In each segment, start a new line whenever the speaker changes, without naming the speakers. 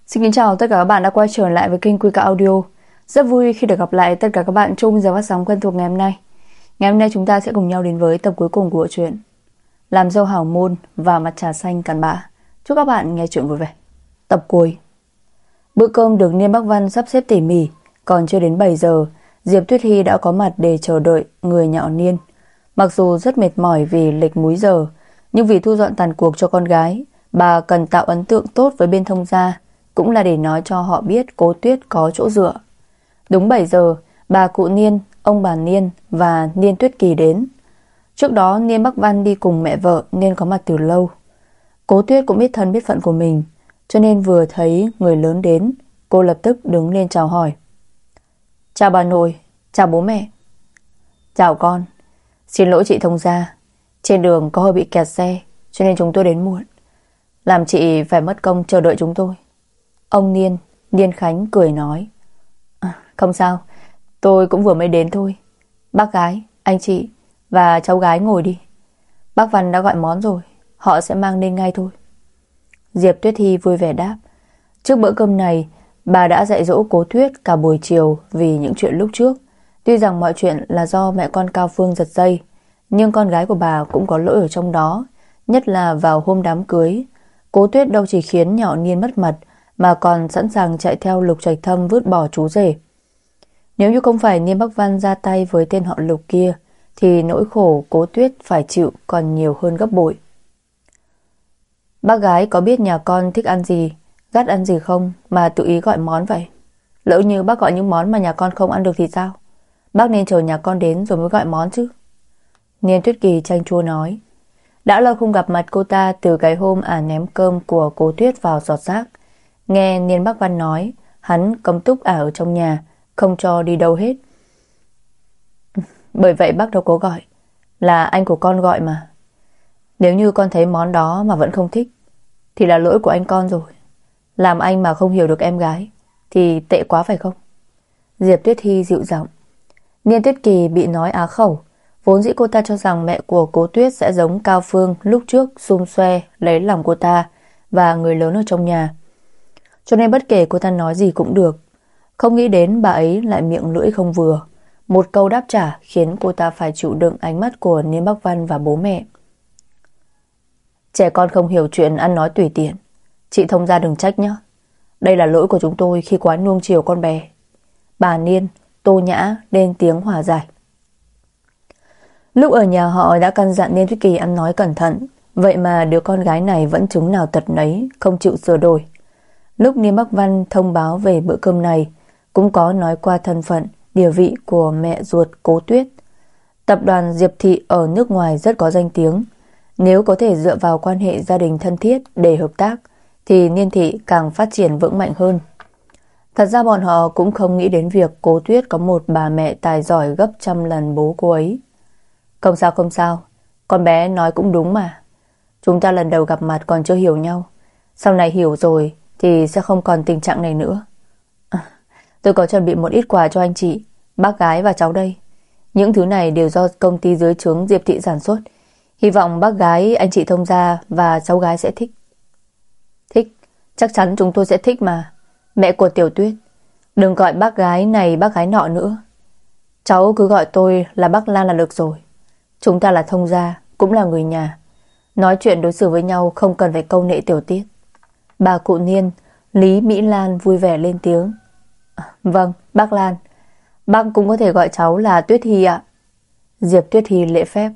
Xin kính chào tất cả các bạn đã quay trở lại với kênh Quy Cả Audio. Rất vui khi được gặp lại tất cả các bạn trong giờ phát sóng quen thuộc ngày hôm nay. Ngày hôm nay chúng ta sẽ cùng nhau đến với tập cuối cùng của bộ truyện Làm dâu hảo môn và mặt trà xanh cặn bã. Chúc các bạn nghe truyện vui vẻ. Tập cuối. Bữa cơm được Niên Bắc Văn sắp xếp tỉ mỉ, còn chưa đến 7 giờ, Diệp Tuyết Hy đã có mặt để chờ đợi người nhà họ Niên. Mặc dù rất mệt mỏi vì lệch múi giờ, nhưng vì thu dọn tàn cuộc cho con gái, bà cần tạo ấn tượng tốt với bên thông gia, cũng là để nói cho họ biết Cố Tuyết có chỗ dựa. Đúng 7 giờ, bà cụ Niên, ông bà Niên và Niên Tuyết Kỳ đến. Trước đó Niên Bắc Văn đi cùng mẹ vợ nên có mặt từ lâu. Cố Tuyết cũng biết thân biết phận của mình, cho nên vừa thấy người lớn đến, cô lập tức đứng lên chào hỏi. Chào bà nội, chào bố mẹ. Chào con, xin lỗi chị thông gia, trên đường có hơi bị kẹt xe, cho nên chúng tôi đến muộn, làm chị phải mất công chờ đợi chúng tôi. Ông Niên, Niên Khánh cười nói. Không sao, tôi cũng vừa mới đến thôi. Bác gái, anh chị và cháu gái ngồi đi. Bác Văn đã gọi món rồi, họ sẽ mang lên ngay thôi. Diệp Tuyết Hy vui vẻ đáp. Trước bữa cơm này, bà đã dạy dỗ Cố Tuyết cả buổi chiều vì những chuyện lúc trước. Tuy rằng mọi chuyện là do mẹ con Cao Phương giật dây, nhưng con gái của bà cũng có lỗi ở trong đó. Nhất là vào hôm đám cưới, Cố Tuyết đâu chỉ khiến nhỏ Niên mất mặt, mà còn sẵn sàng chạy theo Lục Trạch Thâm vứt bỏ chú rể. Nếu như không phải Niên Bắc Văn ra tay với tên họ Lục kia, thì nỗi khổ Cố Tuyết phải chịu còn nhiều hơn gấp bội. Bác gái có biết nhà con thích ăn gì, gắt ăn gì không mà tự ý gọi món vậy? Lỡ như bác gọi những món mà nhà con không ăn được thì sao? Bác nên chờ nhà con đến rồi mới gọi món chứ. Niên Tuyết Kỳ chanh chua nói. Đã lâu không gặp mặt cô ta từ cái hôm ném cơm của Cố Tuyết vào giọt rác. Nghe Niên Bắc Văn nói, hắn cấm túc ở trong nhà, không cho đi đâu hết. Bởi vậy bác đâu có gọi, là anh của con gọi mà. Nếu như con thấy món đó mà vẫn không thích, thì là lỗi của anh con rồi. Làm anh mà không hiểu được em gái thì tệ quá phải không? Diệp Tuyết Hy dịu giọng. Niên Tuyết Kỳ bị nói á khẩu. Vốn dĩ cô ta cho rằng mẹ của Cố Tuyết sẽ giống Cao Phương lúc trước xung xoe lấy lòng cô ta và người lớn ở trong nhà, cho nên bất kể cô ta nói gì cũng được. Không nghĩ đến bà ấy lại miệng lưỡi không vừa. Một câu đáp trả khiến cô ta phải chịu đựng ánh mắt của Niên Bắc Văn và bố mẹ. Trẻ con không hiểu chuyện ăn nói tùy tiện, chị thông gia đừng trách nhé. Đây là lỗi của chúng tôi khi quá nuông chiều con bé. Bà Niên, Tô Nhã lên tiếng hòa giải. Lúc ở nhà họ đã căn dặn Niên Tuyết Kỳ ăn nói cẩn thận, vậy mà đứa con gái này vẫn chứng nào tật nấy, không chịu sửa đổi. Lúc Niên Bắc Văn thông báo về bữa cơm này, cũng có nói qua thân phận, địa vị của mẹ ruột Cố Tuyết. Tập đoàn Diệp Thị ở nước ngoài rất có danh tiếng. Nếu có thể dựa vào quan hệ gia đình thân thiết để hợp tác, thì Niên Thị càng phát triển vững mạnh hơn. Thật ra bọn họ cũng không nghĩ đến việc Cố Tuyết có một bà mẹ tài giỏi gấp trăm lần bố cô ấy. Không sao không sao, con bé nói cũng đúng mà. Chúng ta lần đầu gặp mặt còn chưa hiểu nhau, sau này hiểu rồi thì sẽ không còn tình trạng này nữa. Tôi có chuẩn bị một ít quà cho anh chị, bác gái và cháu đây. Những thứ này đều do công ty dưới trướng Diệp Thị sản xuất. Hy vọng bác gái, anh chị thông gia và cháu gái sẽ thích. Thích, chắc chắn chúng tôi sẽ thích mà. Mẹ của Tiểu Tuyết, đừng gọi bác gái này bác gái nọ nữa. Cháu cứ gọi tôi là bác Lan là được rồi. Chúng ta là thông gia, cũng là người nhà. Nói chuyện đối xử với nhau không cần phải câu nệ tiểu tiết. Bà cụ Niên, Lý Mỹ Lan vui vẻ lên tiếng. Vâng, bác Lan. Bác cũng có thể gọi cháu là Tuyết Hy ạ. Diệp Tuyết Hy lễ phép.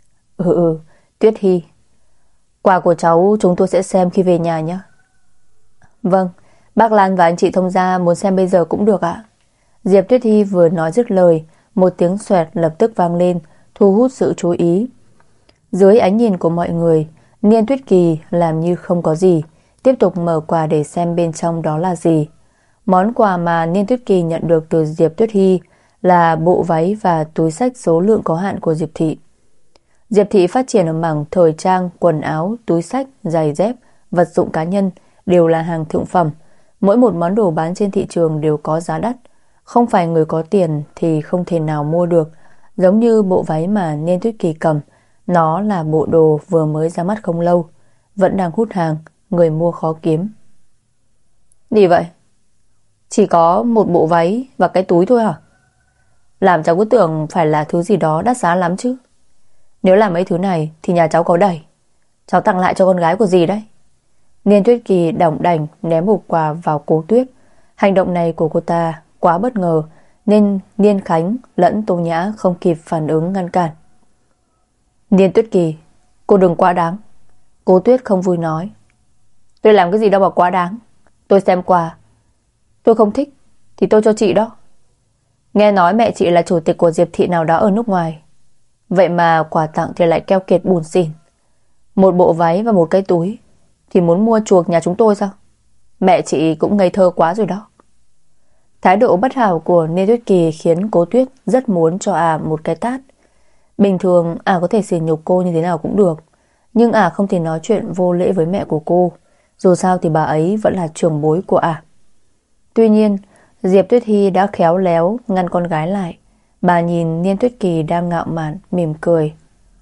Tuyết Hy. Quà của cháu chúng tôi sẽ xem khi về nhà nhé. Vâng, bác Lan và anh chị thông gia muốn xem bây giờ cũng được ạ. Diệp Tuyết Hy vừa nói dứt lời, một tiếng xoẹt lập tức vang lên, thu hút sự chú ý. Dưới ánh nhìn của mọi người, Niên Tuyết Kỳ làm như không có gì, tiếp tục mở quà để xem bên trong đó là gì. Món quà mà Niên Tuyết Kỳ nhận được từ Diệp Tuyết Hy là bộ váy và túi xách số lượng có hạn của Diệp Thị. Diệp Thị phát triển ở mảng thời trang, quần áo, túi xách, giày dép, vật dụng cá nhân đều là hàng thượng phẩm. Mỗi một món đồ bán trên thị trường đều có giá đắt, không phải người có tiền thì không thể nào mua được. Giống như bộ váy mà Niên Tuyết Kỳ cầm, nó là bộ đồ vừa mới ra mắt không lâu, vẫn đang hút hàng, người mua khó kiếm. Gì vậy? Chỉ có một bộ váy và cái túi thôi hả? Làm cháu cứ tưởng phải là thứ gì đó đắt giá lắm chứ. Nếu là mấy thứ này thì nhà cháu có đầy. Cháu tặng lại cho con gái của dì đấy. Niên Tuyết Kỳ đỏng đành ném hộp quà vào Cố Tuyết. Hành động này của cô ta quá bất ngờ nên Niên Khánh lẫn Tô Nhã không kịp phản ứng ngăn cản. Niên Tuyết Kỳ, cô đừng quá đáng. Cố Tuyết không vui nói. Tôi làm cái gì đâu mà quá đáng. Tôi xem quà, tôi không thích thì tôi cho chị đó. Nghe nói mẹ chị là chủ tịch của Diệp thị nào đó ở nước ngoài. Vậy mà quà tặng thì lại keo kiệt buồn xỉn. Một bộ váy và một cái túi thì muốn mua chuộc nhà chúng tôi sao? Mẹ chị cũng ngây thơ quá rồi đó. Thái độ bất hảo của Niên Tuyết Kỳ khiến Cố Tuyết rất muốn cho một cái tát. Bình thường có thể sỉ nhục cô như thế nào cũng được, nhưng không thể nói chuyện vô lễ với mẹ của cô. Dù sao thì bà ấy vẫn là trưởng bối của Tuy nhiên Diệp Tuyết Hy đã khéo léo ngăn con gái lại. Bà nhìn Niên Tuyết Kỳ đang ngạo mạn mỉm cười.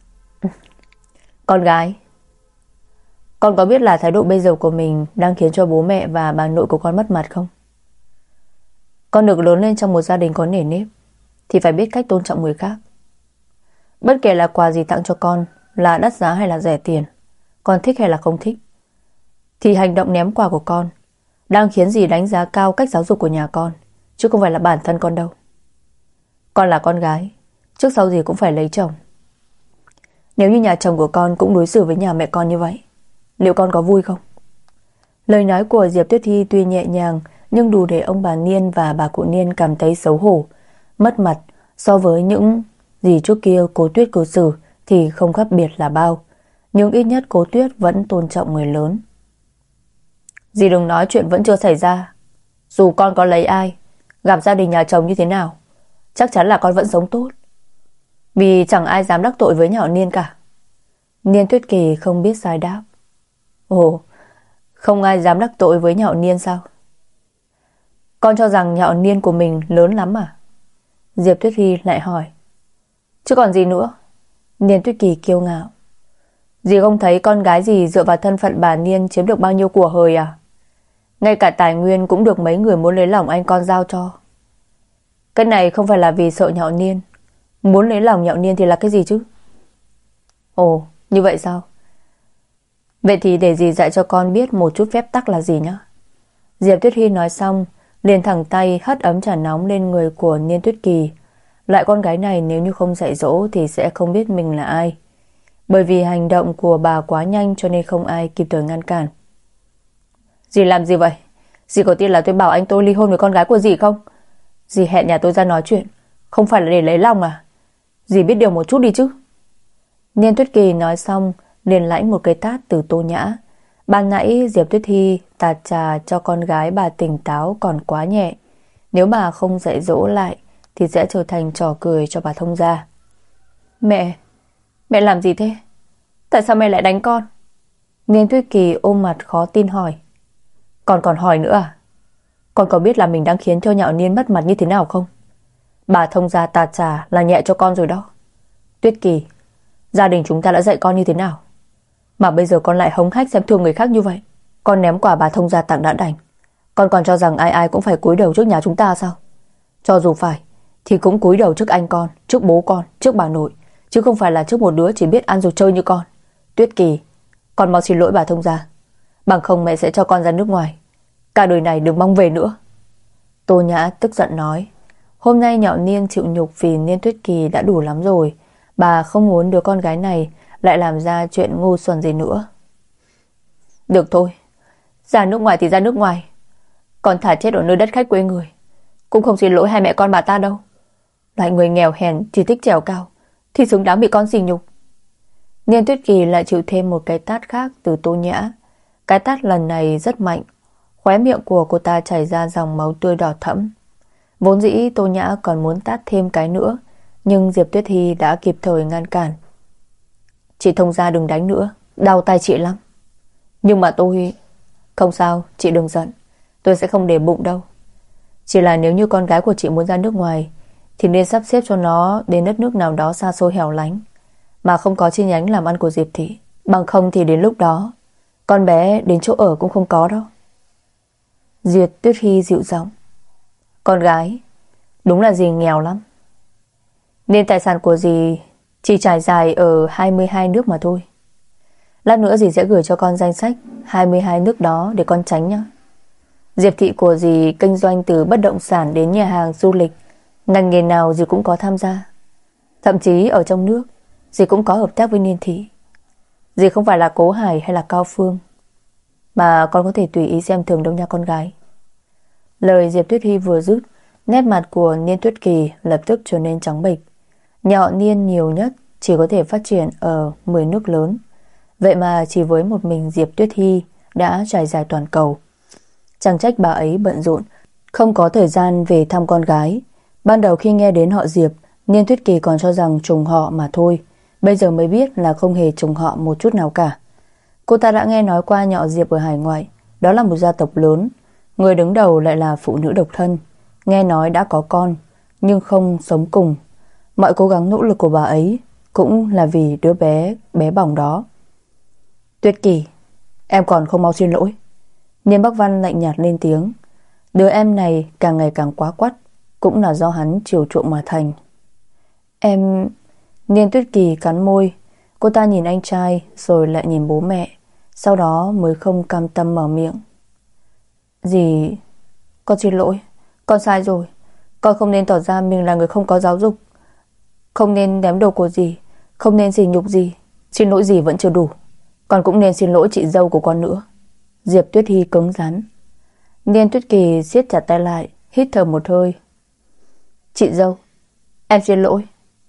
Con gái, con có biết là thái độ bây giờ của mình đang khiến cho bố mẹ và bà nội của con mất mặt không? Con được lớn lên trong một gia đình có nề nếp thì phải biết cách tôn trọng người khác. Bất kể là quà gì tặng cho con, là đắt giá hay là rẻ tiền, con thích hay là không thích, thì hành động ném quà của con đang khiến dì đánh giá cao cách giáo dục của nhà con, chứ không phải là bản thân con đâu. Con là con gái, trước sau gì cũng phải lấy chồng. Nếu như nhà chồng của con cũng đối xử với nhà mẹ con như vậy, liệu con có vui không? Lời nói của Diệp Tuyết Hy tuy nhẹ nhàng, nhưng đủ để ông bà Niên và bà cụ Niên cảm thấy xấu hổ, mất mặt. So với những gì trước kia Cố Tuyết cư xử thì không khác biệt là bao, nhưng ít nhất Cố Tuyết vẫn tôn trọng người lớn. Dì đừng nói chuyện vẫn chưa xảy ra. Dù con có lấy ai, gặp gia đình nhà chồng như thế nào, chắc chắn là con vẫn sống tốt, vì chẳng ai dám đắc tội với nhà họ Niên cả. Niên Tuyết Kỳ không biết sai đáp. Ồ, không ai dám đắc tội với nhà họ Niên sao? Con cho rằng nhà họ Niên của mình lớn lắm à? Diệp Tuyết Hy lại hỏi. Chứ còn gì nữa? Niên Tuyết Kỳ kiêu ngạo. Dì không thấy con gái dì dựa vào thân phận bà Niên chiếm được bao nhiêu của hời à? Ngay cả tài nguyên cũng được mấy người muốn lấy lòng anh con giao cho. Cái này không phải là vì sợ nhà họ Niên. Muốn lấy lòng nhà họ Niên thì là cái gì chứ? Ồ, như vậy sao? Vậy thì để dì dạy cho con biết một chút phép tắc là gì nhá. Diệp Tuyết Hy nói xong liền thẳng tay hất ấm trà nóng lên người của Niên Tuyết Kỳ. Loại con gái này nếu như không dạy dỗ thì sẽ không biết mình là ai. Bởi vì hành động của bà quá nhanh cho nên không ai kịp thời ngăn cản. Dì làm gì vậy? Dì có tin là tôi bảo anh tôi ly hôn với con gái của dì không? Dì hẹn nhà tôi ra nói chuyện, không phải là để lấy lòng à? Dì biết điều một chút đi chứ. Niên Tuyết Kỳ nói xong liền lãnh một cái tát từ Tô Nhã. Ban nãy Diệp Tuyết Hy tạt trà cho con gái bà tỉnh táo còn quá nhẹ. Nếu bà không dạy dỗ lại thì sẽ trở thành trò cười cho bà thông gia. Mẹ làm gì thế? Tại sao mẹ lại đánh con? Niên Tuyết Kỳ ôm mặt khó tin hỏi. Con còn hỏi nữa à? Con có biết là mình đang khiến cho nhà họ Niên mất mặt như thế nào không? Bà thông gia tạt trà là nhẹ cho con rồi đó. Tuyết Kỳ, gia đình chúng ta đã dạy con như thế nào mà bây giờ con lại hống hách xem thường người khác như vậy? Con ném quà bà thông gia tặng đã đành, con còn cho rằng ai ai cũng phải cúi đầu trước nhà chúng ta sao? Cho dù phải thì cũng cúi đầu trước anh con, trước bố con, trước bà nội, chứ không phải là trước một đứa chỉ biết ăn rồi chơi như con. Tuyết Kỳ, con mau xin lỗi bà thông gia, bằng không mẹ sẽ cho con ra nước ngoài, cả đời này đừng mong về nữa. Tô Nhã tức giận nói. Hôm nay nhà họ Niên chịu nhục vì Niên Tuyết Kỳ đã đủ lắm rồi. Bà không muốn đứa con gái này lại làm ra chuyện ngu xuẩn gì nữa. Được thôi, ra nước ngoài thì ra nước ngoài, còn thả chết ở nơi đất khách quê người, cũng không xin lỗi hai mẹ con bà ta đâu. Loại người nghèo hèn chỉ thích trèo cao thì xứng đáng bị con sỉ nhục. Niên Tuyết Kỳ lại chịu thêm một cái tát khác từ Tô Nhã. Cái tát lần này rất mạnh, khóe miệng của cô ta chảy ra dòng máu tươi đỏ thẫm. Vốn dĩ Tô Nhã còn muốn tát thêm cái nữa, nhưng Diệp Tuyết Hy đã kịp thời ngăn cản. Chị thông gia đừng đánh nữa, đau tay chị lắm. Nhưng mà tôi... Không sao, chị đừng giận, tôi sẽ không để bụng đâu. Chỉ là nếu như con gái của chị muốn ra nước ngoài thì nên sắp xếp cho nó đến đất nước nào đó xa xôi hẻo lánh, mà không có chi nhánh làm ăn của Diệp thị. Bằng không thì đến lúc đó con bé đến chỗ ở cũng không có đâu. Diệp Tuyết Hy dịu giọng. Con gái, đúng là dì nghèo lắm, nên tài sản của dì chỉ trải dài ở 22 nước mà thôi. Lát nữa dì sẽ gửi cho con danh sách 22 nước đó để con tránh nhé. Diệp thị của dì kinh doanh từ bất động sản đến nhà hàng du lịch, ngành nghề nào dì cũng có tham gia. Thậm chí ở trong nước dì cũng có hợp tác với Niên thị. Dì không phải là Cố Hải hay là Cao Phương, mà con có thể tùy ý xem thường đâu nha con gái. Lời Diệp Tuyết Hy vừa dứt, nét mặt của Niên Tuyết Kỳ lập tức trở nên trắng bệch. Nhà họ Niên nhiều nhất chỉ có thể phát triển ở 10 nước lớn, vậy mà chỉ với một mình Diệp Tuyết Hy đã trải dài toàn cầu. Chẳng trách bà ấy bận rộn, không có thời gian về thăm con gái. Ban đầu khi nghe đến họ Diệp, Niên Tuyết Kỳ còn cho rằng trùng họ mà thôi, bây giờ mới biết là không hề trùng họ một chút nào cả. Cô ta đã nghe nói qua nhà họ Diệp ở hải ngoại, đó là một gia tộc lớn, người đứng đầu lại là phụ nữ độc thân, nghe nói đã có con nhưng không sống cùng. Mọi cố gắng nỗ lực của bà ấy cũng là vì đứa bé bé bỏng đó. Tuyết Kỳ, em còn không mau xin lỗi. Niên Bắc Văn lạnh nhạt lên tiếng. Đứa em này càng ngày càng quá quắt, cũng là do hắn chiều chuộng mà thành. Em... Niên Tuyết Kỳ cắn môi. Cô ta nhìn anh trai rồi lại nhìn bố mẹ, sau đó mới không cam tâm mở miệng. Dì... Con xin lỗi, con sai rồi. Con không nên tỏ ra mình là người không có giáo dục, không nên ném đồ của dì, không nên sỉ nhục dì. Xin lỗi dì vẫn chưa đủ, con cũng nên xin lỗi chị dâu của con nữa. Diệp Tuyết Hy cứng rắn. Niên Tuyết Kỳ siết chặt tay lại, hít thở một hơi. Chị dâu, em xin lỗi.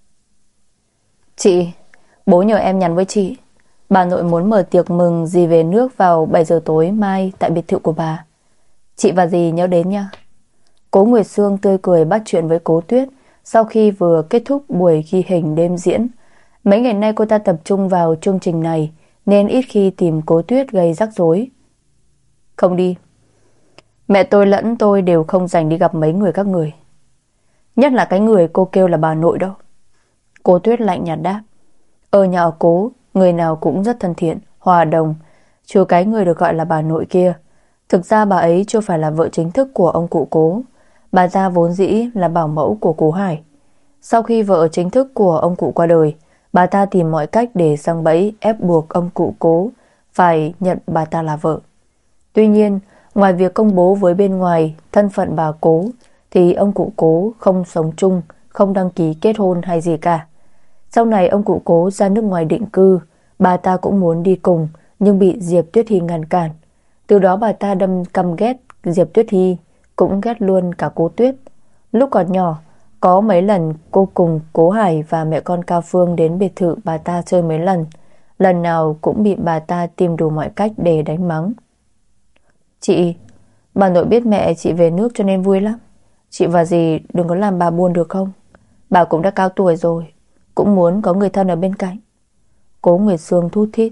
Chị, bố nhờ em nhắn với chị, bà nội muốn mở tiệc mừng dì về nước vào 7 giờ tối mai tại biệt thự của bà. Chị và dì nhớ đến nha. Cố Nguyệt Sương tươi cười bắt chuyện với Cố Tuyết sau khi vừa kết thúc buổi ghi hình đêm diễn. Mấy ngày nay cô ta tập trung vào chương trình này nên ít khi tìm Cố Tuyết gây rắc rối. Không đi. Mẹ tôi lẫn tôi đều không dành đi gặp mấy người các người, nhất là cái người cô kêu là bà nội đâu. Cố Tuyết lạnh nhạt đáp. Ở nhà ở Cố, người nào cũng rất thân thiện, hòa đồng, trừ cái người được gọi là bà nội kia. Thực ra bà ấy chưa phải là vợ chính thức của ông cụ Cố. Bà ta vốn dĩ là bảo mẫu của Cố Hải. Sau khi vợ chính thức của ông cụ qua đời, bà ta tìm mọi cách để giăng bẫy ép buộc ông cụ Cố phải nhận bà ta là vợ. Tuy nhiên, ngoài việc công bố với bên ngoài thân phận bà Cố, thì ông cụ Cố không sống chung, không đăng ký kết hôn hay gì cả. Sau này ông cụ Cố ra nước ngoài định cư, bà ta cũng muốn đi cùng nhưng bị Diệp Tuyết Hy ngăn cản. Từ đó bà ta đâm căm ghét Diệp Tuyết Hy, cũng ghét luôn cả Cố Tuyết. Lúc còn nhỏ, có mấy lần cô cùng Cố Hải và mẹ con Cao Phương đến biệt thự bà ta chơi mấy lần. Lần nào cũng bị bà ta tìm đủ mọi cách để đánh mắng. Chị, bà nội biết mẹ chị về nước cho nên vui lắm. Chị và dì đừng có làm bà buồn được không? Bà cũng đã cao tuổi rồi, cũng muốn có người thân ở bên cạnh. Cố Nguyệt Sương thút thít.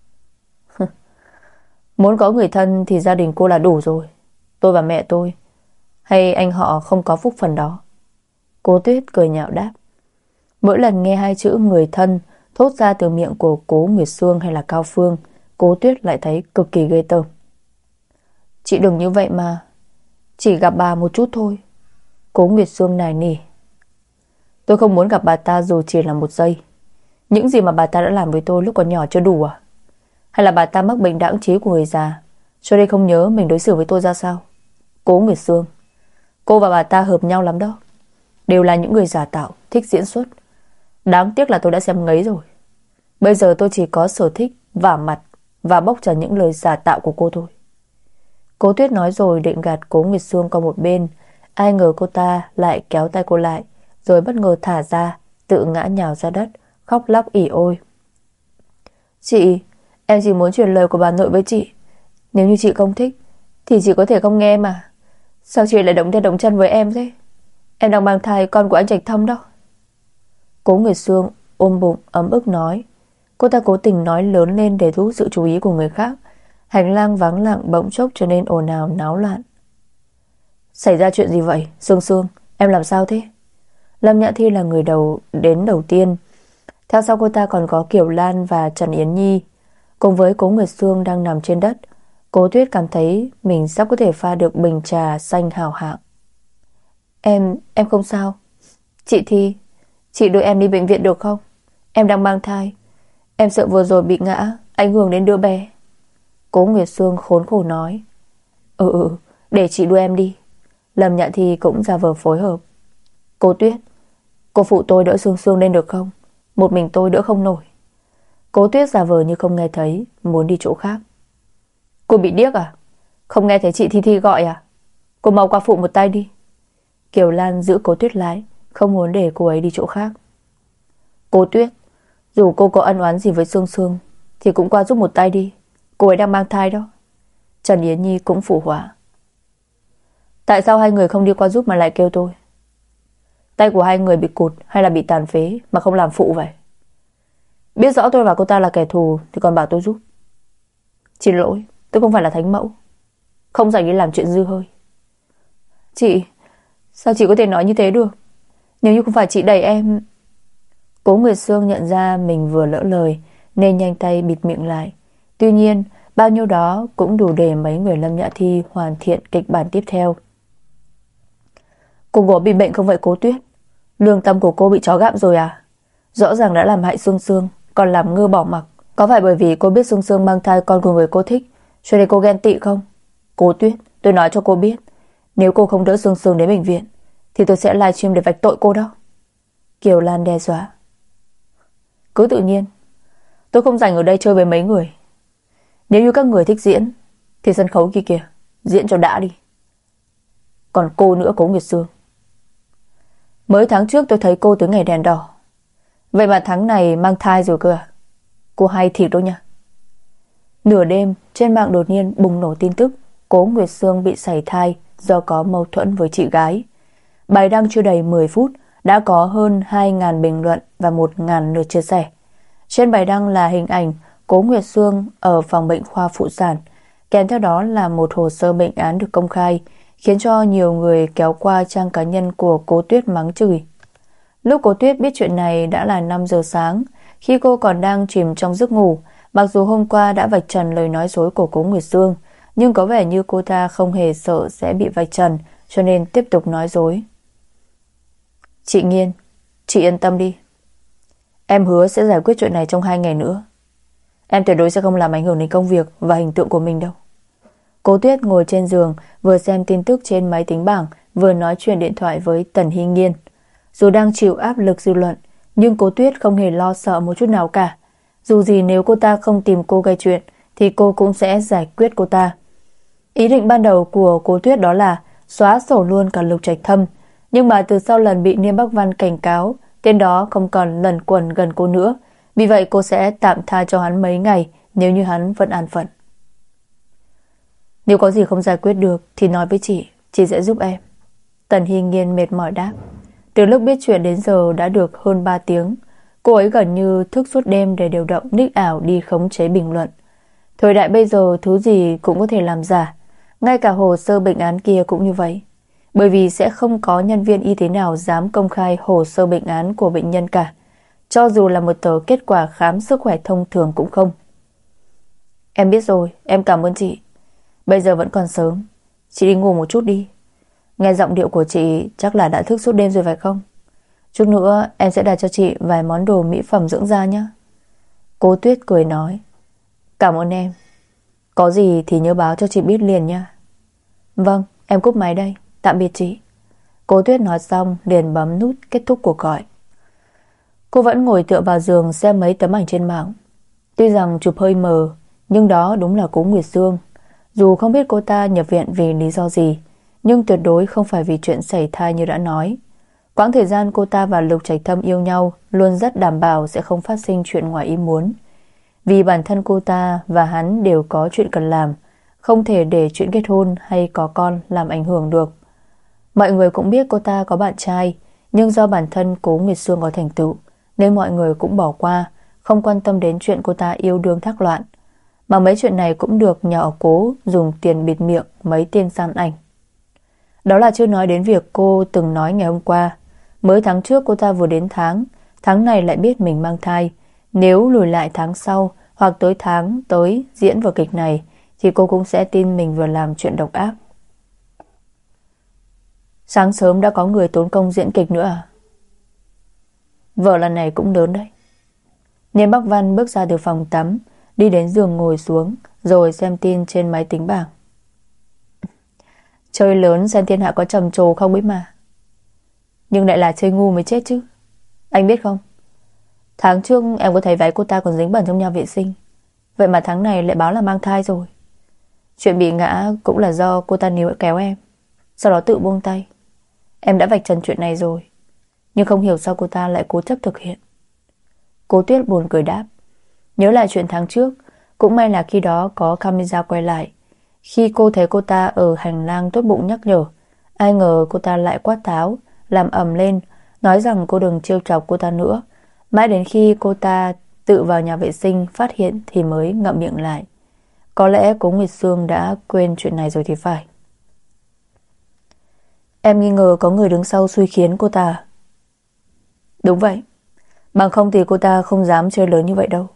Muốn có người thân thì gia đình cô là đủ rồi. Tôi và mẹ tôi hay anh họ không có phúc phần đó. Cố Tuyết cười nhạo đáp. Mỗi lần nghe hai chữ người thân thốt ra từ miệng của Cố Nguyệt Sương hay là Cao Phương, Cố Tuyết lại thấy cực kỳ ghê tởm. Chị đừng như vậy mà, chỉ gặp bà một chút thôi. Cố Nguyệt Sương nài nỉ. Tôi không muốn gặp bà ta dù chỉ là một giây. Những gì mà bà ta đã làm với tôi lúc còn nhỏ chưa đủ à? Hay là bà ta mắc bệnh đãng trí của người già cho nên không nhớ mình đối xử với tôi ra sao? Cố Nguyệt Sương, cô và bà ta hợp nhau lắm đó. Đều là những người giả tạo, thích diễn xuất. Đáng tiếc là tôi đã xem ngấy rồi. Bây giờ tôi chỉ có sở thích vả mặt và bóc trần những lời giả tạo của cô thôi. Cố Tuyết nói rồi định gạt Cố Nguyệt Sương qua một bên. Ai ngờ cô ta lại kéo tay cô lại, rồi bất ngờ thả ra, tự ngã nhào ra đất, khóc lóc ỉ ôi. Chị, em chỉ muốn truyền lời của bà nội với chị. Nếu như chị không thích thì chị có thể không nghe mà. Sao chị lại động tay động chân với em thế? Em đang mang thai con của anh Trạch Thâm đó. Cố Nguyệt Sương ôm bụng ấm ức nói. Cô ta cố tình nói lớn lên để thu hút sự chú ý của người khác. Hành lang vắng lặng bỗng chốc trở nên ồn ào náo loạn. Xảy ra chuyện gì vậy? Sương Sương, em làm sao thế? Lâm Nhã Thi là người đến đầu tiên. Theo sau cô ta còn có Kiều Lan và Trần Yến Nhi. Cùng với Cố Nguyệt Sương đang nằm trên đất, Cố Tuyết cảm thấy mình sắp có thể pha được bình trà xanh hào hạng. Em không sao. Chị Thi, chị đưa em đi bệnh viện được không? Em đang mang thai. Em sợ vừa rồi bị ngã, ảnh hưởng đến đứa bé. Cố Nguyệt Sương khốn khổ nói. Để chị đưa em đi. Lâm Nhã Thi cũng giả vờ phối hợp. Cô Tuyết, cô phụ tôi đỡ Sương Sương lên được không? Một mình tôi đỡ không nổi. Cố Tuyết giả vờ như không nghe thấy, muốn đi chỗ khác. Cô bị điếc à? Không nghe thấy chị Thi Thi gọi à? Cô mau qua phụ một tay đi. Kiều Lan giữ Cố Tuyết lại, không muốn để cô ấy đi chỗ khác. Cô Tuyết, dù cô có ân oán gì với Sương Sương thì cũng qua giúp một tay đi. Cô ấy đang mang thai đó. Trần Yến Nhi cũng phụ họa. Tại sao hai người không đi qua giúp mà lại kêu tôi? Tay của hai người bị cụt hay là bị tàn phế mà không làm phụ vậy? Biết rõ tôi và cô ta là kẻ thù thì còn bảo tôi giúp. Xin lỗi, tôi không phải là thánh mẫu, không rảnh đi làm chuyện dư hơi. Chị, sao chị có thể nói như thế được? Nếu như không phải chị đẩy em... Cố Nguyệt Sương nhận ra mình vừa lỡ lời nên nhanh tay bịt miệng lại. Tuy nhiên, bao nhiêu đó cũng đủ để mấy người Lâm Nhã Thi hoàn thiện kịch bản tiếp theo. Cô có bị bệnh không vậy Cố Tuyết? Lương tâm của cô bị chó gặm rồi à? Rõ ràng đã làm hại Sương Sương, còn làm ngơ bỏ mặc. Có phải bởi vì cô biết Sương Sương mang thai con của người cô thích cho nên cô ghen tị không? Cố Tuyết, tôi nói cho cô biết, nếu cô không đỡ Sương Sương đến bệnh viện thì tôi sẽ livestream để vạch tội cô đó. Kiều Lan đe dọa. Cứ tự nhiên, tôi không rảnh ở đây chơi với mấy người. Nếu như các người thích diễn thì sân khấu kia kìa, diễn cho đã đi. Còn cô nữa Cố Nguyệt Sương, mới tháng trước tôi thấy cô tới ngày đèn đỏ, vậy mà tháng này mang thai rồi cơ à? Cô hay thiệt đâu nha. Nửa đêm trên mạng đột nhiên bùng nổ tin tức Cố Nguyệt Sương bị sảy thai do có mâu thuẫn với chị gái. Bài đăng chưa đầy 10 phút đã có hơn 2.000 bình luận và 1.000 lượt chia sẻ. Trên bài đăng là hình ảnh Cố Nguyệt Sương ở phòng bệnh khoa phụ sản, kèm theo đó là một hồ sơ bệnh án được công khai, khiến cho nhiều người kéo qua trang cá nhân của Cố Tuyết mắng chửi. Lúc Cố Tuyết biết chuyện này đã là 5 giờ sáng, khi cô còn đang chìm trong giấc ngủ. Mặc dù hôm qua đã vạch trần lời nói dối của Cố Nguyệt Sương, nhưng có vẻ như cô ta không hề sợ sẽ bị vạch trần, cho nên tiếp tục nói dối. Chị Nghiên, chị yên tâm đi. Em hứa sẽ giải quyết chuyện này trong 2 ngày nữa. Em tuyệt đối sẽ không làm ảnh hưởng đến công việc và hình tượng của mình đâu. Cố Tuyết ngồi trên giường, vừa xem tin tức trên máy tính bảng, vừa nói chuyện điện thoại với Tần Hy Nghiên. Dù đang chịu áp lực dư luận, nhưng Cố Tuyết không hề lo sợ một chút nào cả. Dù gì nếu cô ta không tìm cô gây chuyện thì cô cũng sẽ giải quyết cô ta. Ý định ban đầu của Cố Tuyết đó là xóa sổ luôn cả Lục Trạch Thâm, nhưng mà từ sau lần bị Niêm Bắc Văn cảnh cáo, tên đó không còn lẩn quẩn gần cô nữa. Vì vậy cô sẽ tạm tha cho hắn mấy ngày nếu như hắn vẫn an phận. Nếu có gì không giải quyết được thì nói với chị sẽ giúp em. Tần Hy Nghiên mệt mỏi đáp. Từ lúc biết chuyện đến giờ đã được hơn 3 tiếng. Cô ấy gần như thức suốt đêm để điều động nick ảo đi khống chế bình luận. Thời đại bây giờ thứ gì cũng có thể làm giả, ngay cả hồ sơ bệnh án kia cũng như vậy. Bởi vì sẽ không có nhân viên y tế nào dám công khai hồ sơ bệnh án của bệnh nhân cả, cho dù là một tờ kết quả khám sức khỏe thông thường cũng không. Em biết rồi, em cảm ơn chị. Bây giờ vẫn còn sớm, chị đi ngủ một chút đi. Nghe giọng điệu của chị chắc là đã thức suốt đêm rồi phải không? Chút nữa em sẽ đặt cho chị vài món đồ mỹ phẩm dưỡng da nhé. Cố Tuyết cười nói. Cảm ơn em. Có gì thì nhớ báo cho chị biết liền nha. Vâng, em cúp máy đây. Tạm biệt chị. Cố Tuyết nói xong liền bấm nút kết thúc cuộc gọi. Cô vẫn ngồi tựa vào giường xem mấy tấm ảnh trên mạng. Tuy rằng chụp hơi mờ, nhưng đó đúng là Cố Nguyệt Sương. Dù không biết cô ta nhập viện vì lý do gì, nhưng tuyệt đối không phải vì chuyện sảy thai như đã nói. Quãng thời gian cô ta và Lục Trạch Thâm yêu nhau luôn rất đảm bảo sẽ không phát sinh chuyện ngoài ý muốn. Vì bản thân cô ta và hắn đều có chuyện cần làm, không thể để chuyện kết hôn hay có con làm ảnh hưởng được. Mọi người cũng biết cô ta có bạn trai, nhưng do bản thân Cố Nguyệt Sương có thành tựu nên mọi người cũng bỏ qua, không quan tâm đến chuyện cô ta yêu đương thác loạn. Mà mấy chuyện này cũng được nhà họ Cố dùng tiền bịt miệng mấy tên săn ảnh. Đó là chưa nói đến việc cô từng nói ngày hôm qua, mới tháng trước cô ta vừa đến tháng này lại biết mình mang thai. Nếu lùi lại tháng sau hoặc tới tháng tới diễn vở kịch này thì cô cũng sẽ tin mình vừa làm chuyện độc ác. Sáng sớm đã có người tốn công diễn kịch nữa à? Vợ lần này cũng lớn đấy. Niên Bắc Văn bước ra từ phòng tắm, đi đến giường ngồi xuống, rồi xem tin trên máy tính bảng. Chơi lớn xem thiên hạ có trầm trồ không ấy mà. Nhưng lại là chơi ngu mới chết chứ. Anh biết không, tháng trước em có thấy váy cô ta còn dính bẩn trong nhà vệ sinh, vậy mà tháng này lại báo là mang thai rồi. Chuyện bị ngã cũng là do cô ta níu kéo em, sau đó tự buông tay. Em đã vạch trần chuyện này rồi, nhưng không hiểu sao cô ta lại cố chấp thực hiện. Cố Tuyết buồn cười đáp. Nhớ lại chuyện tháng trước, cũng may là khi đó có camera quay lại. Khi cô thấy cô ta ở hành lang tốt bụng nhắc nhở, ai ngờ cô ta lại quát tháo, làm ầm lên, nói rằng cô đừng trêu chọc cô ta nữa. Mãi đến khi cô ta tự vào nhà vệ sinh phát hiện thì mới ngậm miệng lại. Có lẽ Cố Nguyệt Sương đã quên chuyện này rồi thì phải. Em nghi ngờ có người đứng sau xui khiến cô ta. Đúng vậy, bằng không thì cô ta không dám chơi lớn như vậy đâu.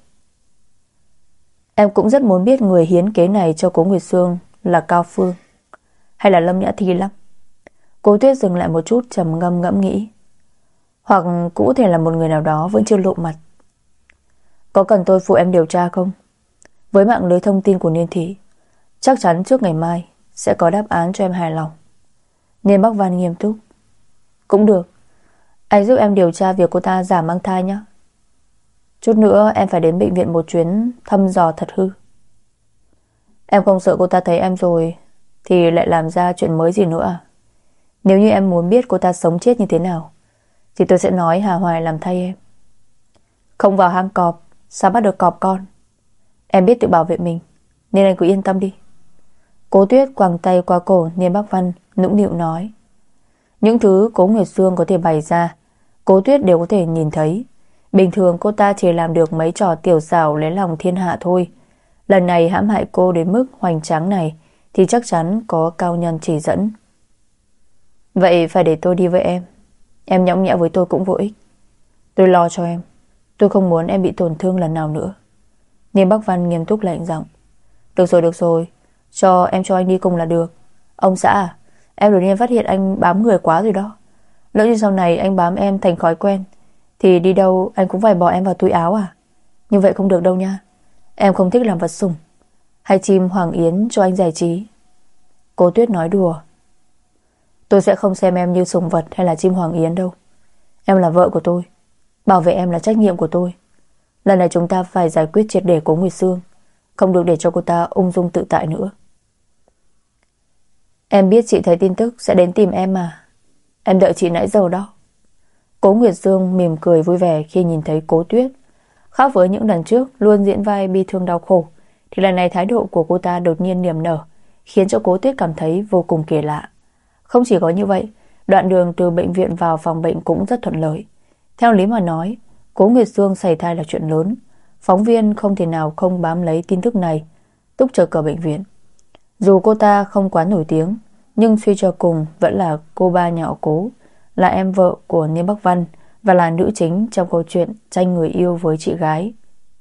Em cũng rất muốn biết người hiến kế này cho Cố Nguyệt Sương là Cao Phương hay là Lâm Nhã Thi lắm. Cố Tuyết dừng lại một chút, trầm ngâm ngẫm nghĩ. Hoặc cũng có thể là một người nào đó vẫn chưa lộ mặt. Có cần tôi phụ em điều tra không? Với mạng lưới thông tin của Niên Thị, chắc chắn trước ngày mai sẽ có đáp án cho em hài lòng. Niên Bắc Văn nghiêm túc. Cũng được, anh giúp em điều tra việc cô ta giả mang thai nhé. Chút nữa em phải đến bệnh viện một chuyến thăm dò thật hư. Em không sợ cô ta thấy em rồi thì lại làm ra chuyện mới gì nữa à? Nếu như em muốn biết cô ta sống chết như thế nào thì tôi sẽ nói Hà Hoài làm thay em. Không vào hang cọp sao bắt được cọp con. Em biết tự bảo vệ mình, nên anh cứ yên tâm đi. Cố Tuyết quàng tay qua cổ Niên Bắc Văn, nũng nịu nói. Những thứ Cố Nguyệt Sương có thể bày ra, Cố Tuyết đều có thể nhìn thấy. Bình thường cô ta chỉ làm được mấy trò tiểu xảo lấy lòng thiên hạ thôi. Lần này hãm hại cô đến mức hoành tráng này thì chắc chắn có cao nhân chỉ dẫn. Vậy phải để tôi đi với em. Em nhõng nhẽo với tôi cũng vô ích. Tôi lo cho em. Tôi không muốn em bị tổn thương lần nào nữa. Niên Bắc Văn nghiêm túc lạnh giọng. Được rồi, cho anh đi cùng là được. Ông xã à, em đột nhiên phát hiện anh bám người quá rồi đó. Lỡ như sau này anh bám em thành thói quen thì đi đâu anh cũng phải bỏ em vào túi áo à? Như vậy không được đâu nha. Em không thích làm vật sủng hay chim hoàng yến cho anh giải trí. Cố Tuyết nói đùa. Tôi sẽ không xem em như sủng vật hay là chim hoàng yến đâu. Em là vợ của tôi, bảo vệ em là trách nhiệm của tôi. Lần này chúng ta phải giải quyết triệt để Cố Nguyệt Sương, không được để cho cô ta ung dung tự tại nữa. Em biết chị thấy tin tức sẽ đến tìm em mà. Em đợi chị nãy giờ đó. Cố Nguyệt Sương mỉm cười vui vẻ khi nhìn thấy Cố Tuyết. Khác với những lần trước luôn diễn vai bi thương đau khổ, thì lần này thái độ của cô ta đột nhiên niềm nở, khiến cho Cố Tuyết cảm thấy vô cùng kỳ lạ. Không chỉ có như vậy, đoạn đường từ bệnh viện vào phòng bệnh cũng rất thuận lợi. Theo lý mà nói, Cố Nguyệt Sương sảy thai là chuyện lớn. Phóng viên không thể nào không bám lấy tin tức này, túc trực ở bệnh viện. Dù cô ta không quá nổi tiếng, nhưng suy cho cùng vẫn là cô ba nhà họ Cố, là em vợ của Niên Bắc Văn và là nữ chính trong câu chuyện tranh người yêu với chị gái.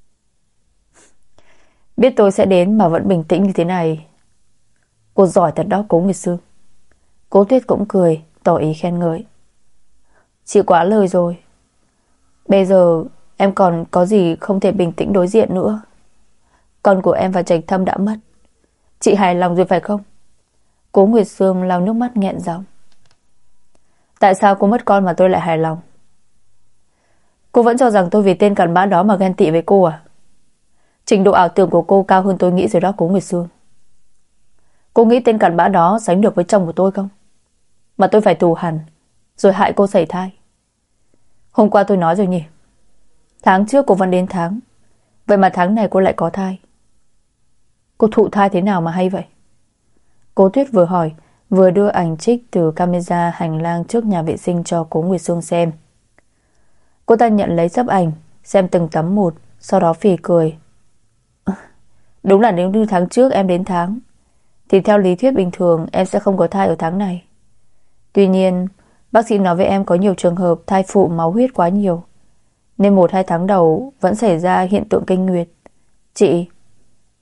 Biết tôi sẽ đến mà vẫn bình tĩnh như thế này. Cô giỏi thật đó Cố Nguyệt Sương. Cố Tuyết cũng cười, tỏ ý khen ngợi. Chị quá lời rồi. Bây giờ em còn có gì không thể bình tĩnh đối diện nữa. Con của em và Trạch Thâm đã mất. Chị hài lòng rồi phải không? Cố Nguyệt Sương lau nước mắt nghẹn giọng. Tại sao cô mất con mà tôi lại hài lòng? Cô vẫn cho rằng tôi vì tên cặn bã đó mà ghen tị với cô à? Trình độ ảo tưởng của cô cao hơn tôi nghĩ rồi đó Cố Nguyệt Sương. Cô nghĩ tên cặn bã đó sánh được với chồng của tôi không? Mà tôi phải thù hằn rồi hại cô sảy thai. Hôm qua tôi nói rồi nhỉ? Tháng trước cô vẫn đến tháng, vậy mà tháng này cô lại có thai. Cô thụ thai thế nào mà hay vậy? Cố Tuyết vừa hỏi vừa đưa ảnh trích từ camera hành lang trước nhà vệ sinh cho Cố Nguyệt Sương xem. Cô ta nhận lấy sấp ảnh, xem từng tấm một, sau đó phì cười. Đúng là nếu như tháng trước em đến tháng thì theo lý thuyết bình thường em sẽ không có thai ở tháng này. Tuy nhiên bác sĩ nói với em có nhiều trường hợp thai phụ máu huyết quá nhiều, nên 1-2 tháng đầu vẫn xảy ra hiện tượng kinh nguyệt. Chị,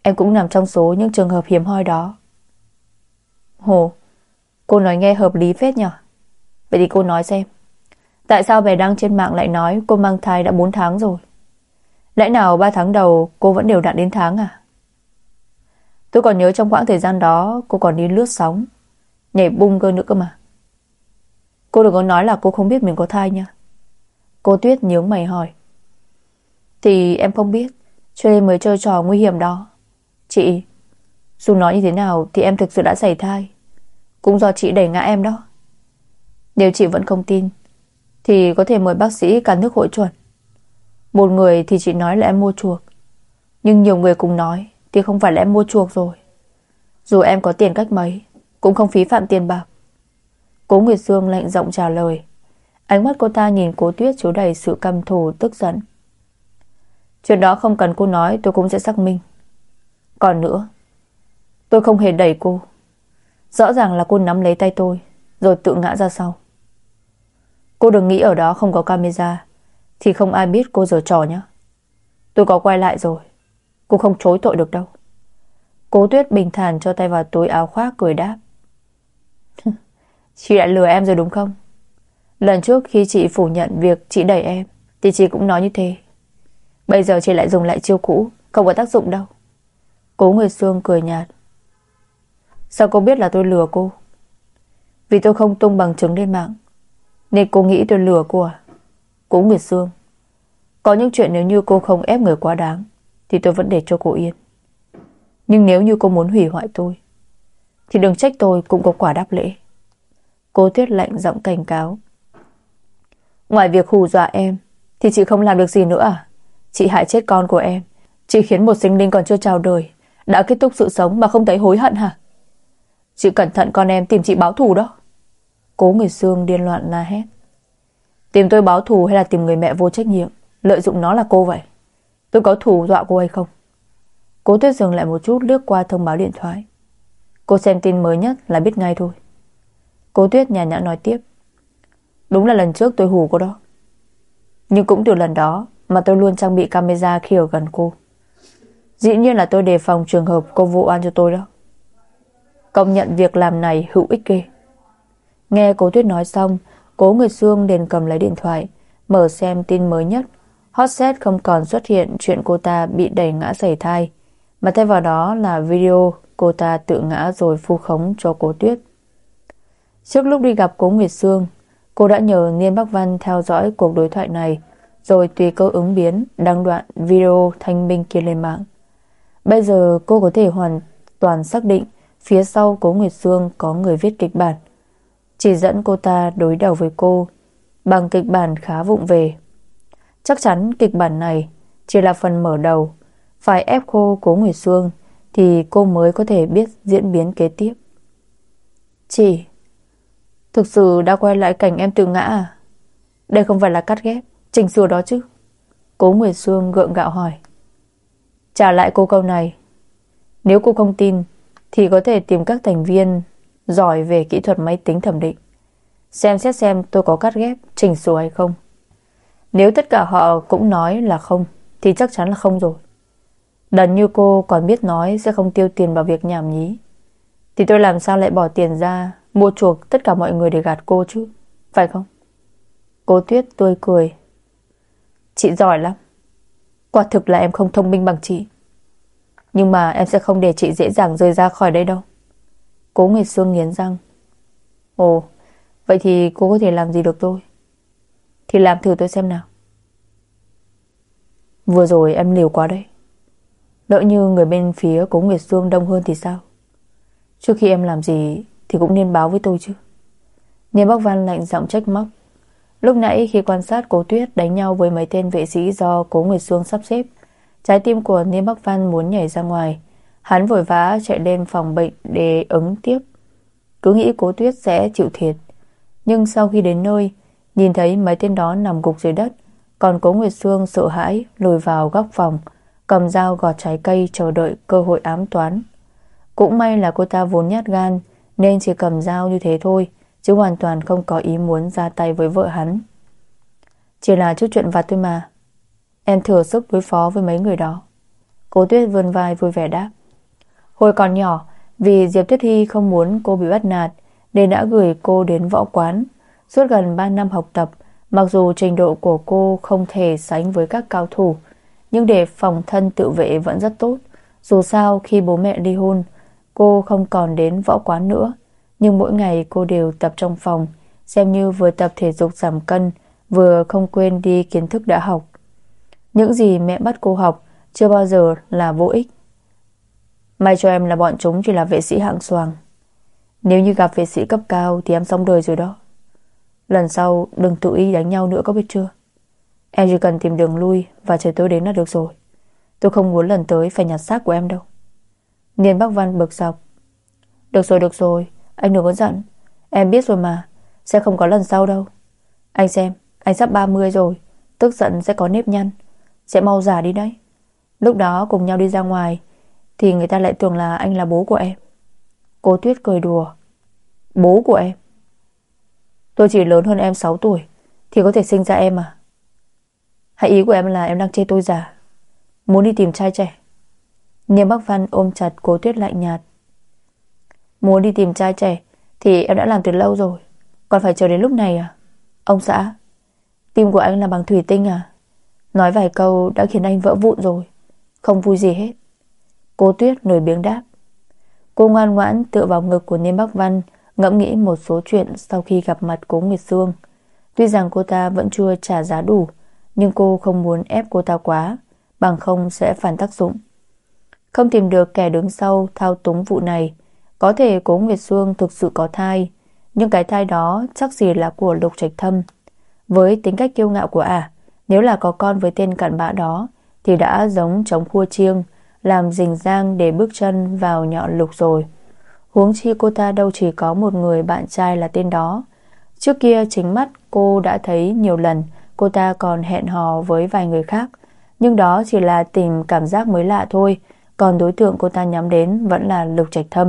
Em cũng nằm trong số những trường hợp hiếm hoi đó. Hồ, cô nói nghe hợp lý phết nhỉ. Vậy thì cô nói xem, tại sao bài đăng trên mạng lại nói cô mang thai đã 4 tháng rồi? Lẽ nào 3 tháng đầu cô vẫn đều đặn đến tháng à? Tôi còn nhớ trong quãng thời gian đó cô còn đi lướt sóng, nhảy bung cơ nữa cơ mà. Cô đừng có nói là cô không biết mình có thai nha. Cô Tuyết nhướng mày hỏi. Thì em không biết, cho nên mới chơi trò nguy hiểm đó. Chị, dù nói như thế nào thì em thực sự đã sảy thai. Cũng do chị đẩy ngã em đó. Nếu chị vẫn không tin thì có thể mời bác sĩ cả nước hội chuẩn. Một người thì chị nói là em mua chuộc, nhưng nhiều người cùng nói thì không phải là em mua chuộc rồi. Dù em có tiền cách mấy cũng không phí phạm tiền bạc. Cố Nguyệt Dương lạnh giọng trả lời. Ánh mắt cô ta nhìn Cố Tuyết chứa đầy sự căm thù tức giận. Chuyện đó không cần cô nói, tôi cũng sẽ xác minh. Còn nữa, tôi không hề đẩy cô. Rõ ràng là cô nắm lấy tay tôi rồi tự ngã ra sau. Cô đừng nghĩ ở đó không có camera thì không ai biết cô giở trò nhé. Tôi có quay lại rồi, cô không chối tội được đâu. Cố Tuyết bình thản cho tay vào túi áo khoác cười đáp. Chị lại lừa em rồi đúng không? Lần trước khi chị phủ nhận việc chị đẩy em thì chị cũng nói như thế. Bây giờ chị lại dùng lại chiêu cũ, không có tác dụng đâu. Cố Nguyệt Sương cười nhạt. Sao cô biết là tôi lừa cô? Vì tôi không tung bằng chứng lên mạng nên cô nghĩ tôi lừa cô à? Cố Nguyệt Sương, có những chuyện nếu như cô không ép người quá đáng thì tôi vẫn để cho cô yên. Nhưng nếu như cô muốn hủy hoại tôi thì đừng trách tôi cũng có quả đáp lễ. Cố Tuyết lạnh giọng cảnh cáo. Ngoài việc hù dọa em thì chị không làm được gì nữa à? Chị hại chết con của em, chị khiến một sinh linh còn chưa chào đời đã kết thúc sự sống mà không thấy hối hận hả? Chị cẩn thận con em tìm chị báo thù đó. Cố Nguyệt Sương điên loạn la hét. Tìm tôi báo thù hay là tìm người mẹ vô trách nhiệm lợi dụng nó là cô vậy? Tôi có thù dọa cô hay không? Cố Tuyết dừng lại một chút lướt qua thông báo điện thoại. Cô xem tin mới nhất là biết ngay thôi. Cố Tuyết nhàn nhã nói tiếp. Đúng là lần trước tôi hù cô đó, nhưng cũng từ lần đó mà tôi luôn trang bị camera khi ở gần cô. Dĩ nhiên là tôi đề phòng trường hợp cô vụ oan cho tôi đó. Công nhận việc làm này hữu ích ghê. Nghe Cố Tuyết nói xong, Cố Nguyệt Sương liền cầm lấy điện thoại, mở xem tin mới nhất. Hot search không còn xuất hiện chuyện cô ta bị đẩy ngã sảy thai, mà thay vào đó là video cô ta tự ngã rồi vu khống cho Cố Tuyết. Trước lúc đi gặp Cố Nguyệt Sương, cô đã nhờ Niên Bắc Văn theo dõi cuộc đối thoại này, rồi tùy cơ ứng biến đăng đoạn video thanh minh kia lên mạng. Bây giờ cô có thể hoàn toàn xác định phía sau Cố Nguyệt Sương có người viết kịch bản, chỉ dẫn cô ta đối đầu với cô bằng kịch bản khá vụng về. Chắc chắn kịch bản này chỉ là phần mở đầu, phải ép khô Cố Nguyệt Sương thì cô mới có thể biết diễn biến kế tiếp. Chị, thực sự đã quay lại cảnh em tự ngã à? Đây không phải là cắt ghép, chỉnh sửa đó chứ? Cố Nguyệt Sương gượng gạo hỏi. Trả lại cô câu này, nếu cô không tin thì có thể tìm các thành viên giỏi về kỹ thuật máy tính thẩm định, xem xét xem tôi có cắt ghép, chỉnh sửa hay không. Nếu tất cả họ cũng nói là không thì chắc chắn là không rồi. Đần như cô còn biết nói sẽ không tiêu tiền vào việc nhảm nhí, thì tôi làm sao lại bỏ tiền ra mua chuộc tất cả mọi người để gạt cô chứ, phải không? Cố Tuyết tươi cười. Chị giỏi lắm. Quả thực là em không thông minh bằng chị, nhưng mà em sẽ không để chị dễ dàng rời ra khỏi đây đâu. Cố Nguyệt Sương nghiến răng. Ồ, vậy thì cô có thể làm gì được tôi? Thì làm thử tôi xem nào. Vừa rồi em liều quá đấy. Lỡ như người bên phía Cố Nguyệt Sương đông hơn thì sao? Trước khi em làm gì thì cũng nên báo với tôi chứ. Niên Bắc Văn lạnh giọng trách móc. Lúc nãy khi quan sát Cố Tuyết đánh nhau với mấy tên vệ sĩ do Cố Nguyệt Sương sắp xếp, trái tim của Niên Bắc Văn muốn nhảy ra ngoài. Hắn vội vã chạy lên phòng bệnh để ứng tiếp, cứ nghĩ Cố Tuyết sẽ chịu thiệt. Nhưng sau khi đến nơi, nhìn thấy mấy tên đó nằm gục dưới đất, còn Cố Nguyệt Sương sợ hãi lùi vào góc phòng, cầm dao gọt trái cây chờ đợi cơ hội ám toán. Cũng may là cô ta vốn nhát gan nên chỉ cầm dao như thế thôi, chứ hoàn toàn không có ý muốn ra tay với vợ hắn. Chỉ là chút chuyện vặt thôi mà, em thừa sức đối phó với mấy người đó. Cố Tuyết vươn vai vui vẻ đáp. Hồi còn nhỏ, vì Diệp Tuyết Hy không muốn cô bị bắt nạt nên đã gửi cô đến võ quán. Suốt gần 3 năm học tập, mặc dù trình độ của cô không thể sánh với các cao thủ, nhưng để phòng thân tự vệ vẫn rất tốt. Dù sao khi bố mẹ ly hôn, cô không còn đến võ quán nữa, nhưng mỗi ngày cô đều tập trong phòng, xem như vừa tập thể dục giảm cân, vừa không quên đi kiến thức đã học. Những gì mẹ bắt cô học chưa bao giờ là vô ích. May cho em là bọn chúng chỉ là vệ sĩ hạng xoàng. Nếu như gặp vệ sĩ cấp cao thì em xong đời rồi đó. Lần sau đừng tự ý đánh nhau nữa, có biết chưa? Em chỉ cần tìm đường lui và chờ tôi đến là được rồi. Tôi không muốn lần tới phải nhặt xác của em đâu. Niên Bắc Văn bực dọc. Được rồi, anh đừng có giận. Em biết rồi mà, sẽ không có lần sau đâu. Anh xem, anh sắp 30 rồi, tức giận sẽ có nếp nhăn, sẽ mau già đi đấy. Lúc đó cùng nhau đi ra ngoài thì người ta lại tưởng là anh là bố của em. Cô Tuyết cười đùa. Bố của em? Tôi chỉ lớn hơn em 6 tuổi thì có thể sinh ra em à? Hay ý của em là em đang chê tôi già, muốn đi tìm trai trẻ? Niêm Bắc Văn ôm chặt Cố Tuyết lạnh nhạt. Muốn đi tìm trai trẻ thì em đã làm từ lâu rồi, còn phải chờ đến lúc này à? Ông xã, tim của anh là bằng thủy tinh à? Nói vài câu đã khiến anh vỡ vụn rồi, không vui gì hết. Cố Tuyết lười biếng đáp. Cô ngoan ngoãn tựa vào ngực của Niêm Bắc Văn, ngẫm nghĩ một số chuyện sau khi gặp mặt Cố Nguyệt Sương. Tuy rằng cô ta vẫn chưa trả giá đủ, nhưng cô không muốn ép cô ta quá, bằng không sẽ phản tác dụng. Không tìm được kẻ đứng sau thao túng vụ này. Có thể Cố Nguyệt Sương thực sự có thai, nhưng cái thai đó chắc gì là của Lục Trạch Thâm. Với tính cách kiêu ngạo của ả, nếu là có con với tên cặn bã đó thì đã giống trống khua chiêng, làm rình rang để bước chân vào nhọn lục rồi. Huống chi cô ta đâu chỉ có một người bạn trai là tên đó. Trước kia chính mắt cô đã thấy nhiều lần cô ta còn hẹn hò với vài người khác, nhưng đó chỉ là tìm cảm giác mới lạ thôi, còn đối tượng cô ta nhắm đến vẫn là Lục Trạch Thâm.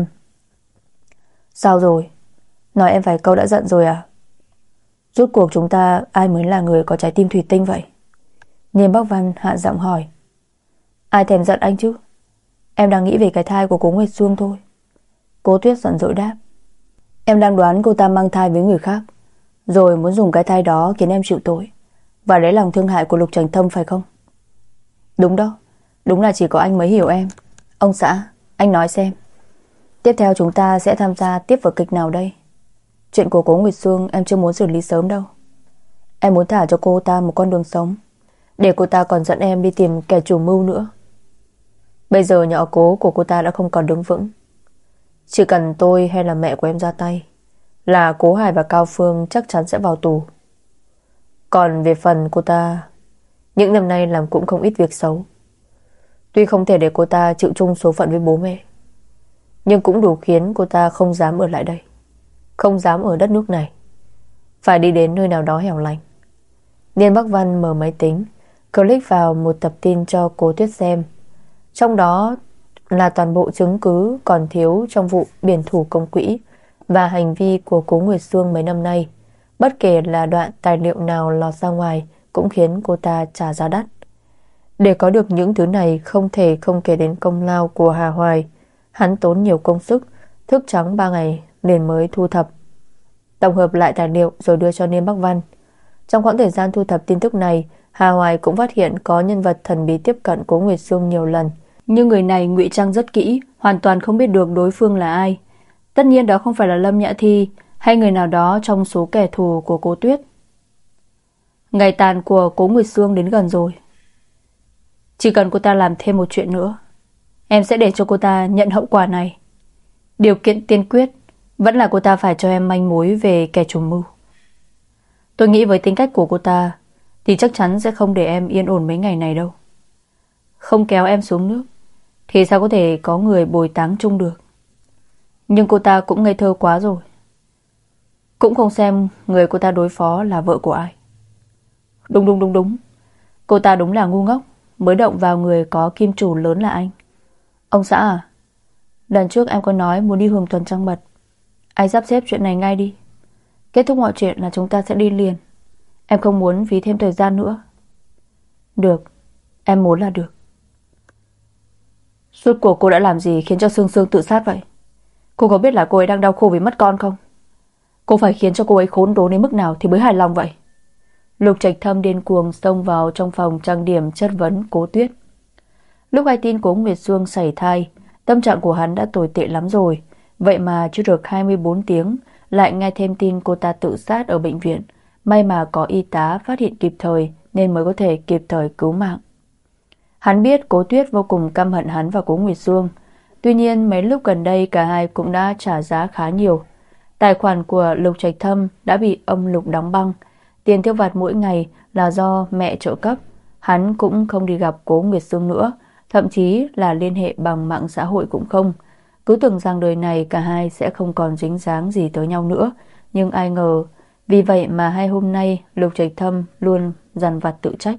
Sao rồi? Nói em vài câu đã giận rồi à? Rốt cuộc chúng ta ai mới là người có trái tim thủy tinh vậy? Niêm Bắc Văn hạ giọng hỏi. Ai thèm giận anh chứ? Em đang nghĩ về cái thai của Cố Nguyệt Sương thôi. Cố Tuyết giận dỗi đáp. Em đang đoán cô ta mang thai với người khác, rồi muốn dùng cái thai đó khiến em chịu tội và lấy lòng thương hại của Lục Trạch Thâm phải không? Đúng đó, đúng là chỉ có anh mới hiểu em. Ông xã, anh nói xem, tiếp theo chúng ta sẽ tham gia tiếp vở kịch nào đây? Chuyện của Cố Nguyệt Sương em chưa muốn xử lý sớm đâu. Em muốn thả cho cô ta một con đường sống, để cô ta còn dẫn em đi tìm kẻ chủ mưu nữa. Bây giờ nhà họ Cố của cô ta đã không còn đứng vững. Chỉ cần tôi hay là mẹ của em ra tay là Cố Hải và Cao Phương chắc chắn sẽ vào tù. Còn về phần cô ta, những năm nay làm cũng không ít việc xấu. Tuy không thể để cô ta chịu chung số phận với bố mẹ, nhưng cũng đủ khiến cô ta không dám ở lại đây, không dám ở đất nước này, phải đi đến nơi nào đó hẻo lánh. Niên Bắc Văn mở máy tính, click vào một tập tin cho Cố Tuyết xem. Trong đó là toàn bộ chứng cứ còn thiếu trong vụ biển thủ công quỹ và hành vi của Cố Nguyệt Sương mấy năm nay. Bất kể là đoạn tài liệu nào lọt ra ngoài cũng khiến cô ta trả giá đắt. Để có được những thứ này không thể không kể đến công lao của Hà Hoài. Hắn tốn nhiều công sức, thức trắng 3 ngày liền mới thu thập, tổng hợp lại tài liệu rồi đưa cho Niêm Bắc Văn. Trong khoảng thời gian thu thập tin tức này, Hà Hoài cũng phát hiện có nhân vật thần bí tiếp cận Cố Nguyệt Sương nhiều lần, nhưng người này ngụy trang rất kỹ, hoàn toàn không biết được đối phương là ai. Tất nhiên đó không phải là Lâm Nhã Thi hay người nào đó trong số kẻ thù của Cố Tuyết. Ngày tàn của Cố Nguyệt Sương đến gần rồi. Chỉ cần cô ta làm thêm một chuyện nữa, em sẽ để cho cô ta nhận hậu quả này. Điều kiện tiên quyết vẫn là cô ta phải cho em manh mối về kẻ chủ mưu. Tôi nghĩ với tính cách của cô ta thì chắc chắn sẽ không để em yên ổn mấy ngày này đâu. Không kéo em xuống nước thì sao có thể có người bồi táng chung được. Nhưng cô ta cũng ngây thơ quá rồi, cũng không xem người cô ta đối phó là vợ của ai. Đúng. Cô ta đúng là ngu ngốc mới động vào người có kim chủ lớn là anh. Ông xã à, lần trước em có nói muốn đi hưởng tuần trăng mật. Anh sắp xếp chuyện này ngay đi. Kết thúc mọi chuyện là chúng ta sẽ đi liền. Em không muốn phí thêm thời gian nữa. Được, em muốn là được. Rốt cuộc cô đã làm gì khiến cho Sương Sương tự sát vậy? Cô có biết là cô ấy đang đau khổ vì mất con không? Cô phải khiến cho cô ấy khốn đốn đến mức nào thì mới hài lòng vậy? Lục Trạch Thâm điên cuồng xông vào trong phòng trang điểm chất vấn Cố Tuyết. Lúc ai tin Cố Nguyệt Sương sảy thai, tâm trạng của hắn đã tồi tệ lắm rồi. Vậy mà chưa được 24 tiếng lại nghe thêm tin cô ta tự sát ở bệnh viện. May mà có y tá phát hiện kịp thời nên mới có thể kịp thời cứu mạng. Hắn biết Cố Tuyết vô cùng căm hận hắn và Cố Nguyệt Sương. Tuy nhiên mấy lúc gần đây cả hai cũng đã trả giá khá nhiều. Tài khoản của Lục Trạch Thâm đã bị ông Lục đóng băng. Tiền tiêu vặt mỗi ngày là do mẹ trợ cấp. Hắn cũng không đi gặp Cố Nguyệt Sương nữa, thậm chí là liên hệ bằng mạng xã hội cũng không. Cứ tưởng rằng đời này cả hai sẽ không còn dính dáng gì tới nhau nữa, nhưng ai ngờ. Vì vậy mà hai hôm nay Lục Trạch Thâm luôn dằn vặt tự trách.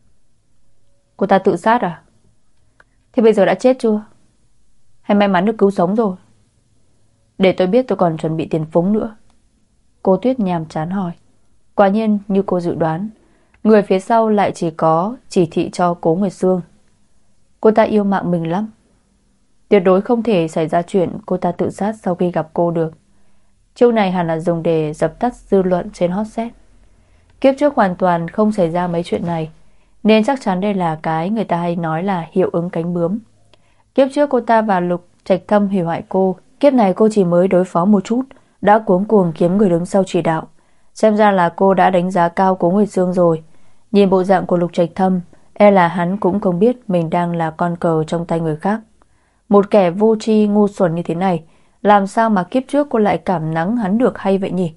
Cô ta tự sát à? Thế bây giờ đã chết chưa? Hay may mắn được cứu sống rồi? Để tôi biết tôi còn chuẩn bị tiền phúng nữa. Cô Tuyết nhàm chán hỏi. Quả nhiên như cô dự đoán, người phía sau lại chỉ có chỉ thị cho Cố Nguyệt Sương. Cô ta yêu mạng mình lắm. Tuyệt đối không thể xảy ra chuyện cô ta tự sát sau khi gặp cô được. Chiêu này hẳn là dùng để dập tắt dư luận trên hot search. Kiếp trước hoàn toàn không xảy ra mấy chuyện này, nên chắc chắn đây là cái người ta hay nói là hiệu ứng cánh bướm. Kiếp trước cô ta và Lục Trạch Thâm hủy hoại cô. Kiếp này cô chỉ mới đối phó một chút đã cuống cuồng kiếm người đứng sau chỉ đạo. Xem ra là cô đã đánh giá cao Cố Nguyệt Sương rồi. Nhìn bộ dạng của Lục Trạch Thâm, e là hắn cũng không biết mình đang là con cờ trong tay người khác. Một kẻ vô tri ngu xuẩn như thế này, làm sao mà kiếp trước cô lại cảm nắng hắn được hay vậy nhỉ?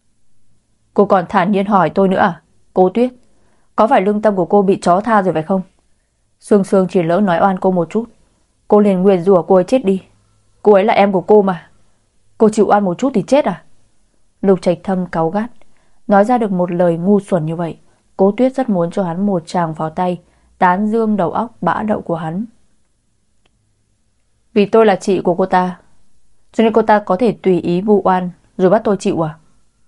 Cô còn thản nhiên hỏi tôi nữa à? Cố Tuyết, có phải lương tâm của cô bị chó tha rồi phải không? Sương Sương chỉ lỡ nói oan cô một chút, cô liền nguyền rủa cô ấy chết đi. Cô ấy là em của cô mà. Cô chịu oan một chút thì chết à? Lục Trạch Thâm cáu gắt. Nói ra được một lời ngu xuẩn như vậy, Cố Tuyết rất muốn cho hắn một tràng vào tay, tán dương đầu óc bã đậu của hắn. Vì tôi là chị của cô ta, cho nên cô ta có thể tùy ý vu oan rồi bắt tôi chịu à?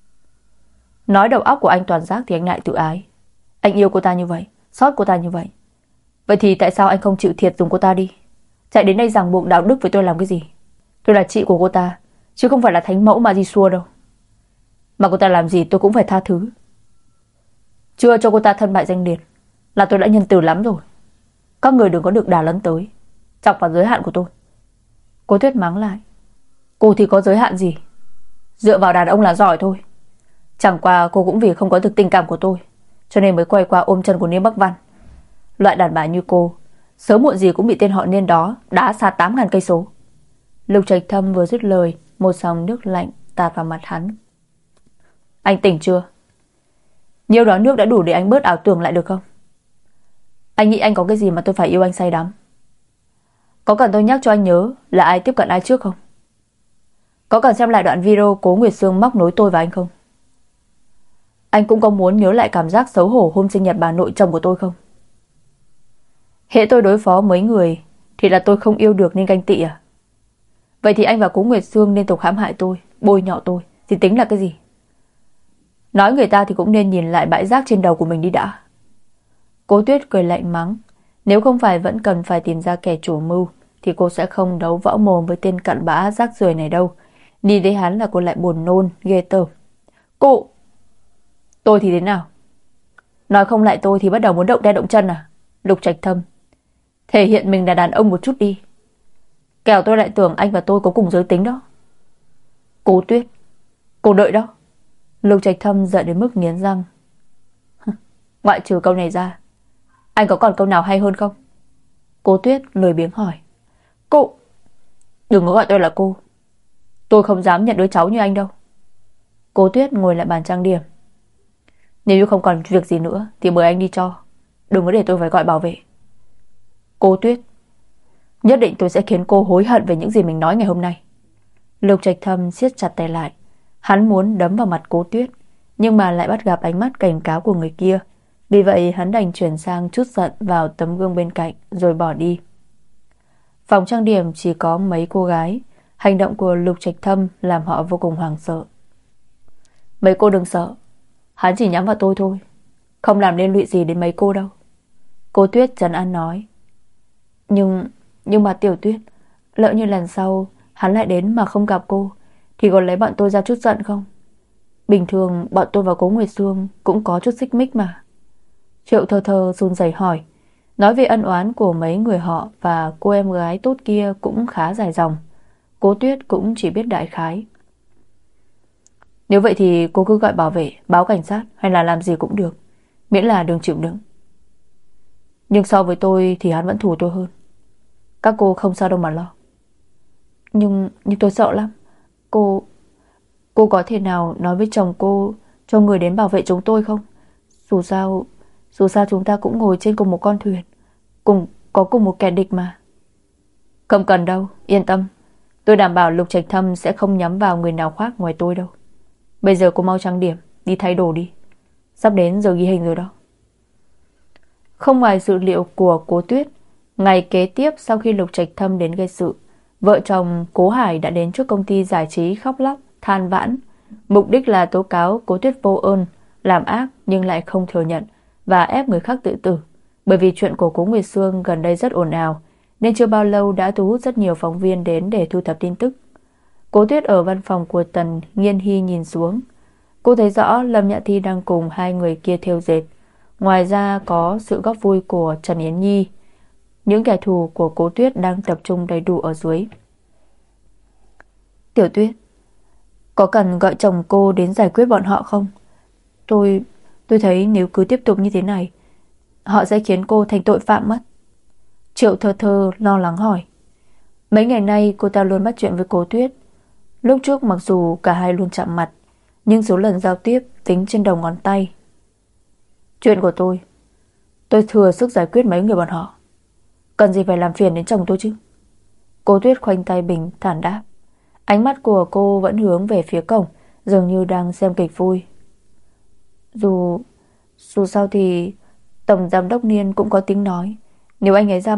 Nói đầu óc của anh toàn giác thì anh lại tự ái. Anh yêu cô ta như vậy, xót cô ta như vậy. Vậy thì tại sao anh không chịu thiệt dùng cô ta đi? Chạy đến đây ràng buộc đạo đức với tôi làm cái gì? Tôi là chị của cô ta, chứ không phải là thánh mẫu mà di xua đâu. Mà cô ta làm gì tôi cũng phải tha thứ. Chưa cho cô ta thân bại danh liệt là tôi đã nhân từ lắm rồi. Các người đừng có được đà lấn tới, chọc vào giới hạn của tôi. Cô Tuyết mắng lại. Cô thì có giới hạn gì? Dựa vào đàn ông là giỏi thôi. Chẳng qua cô cũng vì không có được tình cảm của tôi, cho nên mới quay qua ôm chân của Niêm Bắc Văn. Loại đàn bà như cô sớm muộn gì cũng bị tên họ Niên đó đá xa 8.000 cây số. Lục Trạch Thâm vừa dứt lời, một dòng nước lạnh tạt vào mặt hắn. Anh tỉnh chưa? Nhiêu đó nước đã đủ để anh bớt ảo tưởng lại được không? Anh nghĩ anh có cái gì mà tôi phải yêu anh say đắm? Có cần tôi nhắc cho anh nhớ là ai tiếp cận ai trước không? Có cần xem lại đoạn video Cố Nguyệt Sương móc nối tôi và anh không? Anh cũng có muốn nhớ lại cảm giác xấu hổ hôm sinh nhật bà nội chồng của tôi không? Hễ tôi đối phó mấy người thì là tôi không yêu được nên ganh tị à? Vậy thì anh và Cố Nguyệt Sương liên tục hãm hại tôi, bôi nhọ tôi thì tính là cái gì? Nói người ta thì cũng nên nhìn lại bãi rác trên đầu của mình đi đã. Cố Tuyết cười lạnh mắng. Nếu không phải vẫn cần phải tìm ra kẻ chủ mưu thì cô sẽ không đấu võ mồm với tên cặn bã rác rưởi này đâu. Nhìn thấy hắn là cô lại buồn nôn, ghê tởm. Cô! Tôi thì thế nào? Nói không lại tôi thì bắt đầu muốn động tay động chân à? Lục Trạch Thâm, thể hiện mình là đàn ông một chút đi. Kẻo tôi lại tưởng anh và tôi có cùng giới tính đó. Cố Tuyết, cô đợi đó. Lục Trạch Thâm giận đến mức nghiến răng. Ngoại trừ câu này ra, anh có còn câu nào hay hơn không? Cố Tuyết lười biếng hỏi. Cô! Đừng có gọi tôi là cô. Tôi không dám nhận đứa cháu như anh đâu. Cố Tuyết ngồi lại bàn trang điểm. Nếu như không còn việc gì nữa thì mời anh đi cho. Đừng có để tôi phải gọi bảo vệ. Cố Tuyết, nhất định tôi sẽ khiến cô hối hận về những gì mình nói ngày hôm nay. Lục Trạch Thâm siết chặt tay lại. Hắn muốn đấm vào mặt Cố Tuyết, nhưng mà lại bắt gặp ánh mắt cảnh cáo của người kia. Vì vậy hắn đành chuyển sang chút giận vào tấm gương bên cạnh rồi bỏ đi. Phòng trang điểm chỉ có mấy cô gái. Hành động của Lục Trạch Thâm làm họ vô cùng hoảng sợ. Mấy cô đừng sợ, hắn chỉ nhắm vào tôi thôi, không làm liên lụy gì đến mấy cô đâu. Cô Tuyết trấn an nói. Nhưng Nhưng mà Tiểu Tuyết, lỡ như lần sau hắn lại đến mà không gặp cô thì còn lấy bọn tôi ra chút giận không? Bình thường bọn tôi và Cố Nguyệt Sương cũng có chút xích mích mà. Triệu Thơ Thơ run rẩy hỏi. Nói về ân oán của mấy người họ và cô em gái tốt kia cũng khá dài dòng. Cố Tuyết cũng chỉ biết đại khái. Nếu vậy thì cô cứ gọi bảo vệ, báo cảnh sát hay là làm gì cũng được, miễn là đừng chịu đựng. Nhưng so với tôi thì hắn vẫn thù tôi hơn. Các cô không sao đâu mà lo. Nhưng tôi sợ lắm. Cô có thể nào nói với chồng cô cho người đến bảo vệ chúng tôi không? Dù sao chúng ta cũng ngồi trên cùng một con thuyền, có cùng một kẻ địch mà. Không cần đâu, yên tâm. Tôi đảm bảo Lục Trạch Thâm sẽ không nhắm vào người nào khác ngoài tôi đâu. Bây giờ cô mau trang điểm, đi thay đồ đi. Sắp đến giờ ghi hình rồi đó. Không ngoài dự liệu của Cố Tuyết, ngày kế tiếp sau khi Lục Trạch Thâm đến gây sự, vợ chồng Cố Hải đã đến trước công ty giải trí khóc lóc, than vãn. Mục đích là tố cáo Cố Tuyết vô ơn, làm ác nhưng lại không thừa nhận và ép người khác tự tử. Bởi vì chuyện của Cố Nguyệt Sương gần đây rất ồn ào, nên chưa bao lâu đã thu hút rất nhiều phóng viên đến để thu thập tin tức. Cố Tuyết ở văn phòng của Tần Nghiên Hy nhìn xuống. Cô thấy rõ Lâm Nhã Thi đang cùng hai người kia thêu dệt. Ngoài ra có sự góp vui của Trần Yến Nhi. Những kẻ thù của Cố Tuyết đang tập trung đầy đủ ở dưới. Tiểu Tuyết, có cần gọi chồng cô đến giải quyết bọn họ không? Tôi thấy nếu cứ tiếp tục như thế này, họ sẽ khiến cô thành tội phạm mất. Triệu Thơ Thơ lo lắng hỏi. Mấy ngày nay cô ta luôn bắt chuyện với Cố Tuyết. Lúc trước mặc dù cả hai luôn chạm mặt, nhưng số lần giao tiếp tính trên đầu ngón tay. Chuyện của tôi thừa sức giải quyết mấy người bọn họ. Cần gì phải làm phiền đến chồng tôi chứ? Cố Tuyết khoanh tay bình thản đáp. Ánh mắt của cô vẫn hướng về phía cổng, dường như đang xem kịch vui. Dù sao thì Tổng Giám đốc Niên cũng có tiếng nói. Nếu anh ấy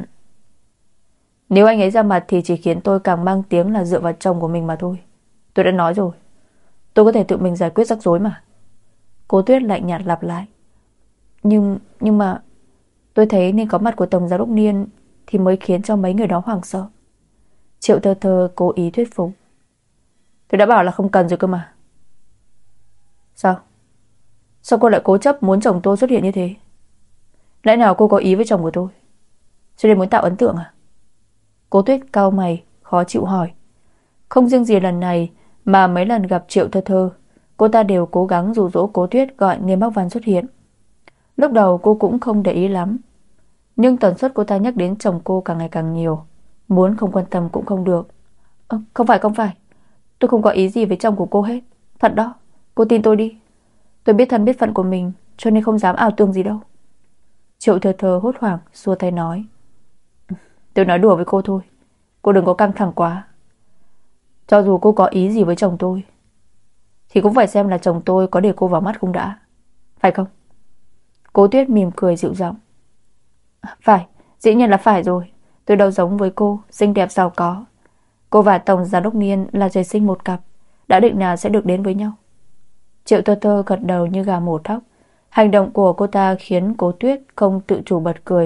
ra mặt thì chỉ khiến tôi càng mang tiếng là dựa vào chồng của mình mà thôi. Tôi đã nói rồi, tôi có thể tự mình giải quyết rắc rối mà. Cố Tuyết lạnh nhạt lặp lại. Nhưng mà tôi thấy nên có mặt của Tổng Giám đốc Niên thì mới khiến cho mấy người đó hoảng sợ. Triệu Thơ Thơ cố ý thuyết phục. Tôi đã bảo là không cần rồi cơ mà. Sao cô lại cố chấp muốn chồng tôi xuất hiện như thế? Lẽ nào cô có ý với chồng của tôi, cho nên muốn tạo ấn tượng à? Cố Tuyết cau mày khó chịu hỏi. Không riêng gì lần này mà mấy lần gặp Triệu Thơ Thơ, cô ta đều cố gắng dụ dỗ Cố Tuyết gọi Nghiêm Bắc Văn xuất hiện. Lúc đầu cô cũng không để ý lắm, nhưng tần suất cô ta nhắc đến chồng cô càng ngày càng nhiều, muốn không quan tâm cũng không được. Không phải, tôi không có ý gì với chồng của cô hết. Thật đó, cô tin tôi đi. Tôi biết thân biết phận của mình, cho nên không dám ảo tưởng gì đâu. Triệu Thơ Thơ hốt hoảng xua tay nói. Tôi nói đùa với cô thôi, cô đừng có căng thẳng quá. Cho dù cô có ý gì với chồng tôi thì cũng phải xem là chồng tôi có để cô vào mắt không đã, phải không? Cố Tuyết mỉm cười dịu giọng. Phải, dĩ nhiên là phải rồi. Tôi đâu giống với cô, xinh đẹp giàu có. Cô và Tổng Giám đốc Niên là trời sinh một cặp, đã định nào sẽ được đến với nhau. Triệu Tơ Tơ gật đầu như gà mổ thóc. Hành động của cô ta khiến Cố Tuyết không tự chủ bật cười.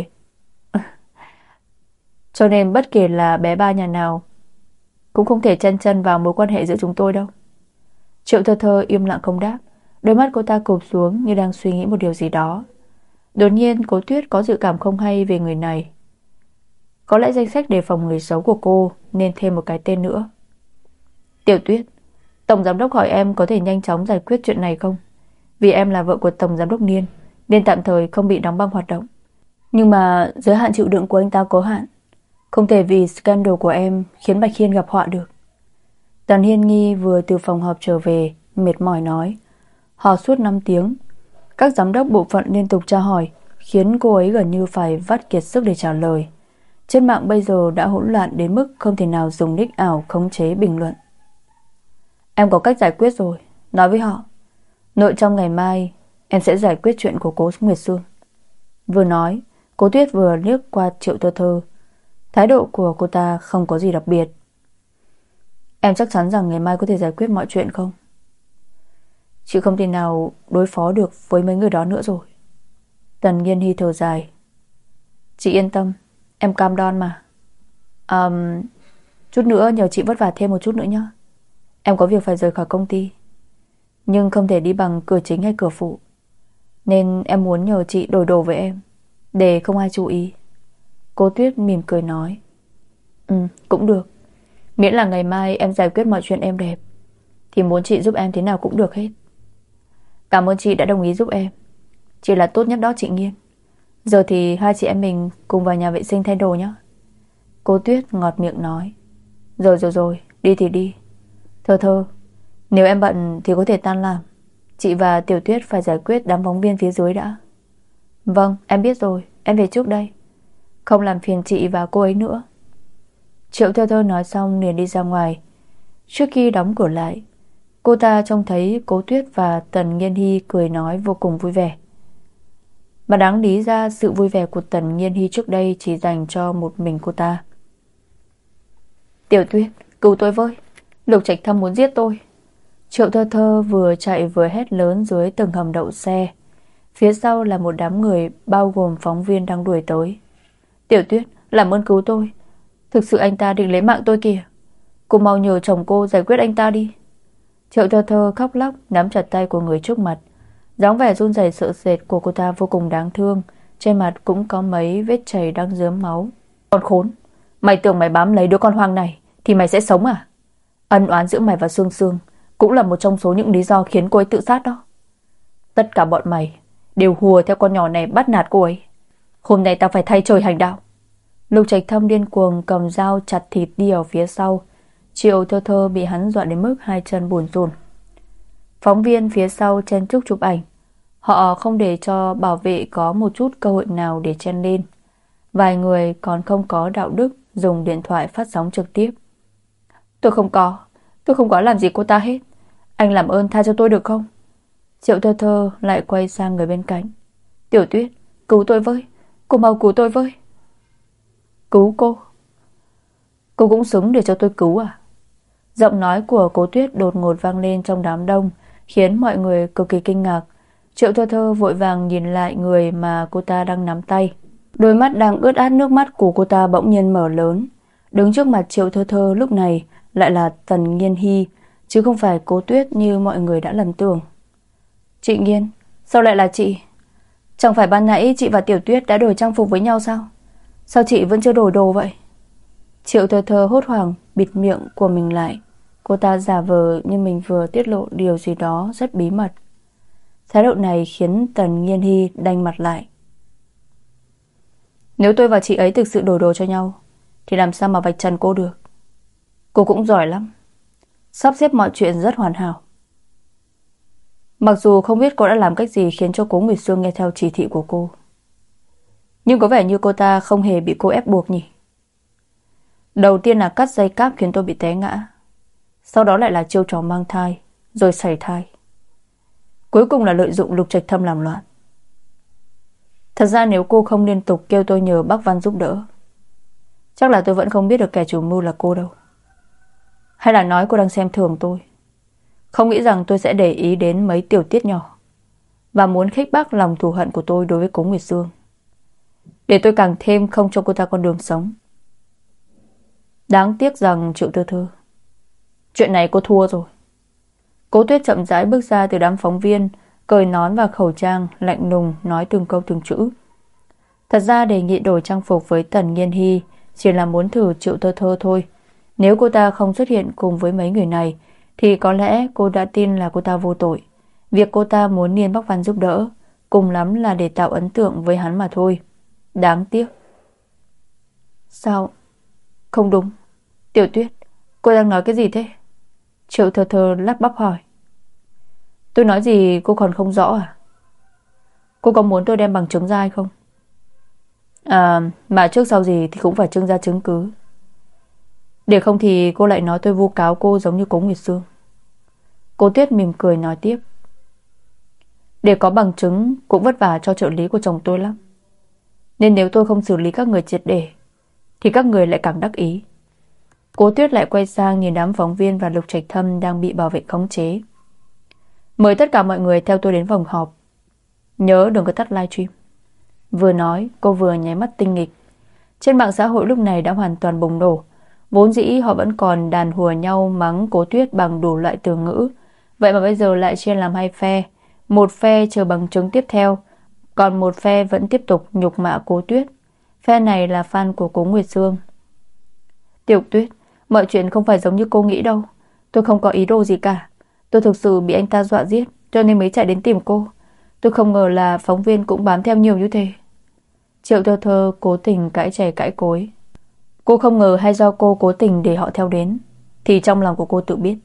Cho nên bất kể là bé ba nhà nào cũng không thể chen chân vào mối quan hệ giữa chúng tôi đâu. Triệu Thơ Thơ im lặng không đáp. Đôi mắt cô ta cụp xuống như đang suy nghĩ một điều gì đó. Đột nhiên Cố Tuyết có dự cảm không hay về người này. Có lẽ danh sách đề phòng người xấu của cô nên thêm một cái tên nữa. Tiểu Tuyết, Tổng Giám đốc hỏi em có thể nhanh chóng giải quyết chuyện này không? Vì em là vợ của Tổng Giám đốc Niên nên tạm thời không bị đóng băng hoạt động. Nhưng mà giới hạn chịu đựng của anh ta có hạn, không thể vì scandal của em khiến Bạch Hiên gặp họa được. Tần Hiên Nghi vừa từ phòng họp trở về, mệt mỏi nói. Họp suốt 5 tiếng, các giám đốc bộ phận liên tục tra hỏi, khiến cô ấy gần như phải vắt kiệt sức để trả lời. Trên mạng bây giờ đã hỗn loạn đến mức không thể nào dùng nick ảo khống chế bình luận. Em có cách giải quyết rồi, nói với họ. Nội trong ngày mai em sẽ giải quyết chuyện của Cố Nguyệt Sương. Vừa nói, Cố Tuyết vừa liếc qua Triệu Tơ Thơ. Thái độ của cô ta không có gì đặc biệt. Em chắc chắn rằng ngày mai có thể giải quyết mọi chuyện không? Chị không thể nào đối phó được với mấy người đó nữa rồi. Tần Nghiên Hy thở dài. Chị yên tâm, em cam đoan mà. Chút nữa nhờ chị vất vả thêm một chút nữa nhé. Em có việc phải rời khỏi công ty, nhưng không thể đi bằng cửa chính hay cửa phụ, nên em muốn nhờ chị đổi đồ với em, để không ai chú ý. Cô Tuyết mỉm cười nói. Cũng được. Miễn là ngày mai em giải quyết mọi chuyện êm đẹp, thì muốn chị giúp em thế nào cũng được hết. Cảm ơn chị đã đồng ý giúp em. Chị là tốt nhất đó chị Nghiên. Giờ thì hai chị em mình cùng vào nhà vệ sinh thay đồ nhé. Cô Tuyết ngọt miệng nói. Rồi, đi thì đi. Thơ thơ, nếu em bận thì có thể tan làm. Chị và Tiểu Tuyết phải giải quyết đám phóng viên phía dưới đã. Vâng, em biết rồi, em về trước đây. Không làm phiền chị và cô ấy nữa. Triệu Thơ Thơ nói xong liền đi ra ngoài. Trước khi đóng cửa lại, cô ta trông thấy Cố Tuyết và Tần Nghiên Hy cười nói vô cùng vui vẻ. Mà đáng lý ra sự vui vẻ của Tần Nghiên Hy trước đây chỉ dành cho một mình cô ta. Tiểu Tuyết, cứu tôi với, Lục Trạch Thâm muốn giết tôi. Triệu Thơ Thơ vừa chạy vừa hét lớn dưới tầng hầm đậu xe. Phía sau là một đám người bao gồm phóng viên đang đuổi tới. Tiểu Tuyết, làm ơn cứu tôi. Thực sự anh ta định lấy mạng tôi kìa. Cô mau nhờ chồng cô giải quyết anh ta đi. Triệu Thơ Thơ khóc lóc nắm chặt tay của người trước mặt. Dáng vẻ run rẩy sợ sệt của cô ta vô cùng đáng thương. Trên mặt cũng có mấy vết chảy đang rớm máu. Con khốn, mày tưởng mày bám lấy đứa con hoang này thì mày sẽ sống à? Ân oán giữa mày và Sương Sương cũng là một trong số những lý do khiến cô ấy tự sát đó. Tất cả bọn mày đều hùa theo con nhỏ này bắt nạt cô ấy. Hôm nay tao phải thay trời hành đạo. Lục Trạch Thâm điên cuồng cầm dao chặt thịt đi ở phía sau. Triệu Thơ Thơ bị hắn dọa đến mức hai chân bủn rủn. Phóng viên phía sau chen chúc chụp ảnh. Họ không để cho bảo vệ có một chút cơ hội nào để chen lên. Vài người còn không có đạo đức dùng điện thoại phát sóng trực tiếp. Tôi không có làm gì cô ta hết. Anh làm ơn tha cho tôi được không? Triệu Thơ Thơ lại quay sang người bên cạnh. Tiểu Tuyết, cứu tôi với. Cô mau cứu tôi với. Cứu cô? Cô cũng xứng để cho tôi cứu à? Giọng nói của Cố Tuyết đột ngột vang lên trong đám đông, khiến mọi người cực kỳ kinh ngạc. Triệu Thơ Thơ vội vàng nhìn lại người mà cô ta đang nắm tay. Đôi mắt đang ướt át nước mắt của cô ta bỗng nhiên mở lớn. Đứng trước mặt Triệu Thơ Thơ lúc này lại là Tần Nghiên Hy, chứ không phải Cố Tuyết như mọi người đã lầm tưởng. Chị Nghiên, sao lại là chị? Chẳng phải ban nãy chị và Tiểu Tuyết đã đổi trang phục với nhau sao? Sao chị vẫn chưa đổi đồ vậy? Triệu Thơ Thơ hốt hoảng bịt miệng của mình lại. Cô ta giả vờ như mình vừa tiết lộ điều gì đó rất bí mật. Thái độ này khiến Tần Nghiên Hy đanh mặt lại. Nếu tôi và chị ấy thực sự đổi đồ cho nhau thì làm sao mà vạch trần cô được? Cô cũng giỏi lắm, sắp xếp mọi chuyện rất hoàn hảo. Mặc dù không biết cô đã làm cách gì khiến cho Cố Nguyệt Sương nghe theo chỉ thị của cô, nhưng có vẻ như cô ta không hề bị cô ép buộc nhỉ. Đầu tiên là cắt dây cáp khiến tôi bị té ngã, sau đó lại là chiêu trò mang thai, rồi sảy thai, cuối cùng là lợi dụng Lục Trạch Thâm làm loạn. Thật ra nếu cô không liên tục kêu tôi nhờ bác Văn giúp đỡ, chắc là tôi vẫn không biết được kẻ chủ mưu là cô đâu. Hay là nói cô đang xem thường tôi, không nghĩ rằng tôi sẽ để ý đến mấy tiểu tiết nhỏ, và muốn khích bác lòng thù hận của tôi đối với Cố Nguyệt Sương, để tôi càng thêm không cho cô ta con đường sống. Đáng tiếc rằng Triệu Thơ Thơ, chuyện này cô thua rồi. Cố Tuyết chậm rãi bước ra từ đám phóng viên, cởi nón và khẩu trang, lạnh lùng nói từng câu từng chữ. Thật ra đề nghị đổi trang phục với Tần Nghiên Hy chỉ là muốn thử Triệu Thơ Thơ thôi. Nếu cô ta không xuất hiện cùng với mấy người này thì có lẽ cô đã tin là cô ta vô tội. Việc cô ta muốn Niên Bắc Văn giúp đỡ cùng lắm là để tạo ấn tượng với hắn mà thôi. Đáng tiếc. Sao? Không đúng. Tiểu Tuyết, cô đang nói cái gì thế? Triệu Thơ Thơ lắp bắp hỏi. Tôi nói gì cô còn không rõ à? Cô có muốn tôi đem bằng chứng ra hay không? Mà trước sau gì thì cũng phải trưng ra chứng cứ. Để không thì cô lại nói tôi vu cáo cô giống như Cố Nguyệt Sương. Cô Tuyết mỉm cười nói tiếp. Để có bằng chứng cũng vất vả cho trợ lý của chồng tôi lắm. Nên nếu tôi không xử lý các người triệt để thì các người lại càng đắc ý. Cố Tuyết lại quay sang nhìn đám phóng viên và Lục Trạch Thâm đang bị bảo vệ khống chế. Mời tất cả mọi người theo tôi đến phòng họp. Nhớ đừng có tắt livestream. Vừa nói cô vừa nháy mắt tinh nghịch. Trên mạng xã hội lúc này đã hoàn toàn bùng nổ. Vốn dĩ họ vẫn còn đàn hùa nhau mắng Cố Tuyết bằng đủ loại từ ngữ, vậy mà bây giờ lại chia làm hai phe. Một phe chờ bằng chứng tiếp theo, còn một phe vẫn tiếp tục nhục mạ Cố Tuyết. Phe này là fan của Cố Nguyệt Sương. Tiểu Tuyết, mọi chuyện không phải giống như cô nghĩ đâu. Tôi không có ý đồ gì cả. Tôi thực sự bị anh ta dọa giết, cho nên mới chạy đến tìm cô. Tôi không ngờ là phóng viên cũng bám theo nhiều như thế. Triệu Thơ Thơ cố tình cãi chè cãi cối. Cô không ngờ hay do cô cố tình để họ theo đến, thì trong lòng của cô tự biết.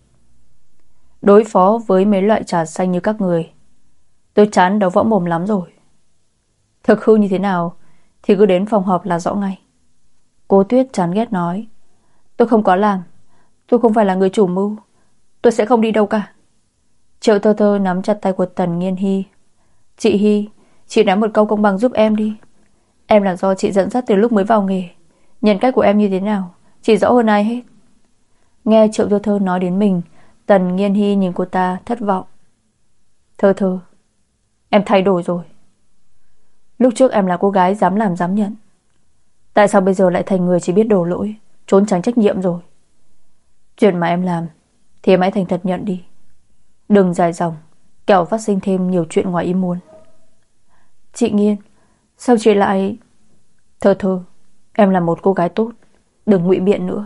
Đối phó với mấy loại trà xanh như các người, tôi chán đấu võ mồm lắm rồi. Thực hư như thế nào thì cứ đến phòng họp là rõ ngay. Cố Tuyết chán ghét nói. Tôi không có làm. Tôi không phải là người chủ mưu. Tôi sẽ không đi đâu cả. Triệu Thơ Thơ nắm chặt tay của Tần Nghiên Hy. Chị Hy, chị nói một câu công bằng giúp em đi. Em là do chị dẫn dắt từ lúc mới vào nghề. Nhân cách của em như thế nào chị rõ hơn ai hết. Nghe Triệu Thơ Thơ nói đến mình, Tần Nghiên Hy nhìn cô ta thất vọng. Thơ Thơ, em thay đổi rồi. Lúc trước em là cô gái dám làm dám nhận. Tại sao bây giờ lại thành người chỉ biết đổ lỗi, trốn tránh trách nhiệm rồi? Chuyện mà em làm thì em hãy thành thật nhận đi. Đừng dài dòng, kẻo phát sinh thêm nhiều chuyện ngoài ý muốn. Chị Nghiên, sao chị lại... Thơ Thơ, em là một cô gái tốt, đừng ngụy biện nữa.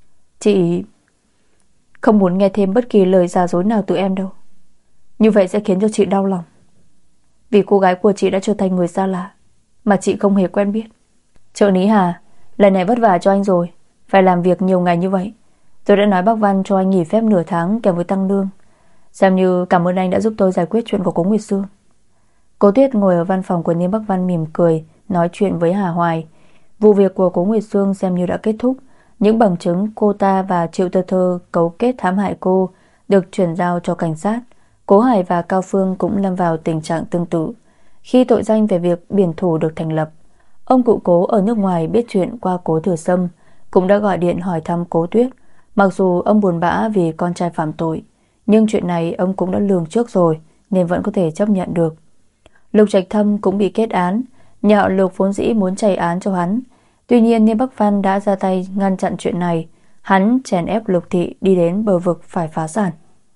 Chị không muốn nghe thêm bất kỳ lời giả dối nào từ em đâu. Như vậy sẽ khiến cho chị đau lòng. Vì cô gái của chị đã trở thành người xa lạ mà chị không hề quen biết. Trợ lý Hà, lần này vất vả cho anh rồi. Phải làm việc nhiều ngày như vậy. Tôi đã nói bác Văn cho anh nghỉ phép nửa tháng kèm với tăng lương. Xem như cảm ơn anh đã giúp tôi giải quyết chuyện của Cố Nguyệt Sương. Cố Tuyết ngồi ở văn phòng của Niêm Bắc Văn mỉm cười nói chuyện với Hà Hoài. Vụ việc của Cố Nguyệt Sương xem như đã kết thúc. Những bằng chứng cô ta và Triệu Thơ Thơ cấu kết thám hại cô được chuyển giao cho cảnh sát. Cố Hải và Cao Phương cũng lâm vào tình trạng tương tự. Khi tội danh về việc biển thủ được thành lập, ông cụ Cố ở nước ngoài biết chuyện qua Cố Thừa Sâm cũng đã gọi điện hỏi thăm Cố Tuyết. Mặc dù ông buồn bã vì con trai phạm tội, nhưng chuyện này ông cũng đã lường trước rồi nên vẫn có thể chấp nhận được. Lục Trạch Thâm cũng bị kết án. Nhà họ Lục vốn dĩ muốn chạy án cho hắn. Tuy nhiên Niêm Bắc Văn đã ra tay ngăn chặn chuyện này. Hắn chèn ép Lục Thị đi đến bờ vực phải phá sản.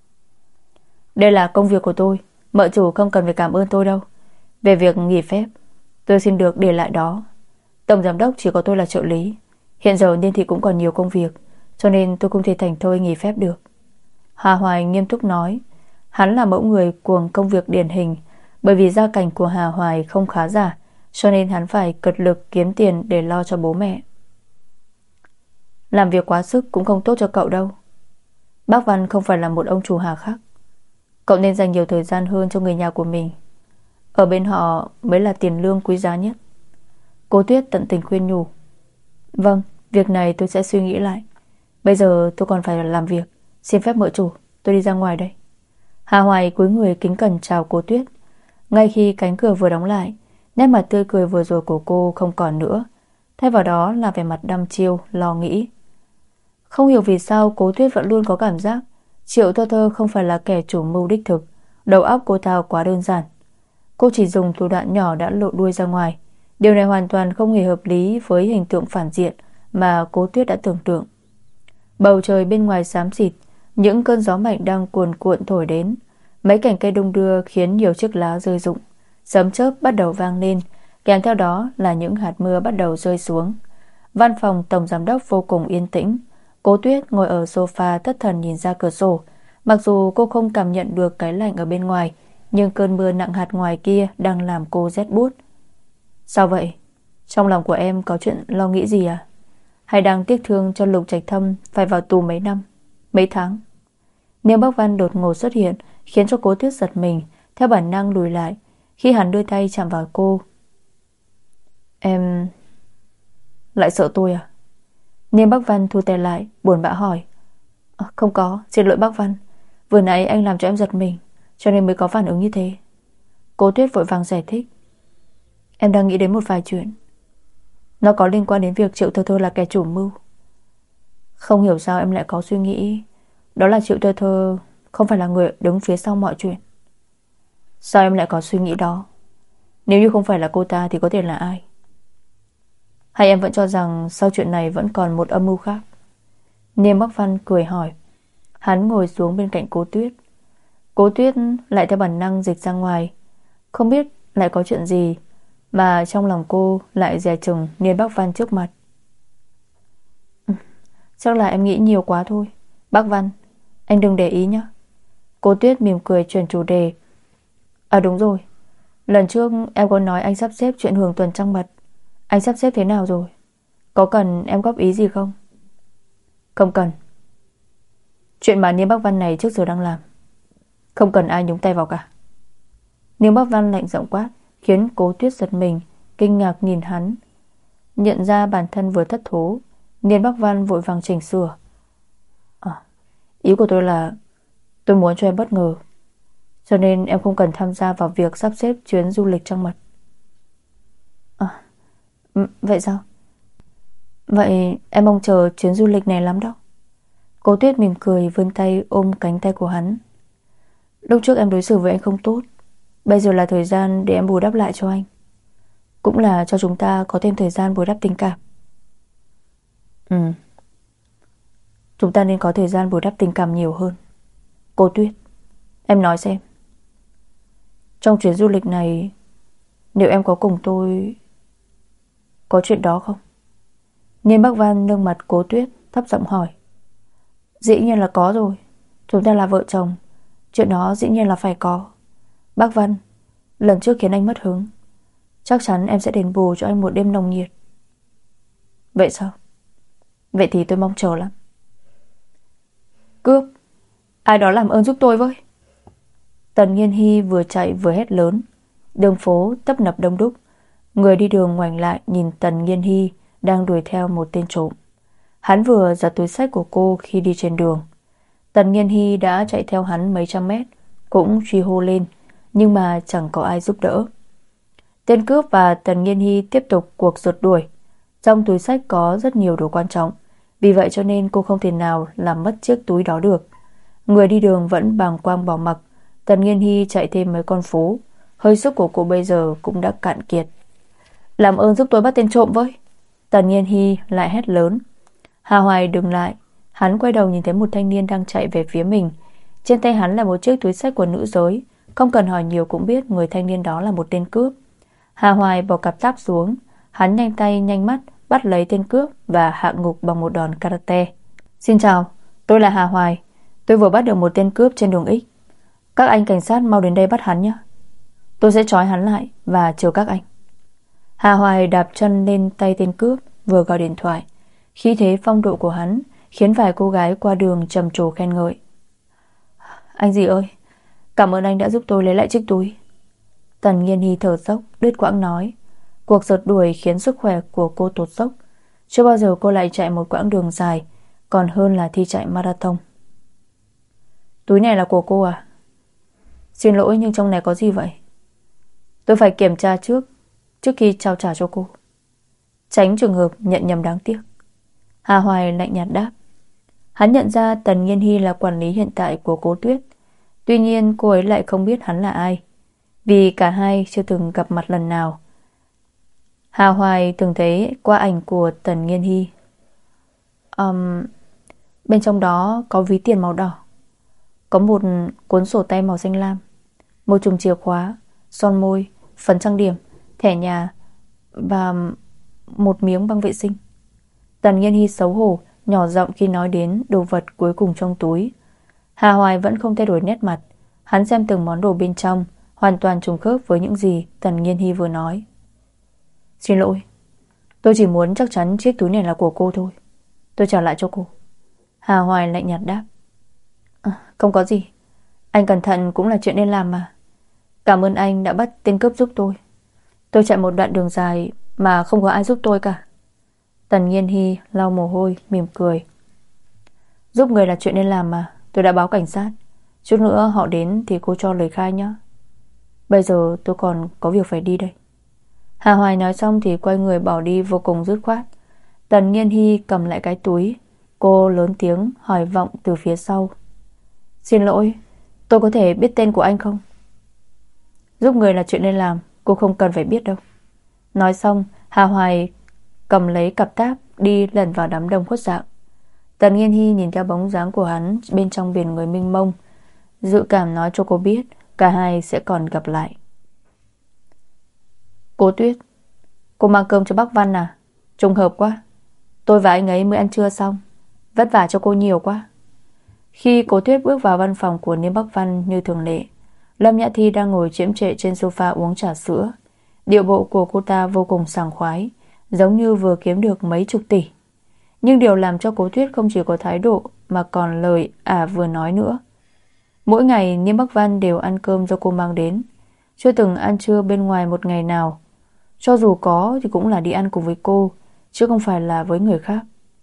Đây là công việc của tôi, mợ chủ không cần phải cảm ơn tôi đâu. Về việc nghỉ phép, tôi xin được để lại đó. Tổng giám đốc chỉ có tôi là trợ lý. Hiện giờ Niên Thị cũng còn nhiều công việc, cho nên tôi không thể thành thơi nghỉ phép được. Hà Hoài nghiêm túc nói. Hắn là mẫu người cuồng công việc điển hình. Bởi vì gia cảnh của Hà Hoài không khá giả, cho nên hắn phải cật lực kiếm tiền để lo cho bố mẹ. Làm việc quá sức cũng không tốt cho cậu đâu. Bác Văn không phải là một ông chủ hà khắc. Cậu nên dành nhiều thời gian hơn cho người nhà của mình. Ở bên họ mới là tiền lương quý giá nhất. Cố Tuyết tận tình khuyên nhủ. Vâng, việc này tôi sẽ suy nghĩ lại. Bây giờ tôi còn phải làm việc. Xin phép mợ chủ, tôi đi ra ngoài đây. Hà Hoài cúi người kính cẩn chào Cố Tuyết. Ngay khi cánh cửa vừa đóng lại, nét mặt tươi cười vừa rồi của cô không còn nữa. Thay vào đó là vẻ mặt đăm chiêu, lo nghĩ. Không hiểu vì sao Cố Tuyết vẫn luôn có cảm giác Triệu Thơ Thơ không phải là kẻ chủ mưu đích thực. Đầu óc cô ta quá đơn giản. Cô chỉ dùng thủ đoạn nhỏ đã lộ đuôi ra ngoài. Điều này hoàn toàn không hề hợp lý với hình tượng phản diện mà Cố Tuyết đã tưởng tượng. Bầu trời bên ngoài xám xịt, những cơn gió mạnh đang cuồn cuộn thổi đến. Mấy cành cây đung đưa khiến nhiều chiếc lá rơi rụng. Sấm chớp bắt đầu vang lên, kèm theo đó là những hạt mưa bắt đầu rơi xuống. Văn phòng tổng giám đốc vô cùng yên tĩnh. Cố Tuyết ngồi ở sofa thất thần nhìn ra cửa sổ. Mặc dù cô không cảm nhận được cái lạnh ở bên ngoài, nhưng cơn mưa nặng hạt ngoài kia đang làm cô rét buốt. Sao vậy? Trong lòng của em có chuyện lo nghĩ gì à? Hay đang tiếc thương cho Lục Trạch Thâm phải vào tù mấy năm, mấy tháng? Niêm Bắc Văn đột ngột xuất hiện khiến cho Cố Tuyết giật mình, theo bản năng lùi lại. Khi hắn đưa tay chạm vào cô. Em lại sợ tôi à? Niêm Bắc Văn thu tay lại, buồn bã hỏi. Không có, xin lỗi bác Văn. Vừa nãy anh làm cho em giật mình, cho nên mới có phản ứng như thế. Cố Tuyết vội vàng giải thích. Em đang nghĩ đến một vài chuyện. Nó có liên quan đến việc Triệu Thơ Thơ là kẻ chủ mưu. Không hiểu sao em lại có suy nghĩ đó là Triệu Thơ Thơ không phải là người đứng phía sau mọi chuyện. Sao em lại có suy nghĩ đó? Nếu như không phải là cô ta thì có thể là ai? Hay em vẫn cho rằng sau chuyện này vẫn còn một âm mưu khác? Niêm Bắc Văn cười hỏi. Hắn ngồi xuống bên cạnh Cố Tuyết. Cố Tuyết lại theo bản năng dịch ra ngoài, không biết lại có chuyện gì mà trong lòng cô lại dè chừng Niên Bắc Văn trước mặt. Chắc là em nghĩ nhiều quá thôi. Bắc Văn, anh đừng để ý nhé. Cố Tuyết mỉm cười chuyển chủ đề. À đúng rồi, lần trước em có nói anh sắp xếp chuyện hưởng tuần trăng mật. Anh sắp xếp thế nào rồi? Có cần em góp ý gì không? Không cần. Chuyện mà Niêm Bắc Văn này trước giờ đang làm, không cần ai nhúng tay vào cả. Niêm Bắc Văn lạnh giọng quát, khiến Cố Tuyết giật mình, kinh ngạc nhìn hắn. Nhận ra bản thân vừa thất thố, Niên Bắc Văn vội vàng chỉnh sửa. Ý của tôi là tôi muốn cho em bất ngờ, cho nên em không cần tham gia vào việc sắp xếp chuyến du lịch trăng mật. Vậy sao? Vậy em mong chờ chuyến du lịch này lắm đó. Cố Tuyết mỉm cười vươn tay ôm cánh tay của hắn. Lúc trước em đối xử với anh không tốt, bây giờ là thời gian để em bù đắp lại cho anh, cũng là cho chúng ta có thêm thời gian bù đắp tình cảm. Chúng ta nên có thời gian bù đắp tình cảm nhiều hơn. Cô Tuyết, em nói xem, trong chuyến du lịch này, nếu em có cùng tôi, có chuyện đó không? Niên Bắc Văn nâng mặt Cố Tuyết, thấp giọng hỏi. Dĩ nhiên là có rồi. Chúng ta là vợ chồng, chuyện đó dĩ nhiên là phải có. Bắc Văn, lần trước khiến anh mất hứng, chắc chắn em sẽ đền bù cho anh một đêm nồng nhiệt. Vậy sao? Vậy thì tôi mong chờ lắm. Cướp, ai đó làm ơn giúp tôi với. Tần Nghiên Hy vừa chạy vừa hét lớn. Đường phố tấp nập đông đúc. Người đi đường ngoảnh lại nhìn Tần Nghiên Hy đang đuổi theo một tên trộm. Hắn vừa giật túi xách của cô khi đi trên đường. Tần Nghiên Hy đã chạy theo hắn mấy trăm mét, cũng truy hô lên, nhưng mà chẳng có ai giúp đỡ. Tên cướp và Tần Nghiên Hy tiếp tục cuộc rượt đuổi. Trong túi xách có rất nhiều đồ quan trọng, vì vậy cho nên cô không thể nào làm mất chiếc túi đó được. Người đi đường vẫn bàng quang bỏ mặc. Tần Nghiên Hy chạy thêm mấy con phố, hơi sức của cô bây giờ cũng đã cạn kiệt. Làm ơn giúp tôi bắt tên trộm với. Tần Nghiên Hy lại hét lớn. Hà Hoài dừng lại. Hắn quay đầu nhìn thấy một thanh niên đang chạy về phía mình. Trên tay hắn là một chiếc túi xách của nữ giới. Không cần hỏi nhiều cũng biết người thanh niên đó là một tên cướp. Hà Hoài bỏ cặp táp xuống. Hắn nhanh tay nhanh mắt bắt lấy tên cướp và hạ ngục bằng một đòn karate. Xin chào, tôi là Hà Hoài. Tôi vừa bắt được một tên cướp trên đường X. Các anh cảnh sát mau đến đây bắt hắn nhé. Tôi sẽ trói hắn lại và chờ các anh. Hà Hoài đạp chân lên tay tên cướp, vừa gọi điện thoại. Khí thế phong độ của hắn khiến vài cô gái qua đường trầm trồ khen ngợi. Anh gì ơi, cảm ơn anh đã giúp tôi lấy lại chiếc túi. Tần Nghiên Hy thở dốc, đứt quãng nói. Cuộc rượt đuổi khiến sức khỏe của cô tụt dốc. Chưa bao giờ cô lại chạy một quãng đường dài, còn hơn là thi chạy marathon. Túi này là của cô à? Xin lỗi, nhưng trong này có gì vậy? Tôi phải kiểm tra trước khi trao trả cho cô, tránh trường hợp nhận nhầm đáng tiếc. Hà Hoài lạnh nhạt đáp. Hắn nhận ra Tần Nghiên Hy là quản lý hiện tại của Cố Tuyết. Tuy nhiên cô ấy lại không biết hắn là ai, vì cả hai chưa từng gặp mặt lần nào. Hà Hoài từng thấy qua ảnh của Tần Nghiên Hy. Bên trong đó có ví tiền màu đỏ, có một cuốn sổ tay màu xanh lam, một chùm chìa khóa, son môi, phấn trang điểm, thẻ nhà và một miếng băng vệ sinh. Tần Nghiên Hy xấu hổ, nhỏ giọng khi nói đến đồ vật cuối cùng trong túi. Hà Hoài vẫn không thay đổi nét mặt. Hắn xem từng món đồ bên trong, hoàn toàn trùng khớp với những gì Tần Nghiên Hy vừa nói. Xin lỗi, tôi chỉ muốn chắc chắn chiếc túi này là của cô thôi. Tôi trả lại cho cô. Hà Hoài lạnh nhạt đáp. Không có gì, anh cẩn thận cũng là chuyện nên làm mà. Cảm ơn anh đã bắt tên cướp giúp tôi. Tôi chạy một đoạn đường dài mà không có ai giúp tôi cả. Tần Nghiên Hy lau mồ hôi, mỉm cười. Giúp người là chuyện nên làm mà. Tôi đã báo cảnh sát. Chút nữa họ đến thì cô cho lời khai nhé. Bây giờ tôi còn có việc phải đi đây. Hà Hoài nói xong thì quay người bỏ đi vô cùng dứt khoát. Tần Nghiên Hy cầm lại cái túi. Cô lớn tiếng hỏi vọng từ phía sau. Xin lỗi, tôi có thể biết tên của anh không? Giúp người là chuyện nên làm, cô không cần phải biết đâu. Nói xong, Hà Hoài cầm lấy cặp táp đi lẩn vào đám đông khuất dạng. Tần Nghiên Hy nhìn theo bóng dáng của hắn bên trong biển người mênh mông, dự cảm nói cho cô biết cả hai sẽ còn gặp lại. Cô Tuyết, cô mang cơm cho bác Văn à? Trùng hợp quá, tôi và anh ấy mới ăn trưa xong. Vất vả cho cô nhiều quá. Khi Cố Tuyết bước vào văn phòng của Niêm Bắc Văn như thường lệ, Lâm Nhã Thi đang ngồi chiếm trệ trên sofa uống trà sữa. Điệu bộ của cô ta vô cùng sảng khoái, giống như vừa kiếm được mấy chục tỷ. Nhưng điều làm cho Cố Tuyết không chỉ có thái độ mà còn lời vừa nói nữa. Mỗi ngày Niêm Bắc Văn đều ăn cơm do cô mang đến, chưa từng ăn trưa bên ngoài một ngày nào. Cho dù có thì cũng là đi ăn cùng với cô, chứ không phải là với người khác.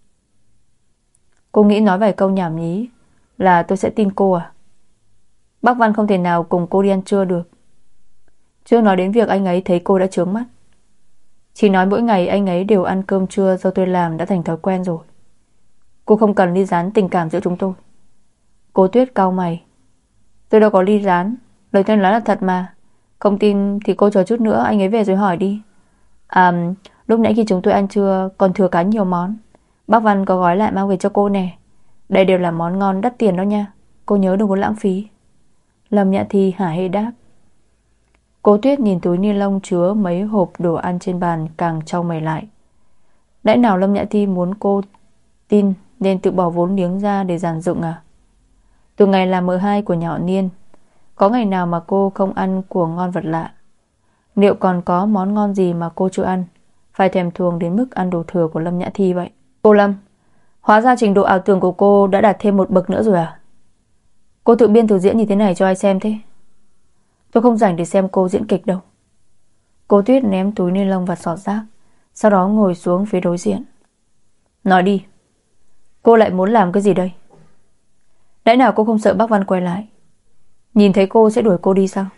Cô nghĩ nói vài câu nhảm nhí là tôi sẽ tin cô à? Bác Văn không thể nào cùng cô đi ăn trưa được. Chưa nói đến việc anh ấy thấy cô đã chướng mắt. Chỉ nói mỗi ngày anh ấy đều ăn cơm trưa do tôi làm đã thành thói quen rồi. Cô không cần ly gián tình cảm giữa chúng tôi. Cố Tuyết cau mày. Tôi đâu có ly gián, lời tôi nói là thật mà. Không tin thì cô chờ chút nữa anh ấy về rồi hỏi đi. Lúc nãy khi chúng tôi ăn trưa còn thừa khá nhiều món. Bác Văn có gói lại mang về cho cô nè. Đây đều là món ngon đắt tiền đó nha. Cô nhớ đừng có lãng phí. Lâm Nhã Thi hả hê đáp. Cố Tuyết nhìn túi ni lông chứa mấy hộp đồ ăn trên bàn, càng chau mày lại. Lẽ nào Lâm Nhã Thi muốn cô tin nên tự bỏ vốn liếng ra để dàn dựng à? Từ ngày làm M2 của nhà họ Niên, có ngày nào mà cô không ăn của ngon vật lạ? Liệu còn có món ngon gì mà cô chưa ăn, phải thèm thuồng đến mức ăn đồ thừa của Lâm Nhã Thi vậy? Cô Lâm, hóa ra trình độ ảo tưởng của cô đã đạt thêm một bậc nữa rồi à? Cô tự biên tự diễn như thế này cho ai xem thế? Tôi không rảnh để xem cô diễn kịch đâu. Cô Tuyết ném túi ni lông và xọt rác, sau đó ngồi xuống phía đối diện. Nói đi, cô lại muốn làm cái gì đây? Lẽ nào cô không sợ bác Văn quay lại, nhìn thấy cô sẽ đuổi cô đi sao?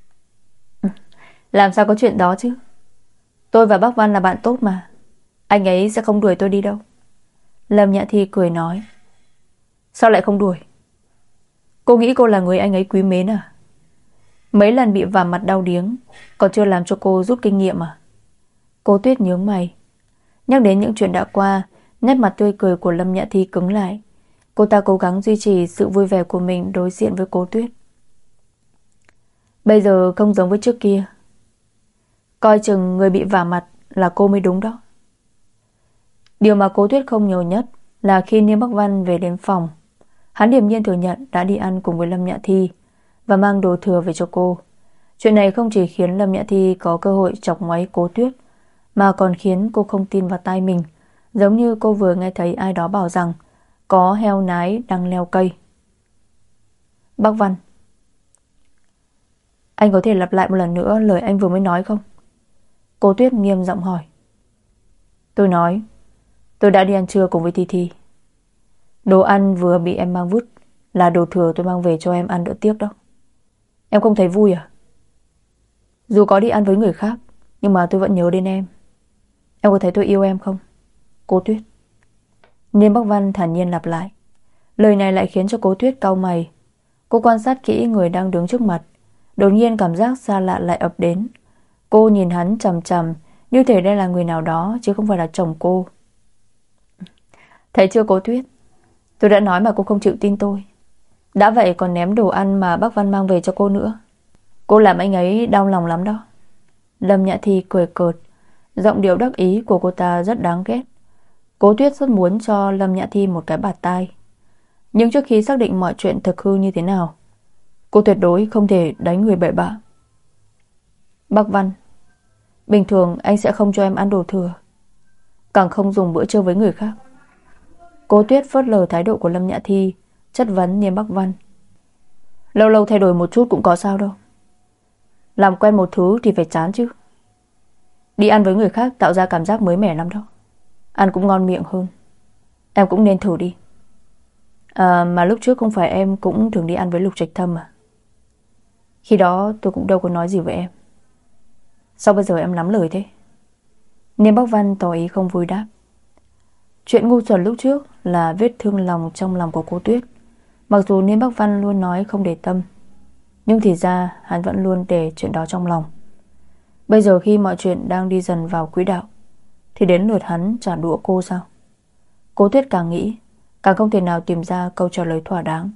Làm sao có chuyện đó chứ? Tôi và bác Văn là bạn tốt mà, anh ấy sẽ không đuổi tôi đi đâu. Lâm Nhã Thi cười nói. Sao lại không đuổi? Cô nghĩ cô là người anh ấy quý mến à? Mấy lần bị vả mặt đau điếng còn chưa làm cho cô rút kinh nghiệm à? Cô Tuyết nhướng mày. Nhắc đến những chuyện đã qua, nét mặt tươi cười của Lâm Nhã Thi cứng lại. Cô ta cố gắng duy trì sự vui vẻ của mình đối diện với Cố Tuyết. Bây giờ không giống với trước kia. Coi chừng người bị vả mặt là cô mới đúng đó. Điều mà Cố Tuyết không nhớ nhất là khi Niêm Bắc Văn về đến phòng, hắn điềm nhiên thừa nhận đã đi ăn cùng với Lâm Nhã Thi và mang đồ thừa về cho cô. Chuyện này không chỉ khiến Lâm Nhã Thi có cơ hội chọc ngoáy Cố Tuyết, mà còn khiến cô không tin vào tai mình, giống như cô vừa nghe thấy ai đó bảo rằng có heo nái đang leo cây. Bác Văn, anh có thể lặp lại một lần nữa lời anh vừa mới nói không? Cố Tuyết nghiêm giọng hỏi. Tôi nói tôi đã đi ăn trưa cùng với Thi Thi. Đồ ăn vừa bị em mang vứt là đồ thừa tôi mang về cho em ăn đỡ tiếc đó. Em không thấy vui à? Dù có đi ăn với người khác, nhưng mà tôi vẫn nhớ đến em. Em có thấy tôi yêu em không, Cố Tuyết? Niêm Bắc Văn thản nhiên lặp lại. Lời này lại khiến cho Cố Tuyết cau mày. Cô quan sát kỹ người đang đứng trước mặt. Đột nhiên cảm giác xa lạ lại ập đến. Cô nhìn hắn chằm chằm, như thể đây là người nào đó chứ không phải là chồng cô. Thấy chưa Cố Tuyết, tôi đã nói mà cô không chịu tin tôi. Đã vậy còn ném đồ ăn mà bác Văn mang về cho cô nữa. Cô làm anh ấy đau lòng lắm đó. Lâm Nhã Thi cười cợt. Giọng điệu đắc ý của cô ta rất đáng ghét. Cố Tuyết rất muốn cho Lâm Nhã Thi một cái bạt tai. Nhưng trước khi xác định mọi chuyện thực hư như thế nào, cô tuyệt đối không thể đánh người bậy bạ. Bác Văn, bình thường anh sẽ không cho em ăn đồ thừa, càng không dùng bữa trưa với người khác. Cố Tuyết phớt lờ thái độ của Lâm Nhã Thi, chất vấn Niêm Bắc Văn. Lâu lâu thay đổi một chút cũng có sao đâu. Làm quen một thứ thì phải chán chứ. Đi ăn với người khác tạo ra cảm giác mới mẻ lắm đó. Ăn cũng ngon miệng hơn. Em cũng nên thử đi. Mà lúc trước không phải em cũng thường đi ăn với Lục Trạch Thâm à? Khi đó tôi cũng đâu có nói gì với em. Sao bây giờ em lắm lời thế? Niêm Bắc Văn tỏ ý không vui đáp. Chuyện ngu xuẩn lúc trước là vết thương lòng trong lòng của cô Tuyết. Mặc dù Niêm Bắc Văn luôn nói không để tâm, nhưng thì ra hắn vẫn luôn để chuyện đó trong lòng. Bây giờ khi mọi chuyện đang đi dần vào quỹ đạo thì đến lượt hắn trả đũa cô sao? Cố Tuyết càng nghĩ càng không thể nào tìm ra câu trả lời thỏa đáng.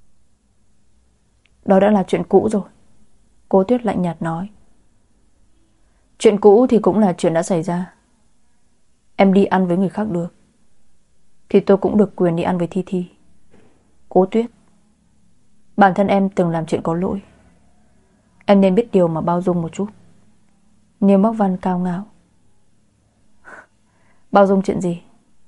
Đó đã là chuyện cũ rồi, Cố Tuyết lạnh nhạt nói. Chuyện cũ thì cũng là chuyện đã xảy ra. Em đi ăn với người khác được thì tôi cũng được quyền đi ăn với Thi Thi. Cố Tuyết, bản thân em từng làm chuyện có lỗi. Em nên biết điều mà bao dung một chút. Niêm Bắc Văn cao ngạo. Bao dung chuyện gì?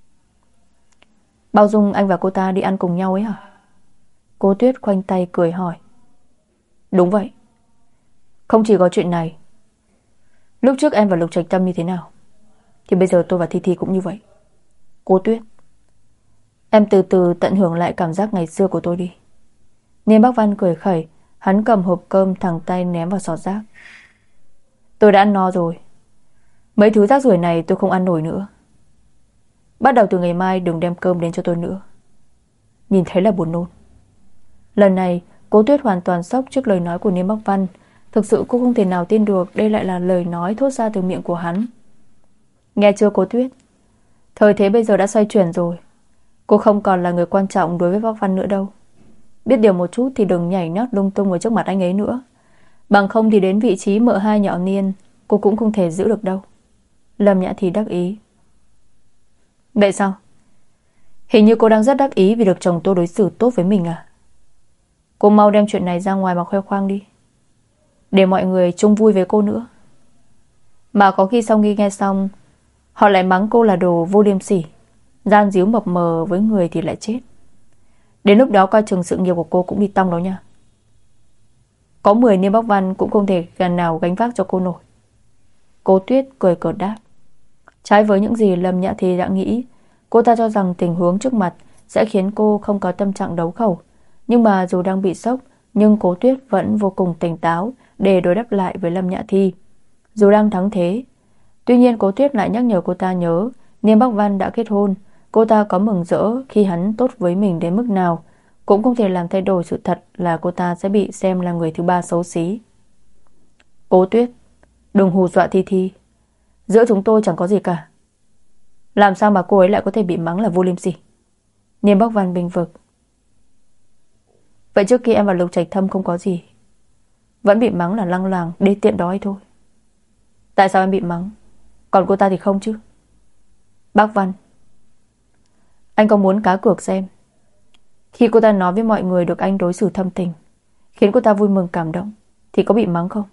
Bao dung anh và cô ta đi ăn cùng nhau ấy hả? Cố Tuyết khoanh tay cười hỏi. Đúng vậy. Không chỉ có chuyện này. Lúc trước em và Lục Trạch Tâm như thế nào thì bây giờ tôi và Thi Thi cũng như vậy. Cố Tuyết, em từ từ tận hưởng lại cảm giác ngày xưa của tôi đi. Niêm Bắc Văn cười khẩy. Hắn cầm hộp cơm thẳng tay ném vào sọt rác. Tôi đã ăn no rồi. Mấy thứ rác rưởi này tôi không ăn nổi nữa. Bắt đầu từ ngày mai đừng đem cơm đến cho tôi nữa. Nhìn thấy là buồn nôn. Lần này Cố Tuyết hoàn toàn sốc trước lời nói của Niêm Bắc Văn. Thực sự cô không thể nào tin được đây lại là lời nói thốt ra từ miệng của hắn. Nghe chưa Cố Tuyết? Thời thế bây giờ đã xoay chuyển rồi. Cô không còn là người quan trọng đối với Bắc Văn nữa đâu. Biết điều một chút thì đừng nhảy nhót lung tung ở trước mặt anh ấy nữa. Bằng không thì đến vị trí mợ hai nhỏ niên cô cũng không thể giữ được đâu. Lâm Nhã Thì đắc ý. Vậy sao? Hình như cô đang rất đắc ý vì được chồng tôi đối xử tốt với mình à? Cô mau đem chuyện này ra ngoài mà khoe khoang đi, để mọi người chung vui với cô nữa. Mà có khi sau khi nghe xong họ lại mắng cô là đồ vô liêm sỉ, gian díu mập mờ với người thì lại chết. Đến lúc đó coi chừng sự nghiệp của cô cũng bị tong đó nha. Có 10 Niêm Bắc Văn cũng không thể gần nào gánh vác cho cô nổi. Cố Tuyết cười cợt đáp. Trái với những gì Lâm Nhã Thì đã nghĩ, cô ta cho rằng tình huống trước mặt sẽ khiến cô không có tâm trạng đấu khẩu. Nhưng mà dù đang bị sốc, nhưng Cố Tuyết vẫn vô cùng tỉnh táo để đối đáp lại với Lâm Nhã Thi. Dù đang thắng thế, tuy nhiên Cố Tuyết lại nhắc nhở cô ta nhớ Niêm Bắc Văn đã kết hôn. Cô ta có mừng rỡ khi hắn tốt với mình đến mức nào cũng không thể làm thay đổi sự thật là cô ta sẽ bị xem là người thứ ba xấu xí. Cố Tuyết, đừng hù dọa Thi Thi. Giữa chúng tôi chẳng có gì cả. Làm sao mà cô ấy lại có thể bị mắng là vô liêm sỉ? Niêm Bắc Văn bình vực. Vậy trước khi em và Lục Trạch Thâm không có gì, vẫn bị mắng là lăng làng đê tiện đó ấy thôi. Tại sao em bị mắng, còn cô ta thì không chứ? Bác Văn, anh có muốn cá cược xem khi cô ta nói với mọi người được anh đối xử thâm tình, khiến cô ta vui mừng cảm động, thì có bị mắng không?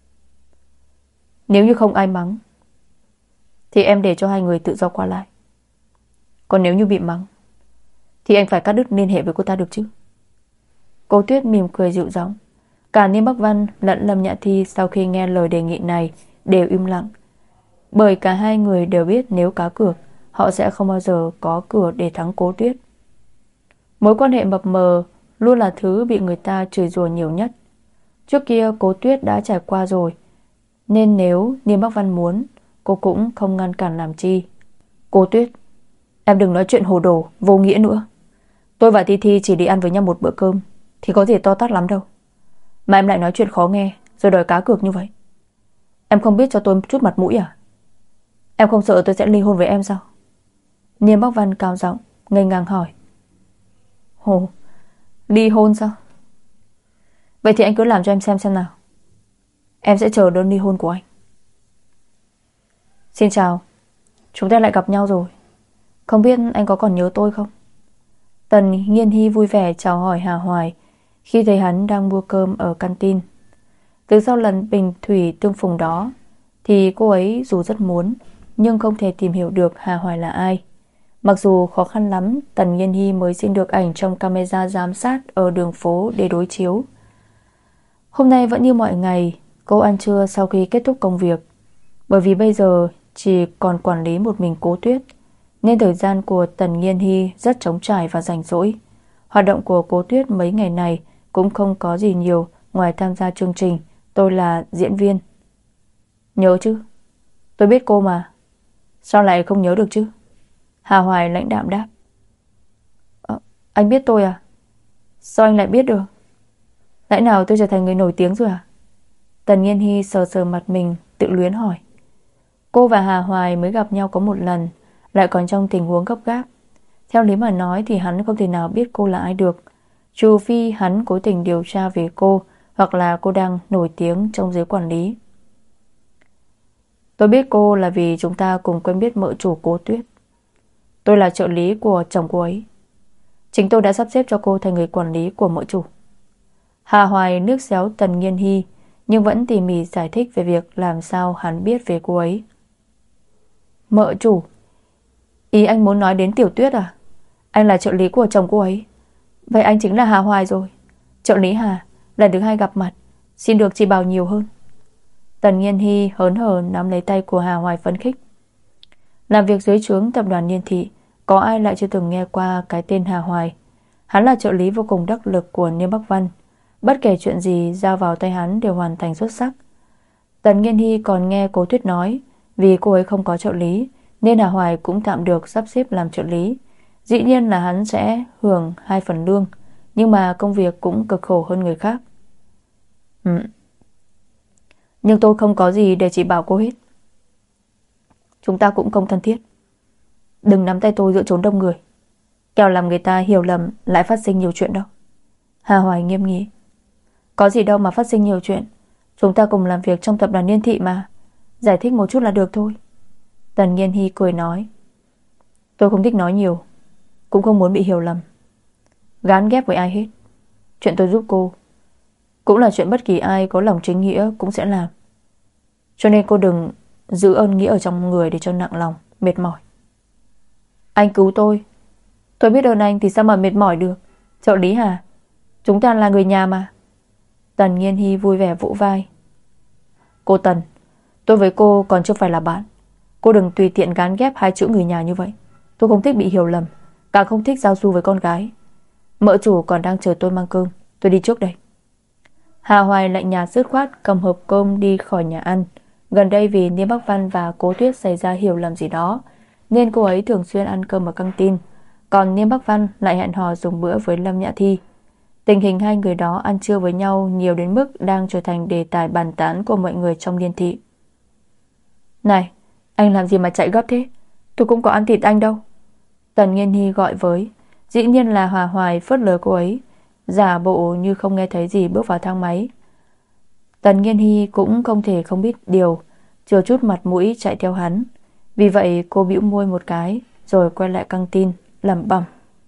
Nếu như không ai mắng thì em để cho hai người tự do qua lại. Còn nếu như bị mắng thì anh phải cắt đứt liên hệ với cô ta được chứ? Cố Tuyết mỉm cười dịu giọng. Cả Niêm Bắc Văn lẫn Lâm Nhã Thi sau khi nghe lời đề nghị này đều im lặng, bởi cả hai người đều biết nếu cá cược họ sẽ không bao giờ có cửa để thắng Cố Tuyết. Mối quan hệ mập mờ luôn là thứ bị người ta chửi rủa nhiều nhất. Trước kia Cố Tuyết đã trải qua rồi, nên nếu Niêm Bắc Văn muốn, cô cũng không ngăn cản làm chi. Cố Tuyết, em đừng nói chuyện hồ đồ vô nghĩa nữa. Tôi và Thi Thi chỉ đi ăn với nhau một bữa cơm thì có gì to tát lắm đâu, mà em lại nói chuyện khó nghe rồi đòi cá cược như vậy. Em không biết cho tôi một chút mặt mũi à? Em không sợ tôi sẽ ly hôn với em sao? Niêm Bắc Văn cao giọng ngây ngang hỏi. Hồ, ly hôn sao? Vậy thì anh cứ làm cho em xem nào. Em sẽ chờ đơn ly hôn của anh. Xin chào, chúng ta lại gặp nhau rồi. Không biết anh có còn nhớ tôi không? Tần Nghiên Hy vui vẻ chào hỏi Hà Hoài khi thấy hắn đang mua cơm ở canteen. Từ sau lần bình thủy tương phùng đó thì cô ấy dù rất muốn nhưng không thể tìm hiểu được Hà Hoài là ai. Mặc dù khó khăn lắm, Tần Nghiên Hy mới xin được ảnh trong camera giám sát ở đường phố để đối chiếu. Hôm nay vẫn như mọi ngày, cô ăn trưa sau khi kết thúc công việc. Bởi vì bây giờ chỉ còn quản lý một mình Cố Tuyết, nên thời gian của Tần Nghiên Hy rất trống trải và rảnh rỗi. Hoạt động của Cố Tuyết mấy ngày này cũng không có gì nhiều ngoài tham gia chương trình Tôi Là Diễn Viên. Nhớ chứ? Tôi biết cô mà. Sao lại không nhớ được chứ? Hà Hoài lãnh đạm đáp. Anh biết tôi à? Sao anh lại biết được? Lẽ nào tôi trở thành người nổi tiếng rồi à? Tần Nghiên Hy sờ sờ mặt mình tự luyến hỏi. Cô và Hà Hoài mới gặp nhau có một lần, lại còn trong tình huống gấp gáp. Theo lý mà nói thì hắn không thể nào biết cô là ai được, trừ phi hắn cố tình điều tra về cô, hoặc là cô đang nổi tiếng trong giới quản lý. Tôi biết cô là vì chúng ta cùng quen biết mợ chủ Cố Tuyết. Tôi là trợ lý của chồng cô ấy. Chính tôi đã sắp xếp cho cô thành người quản lý của mợ chủ. Hà Hoài nước xéo Tần Nghiên Hy, nhưng vẫn tỉ mỉ giải thích về việc làm sao hắn biết về cô ấy. Mợ chủ? Ý anh muốn nói đến Tiểu Tuyết à? Anh là trợ lý của chồng cô ấy. Vậy anh chính là Hà Hoài rồi. Trợ lý Hà, lần thứ hai gặp mặt, xin được chỉ bảo nhiều hơn. Tần Nghiên Hy hớn hở nắm lấy tay của Hà Hoài phấn khích. Làm việc dưới trướng tập đoàn Niên Thị, có ai lại chưa từng nghe qua cái tên Hà Hoài. Hắn là trợ lý vô cùng đắc lực của Niêm Bắc Văn. Bất kể chuyện gì giao vào tay hắn đều hoàn thành xuất sắc. Tần Nghiên Hy còn nghe Cố Tuyết nói, vì cô ấy không có trợ lý nên Hà Hoài cũng tạm được sắp xếp làm trợ lý. Dĩ nhiên là hắn sẽ hưởng 2 phần lương, nhưng mà công việc cũng cực khổ hơn người khác. Nhưng tôi không có gì để chỉ bảo cô hết. Chúng ta cũng không thân thiết. Đừng nắm tay tôi giữa chốn đông người, kẻo làm người ta hiểu lầm, lại phát sinh nhiều chuyện đâu. Hà Hoài nghiêm nghị. Có gì đâu mà phát sinh nhiều chuyện. Chúng ta cùng làm việc trong tập đoàn Niên Thị mà. Giải thích một chút là được thôi. Tần Nghiên Hy cười nói. Tôi không thích nói nhiều, cũng không muốn bị hiểu lầm, gán ghép với ai hết. Chuyện tôi giúp cô cũng là chuyện bất kỳ ai có lòng chính nghĩa cũng sẽ làm. Cho nên cô đừng giữ ơn nghĩa ở trong người để cho nặng lòng, mệt mỏi. Anh cứu tôi biết ơn anh thì sao mà mệt mỏi được. Trợ lý Hà, chúng ta là người nhà mà. Tần Nghiên Hy vui vẻ vỗ vai. Cô Tần, tôi với cô còn chưa phải là bạn. Cô đừng tùy tiện gán ghép 2 chữ người nhà như vậy. Tôi không thích bị hiểu lầm, càng không thích giao du với con gái. Mợ chủ còn đang chờ tôi mang cơm, tôi đi trước đây. Hà Hoài lạnh nhạt dứt khoát cầm hộp cơm đi khỏi nhà ăn. Gần đây vì Niêm Bắc Văn và Cố Tuyết xảy ra hiểu lầm gì đó, nên cô ấy thường xuyên ăn cơm ở căng tin, còn Niêm Bắc Văn lại hẹn hò dùng bữa với Lâm Nhã Thi. Tình hình hai người đó ăn trưa với nhau nhiều đến mức đang trở thành đề tài bàn tán của mọi người trong Niên Thị. Này, anh làm gì mà chạy gấp thế? Tôi cũng có ăn thịt anh đâu. Tần Nghiên Hy gọi với. Dĩ nhiên là Hà Hoài phớt lờ cô ấy, giả bộ như không nghe thấy gì bước vào thang máy. Tần Nghiên Hy cũng không thể không biết điều, chừa chút mặt mũi chạy theo hắn. Vì vậy cô bĩu môi một cái, rồi quay lại căng tin lẩm bẩm.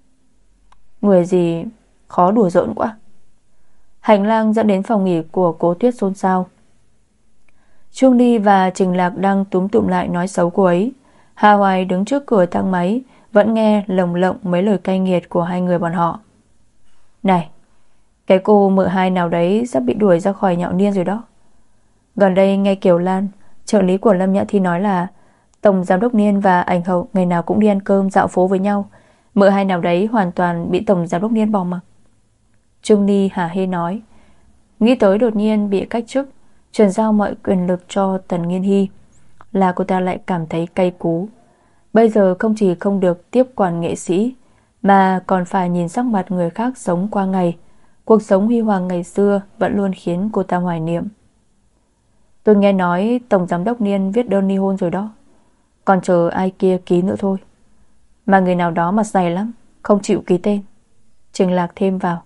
Người gì khó đùa giỡn quá. Hành lang dẫn đến phòng nghỉ của Cố Tuyết xôn xao. Trương Ly và Trình Lạc đang túm tụm lại nói xấu cô ấy. Hà Hoài đứng trước cửa thang máy, vẫn nghe lồng lộng mấy lời cay nghiệt của hai người bọn họ. Này, cái cô mợ hai nào đấy sắp bị đuổi ra khỏi Nhạo Niên rồi đó. Gần đây nghe Kiều Lan, trợ lý của Lâm Nhã Thi nói là Tổng giám đốc Niên và ảnh hậu ngày nào cũng đi ăn cơm dạo phố với nhau. Mợ hai nào đấy hoàn toàn bị Tổng giám đốc Niên bỏ mặc. Trương Ly hả hê nói. Nghĩ tới đột nhiên bị cách chức, chuyển giao mọi quyền lực cho Tần Nghiên Hy, là cô ta lại cảm thấy cay cú. Bây giờ không chỉ không được tiếp quản nghệ sĩ, mà còn phải nhìn sắc mặt người khác sống qua ngày. Cuộc sống huy hoàng ngày xưa vẫn luôn khiến cô ta hoài niệm. Tôi nghe nói Tổng giám đốc Niên viết đơn ly hôn rồi đó, còn chờ ai kia ký nữa thôi. Mà người nào đó mặt dày lắm, không chịu ký tên. Trình Lạc thêm vào.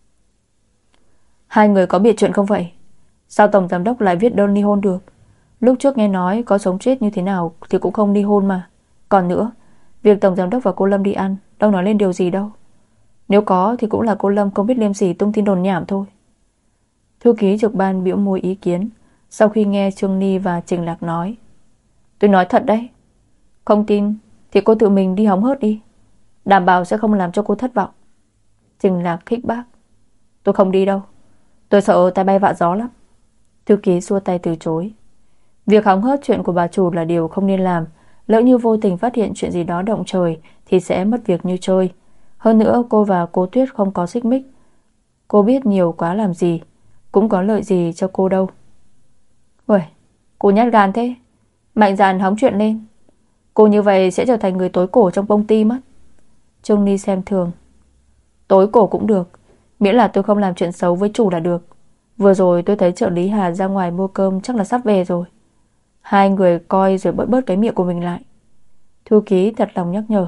Hai người có biệt chuyện không vậy? Sao Tổng giám đốc lại viết đơn ly hôn được? Lúc trước nghe nói có sống chết như thế nào thì cũng không ly hôn mà. Còn nữa, việc Tổng giám đốc và cô Lâm đi ăn đâu nói lên điều gì đâu. Nếu có thì cũng là cô Lâm không biết liêm sỉ tung tin đồn nhảm thôi. Thư ký trực ban bĩu môi ý kiến sau khi nghe Trương Ly và Trình Lạc nói. Tôi nói thật đấy, không tin thì cô tự mình đi hóng hớt đi, đảm bảo sẽ không làm cho cô thất vọng. Trình Lạc khích bác. Tôi không đi đâu, tôi sợ tai bay vạ gió lắm. Thư ký xua tay từ chối. Việc hóng hớt chuyện của bà chủ là điều không nên làm. Lỡ như vô tình phát hiện chuyện gì đó động trời thì sẽ mất việc như chơi. Hơn nữa cô và Cố Tuyết không có xích mích. Cô biết nhiều quá làm gì, cũng có lợi gì cho cô đâu. Uầy, cô nhát gan thế, mạnh dạn hóng chuyện lên. Cô như vậy sẽ trở thành người tối cổ trong công ty mất. Trương Ly xem thường. Tối cổ cũng được, miễn là tôi không làm chuyện xấu với chủ là được. Vừa rồi tôi thấy trợ lý Hà ra ngoài mua cơm, chắc là sắp về rồi. Hai người coi rồi bớt bớt cái miệng của mình lại. Thư ký thật lòng nhắc nhở.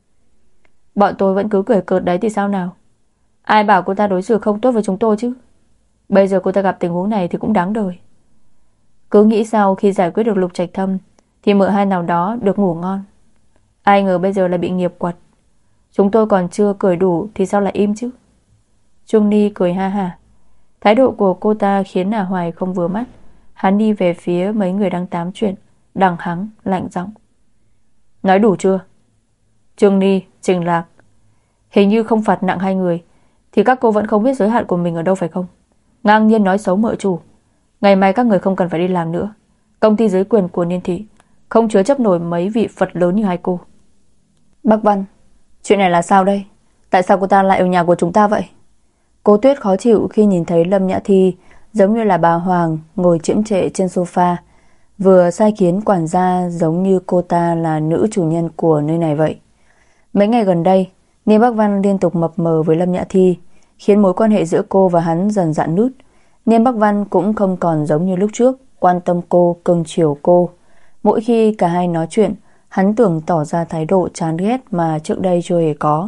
Bọn tôi vẫn cứ cười cợt đấy thì sao nào? Ai bảo cô ta đối xử không tốt với chúng tôi chứ? Bây giờ cô ta gặp tình huống này thì cũng đáng đời. Cứ nghĩ sau khi giải quyết được Lục Trạch Thâm thì mợ hai nào đó được ngủ ngon. Ai ngờ bây giờ lại bị nghiệp quật. Chúng tôi còn chưa cười đủ thì sao lại im chứ? Trung Ni cười ha ha. Thái độ của cô ta khiến Hà Hoài không vừa mắt. Hắn đi về phía mấy người đang tám chuyện, đằng hắng lạnh giọng. Nói đủ chưa? Trương Ni, Trình Lạc, hình như không phạt nặng hai người thì các cô vẫn không biết giới hạn của mình ở đâu phải không? Ngang nhiên nói xấu mợ chủ. Ngày mai các người không cần phải đi làm nữa. Công ty dưới quyền của Niên Thị không chứa chấp nổi mấy vị Phật lớn như hai cô. Bác Văn, chuyện này là sao đây? Tại sao cô ta lại ở nhà của chúng ta vậy? Cô Tuyết khó chịu khi nhìn thấy Lâm Nhã Thi giống như là bà Hoàng ngồi chễm chệ trên sofa, vừa sai khiến quản gia giống như cô ta là nữ chủ nhân của nơi này vậy. Mấy ngày gần đây, Niên Bắc Văn liên tục mập mờ với Lâm Nhã Thi, khiến mối quan hệ giữa cô và hắn dần rạn nứt. Niên Bắc Văn cũng không còn giống như lúc trước, quan tâm cô, cưng chiều cô. Mỗi khi cả hai nói chuyện, hắn tưởng tỏ ra thái độ chán ghét mà trước đây chưa hề có.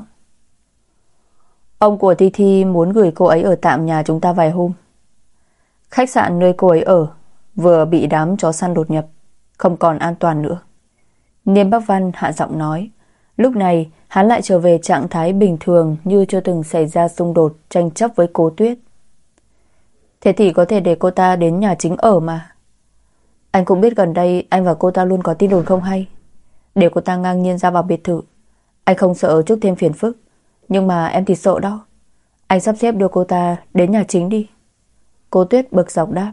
Ông của Thi Thi muốn gửi cô ấy ở tạm nhà chúng ta vài hôm. Khách sạn nơi cô ấy ở vừa bị đám chó săn đột nhập, không còn an toàn nữa. Niên Bắc Văn hạ giọng nói. Lúc này hắn lại trở về trạng thái bình thường, như chưa từng xảy ra xung đột tranh chấp với cô Tuyết. Thế thì có thể để cô ta đến nhà chính ở mà. Anh cũng biết gần đây anh và cô ta luôn có tin đồn không hay, để cô ta ngang nhiên ra vào biệt thự. Anh không sợ chút thêm phiền phức, nhưng mà em thì sợ đó. Anh sắp xếp đưa cô ta đến nhà chính đi. Cô Tuyết bực dọc đáp.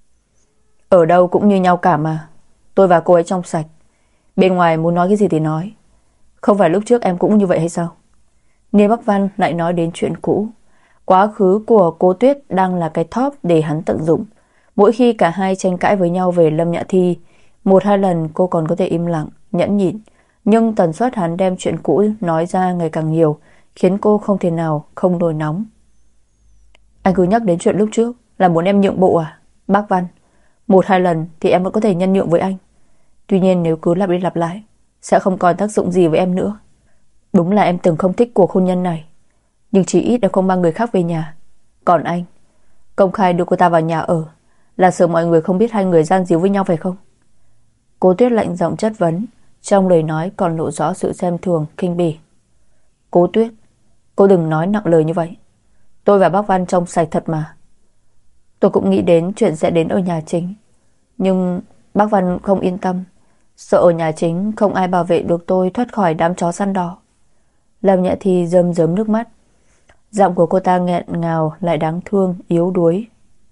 Ở đâu cũng như nhau cả mà. Tôi và cô ấy trong sạch. Bên ngoài muốn nói cái gì thì nói. Không phải lúc trước em cũng như vậy hay sao? Niên Bắc Văn lại nói đến chuyện cũ. Quá khứ của cô Tuyết đang là cái top để hắn tận dụng. Mỗi khi cả hai tranh cãi với nhau về Lâm Nhã Thi, một hai lần cô còn có thể im lặng, nhẫn nhịn. Nhưng tần suất hắn đem chuyện cũ nói ra ngày càng nhiều, khiến cô không thể nào không nổi nóng. Anh cứ nhắc đến chuyện lúc trước là muốn em nhượng bộ à? Bác Văn, một hai lần thì em vẫn có thể nhân nhượng với anh. Tuy nhiên nếu cứ lặp đi lặp lại, sẽ không còn tác dụng gì với em nữa. Đúng là em từng không thích cuộc hôn nhân này, nhưng chỉ ít em không mang người khác về nhà. Còn anh, công khai đưa cô ta vào nhà ở là sợ mọi người không biết hai người gian díu với nhau phải không? Cô Tuyết lạnh giọng chất vấn, trong lời nói còn lộ rõ sự xem thường, khinh bỉ. Cô Tuyết, cô đừng nói nặng lời như vậy. Tôi và bác Văn trong sạch thật mà. Tôi cũng nghĩ đến chuyện sẽ đến ở nhà chính, nhưng bác Văn không yên tâm, sợ ở nhà chính không ai bảo vệ được tôi thoát khỏi đám chó săn đỏ. Lâm Nhã Thi rơm rớm nước mắt. Giọng của cô ta nghẹn ngào lại đáng thương, yếu đuối.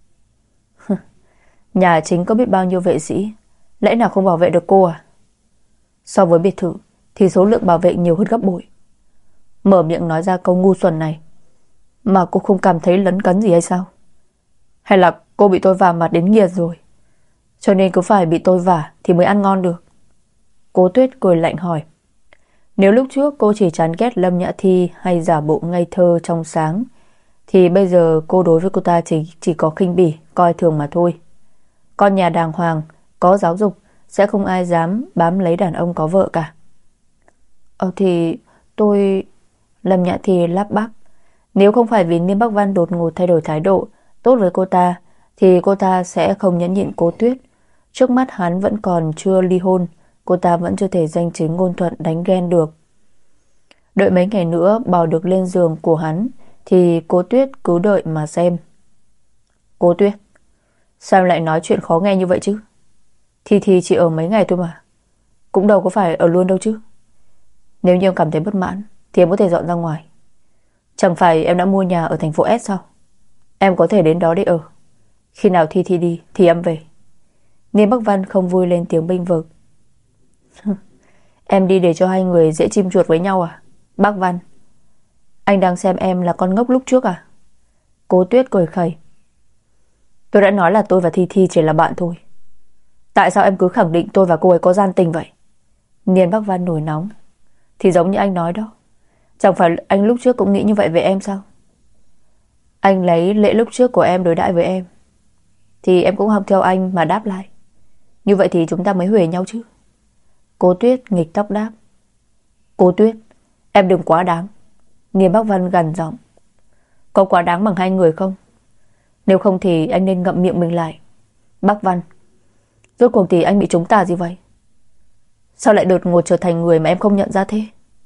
Nhà chính có biết bao nhiêu vệ sĩ, lẽ nào không bảo vệ được cô à? So với biệt thự thì số lượng bảo vệ nhiều hơn gấp bội. Mở miệng nói ra câu ngu xuẩn này mà cô không cảm thấy lấn cấn gì hay sao? Hay là cô bị tôi vả mặt đến nghiệt rồi, cho nên cứ phải bị tôi vả thì mới ăn ngon được? Cô Tuyết cười lạnh hỏi. Nếu lúc trước cô chỉ chán ghét Lâm Nhã Thi hay giả bộ ngây thơ trong sáng, thì bây giờ cô đối với cô ta chỉ có khinh bỉ, coi thường mà thôi. Con nhà đàng hoàng, có giáo dục, sẽ không ai dám bám lấy đàn ông có vợ cả. Thì tôi... Lâm Nhã Thi lắp bắp. Nếu không phải vì Niên Bắc Văn đột ngột thay đổi thái độ tốt với cô ta, thì cô ta sẽ không nhẫn nhịn cô Tuyết. Trước mắt hắn vẫn còn chưa ly hôn, cô ta vẫn chưa thể danh chính ngôn thuận đánh ghen được. Đợi mấy ngày nữa bò được lên giường của hắn, thì cô Tuyết cứ đợi mà xem. Cô Tuyết, sao em lại nói chuyện khó nghe như vậy chứ? Thì chỉ ở mấy ngày thôi mà, cũng đâu có phải ở luôn đâu chứ. Nếu như em cảm thấy bất mãn thì em có thể dọn ra ngoài. Chẳng phải em đã mua nhà ở thành phố S sao? Em có thể đến đó để ở. Khi nào Thi đi thì em về. Niên Bắc Văn không vui lên tiếng bênh vực. Em đi để cho hai người dễ chim chuột với nhau à? Bác Văn, anh đang xem em là con ngốc lúc trước à? Cô Tuyết cười khẩy. Tôi đã nói là tôi và Thi chỉ là bạn thôi. Tại sao em cứ khẳng định tôi và cô ấy có gian tình vậy? Niên Bắc Văn nổi nóng. Thì giống như anh nói đó, chẳng phải anh lúc trước cũng nghĩ như vậy về em sao? Anh lấy lễ lúc trước của em đối đãi với em, thì em cũng học theo anh mà đáp lại. Như vậy thì chúng ta mới huề nhau chứ. Cố Tuyết nghịch tóc đáp. Cố Tuyết, em đừng quá đáng. Nghiêm Bắc Văn gằn giọng. Có quá đáng bằng hai người không? Nếu không thì anh nên ngậm miệng mình lại. Bắc Văn, rốt cuộc thì anh bị chúng ta gì vậy? Sao lại đột ngột trở thành người mà em không nhận ra thế?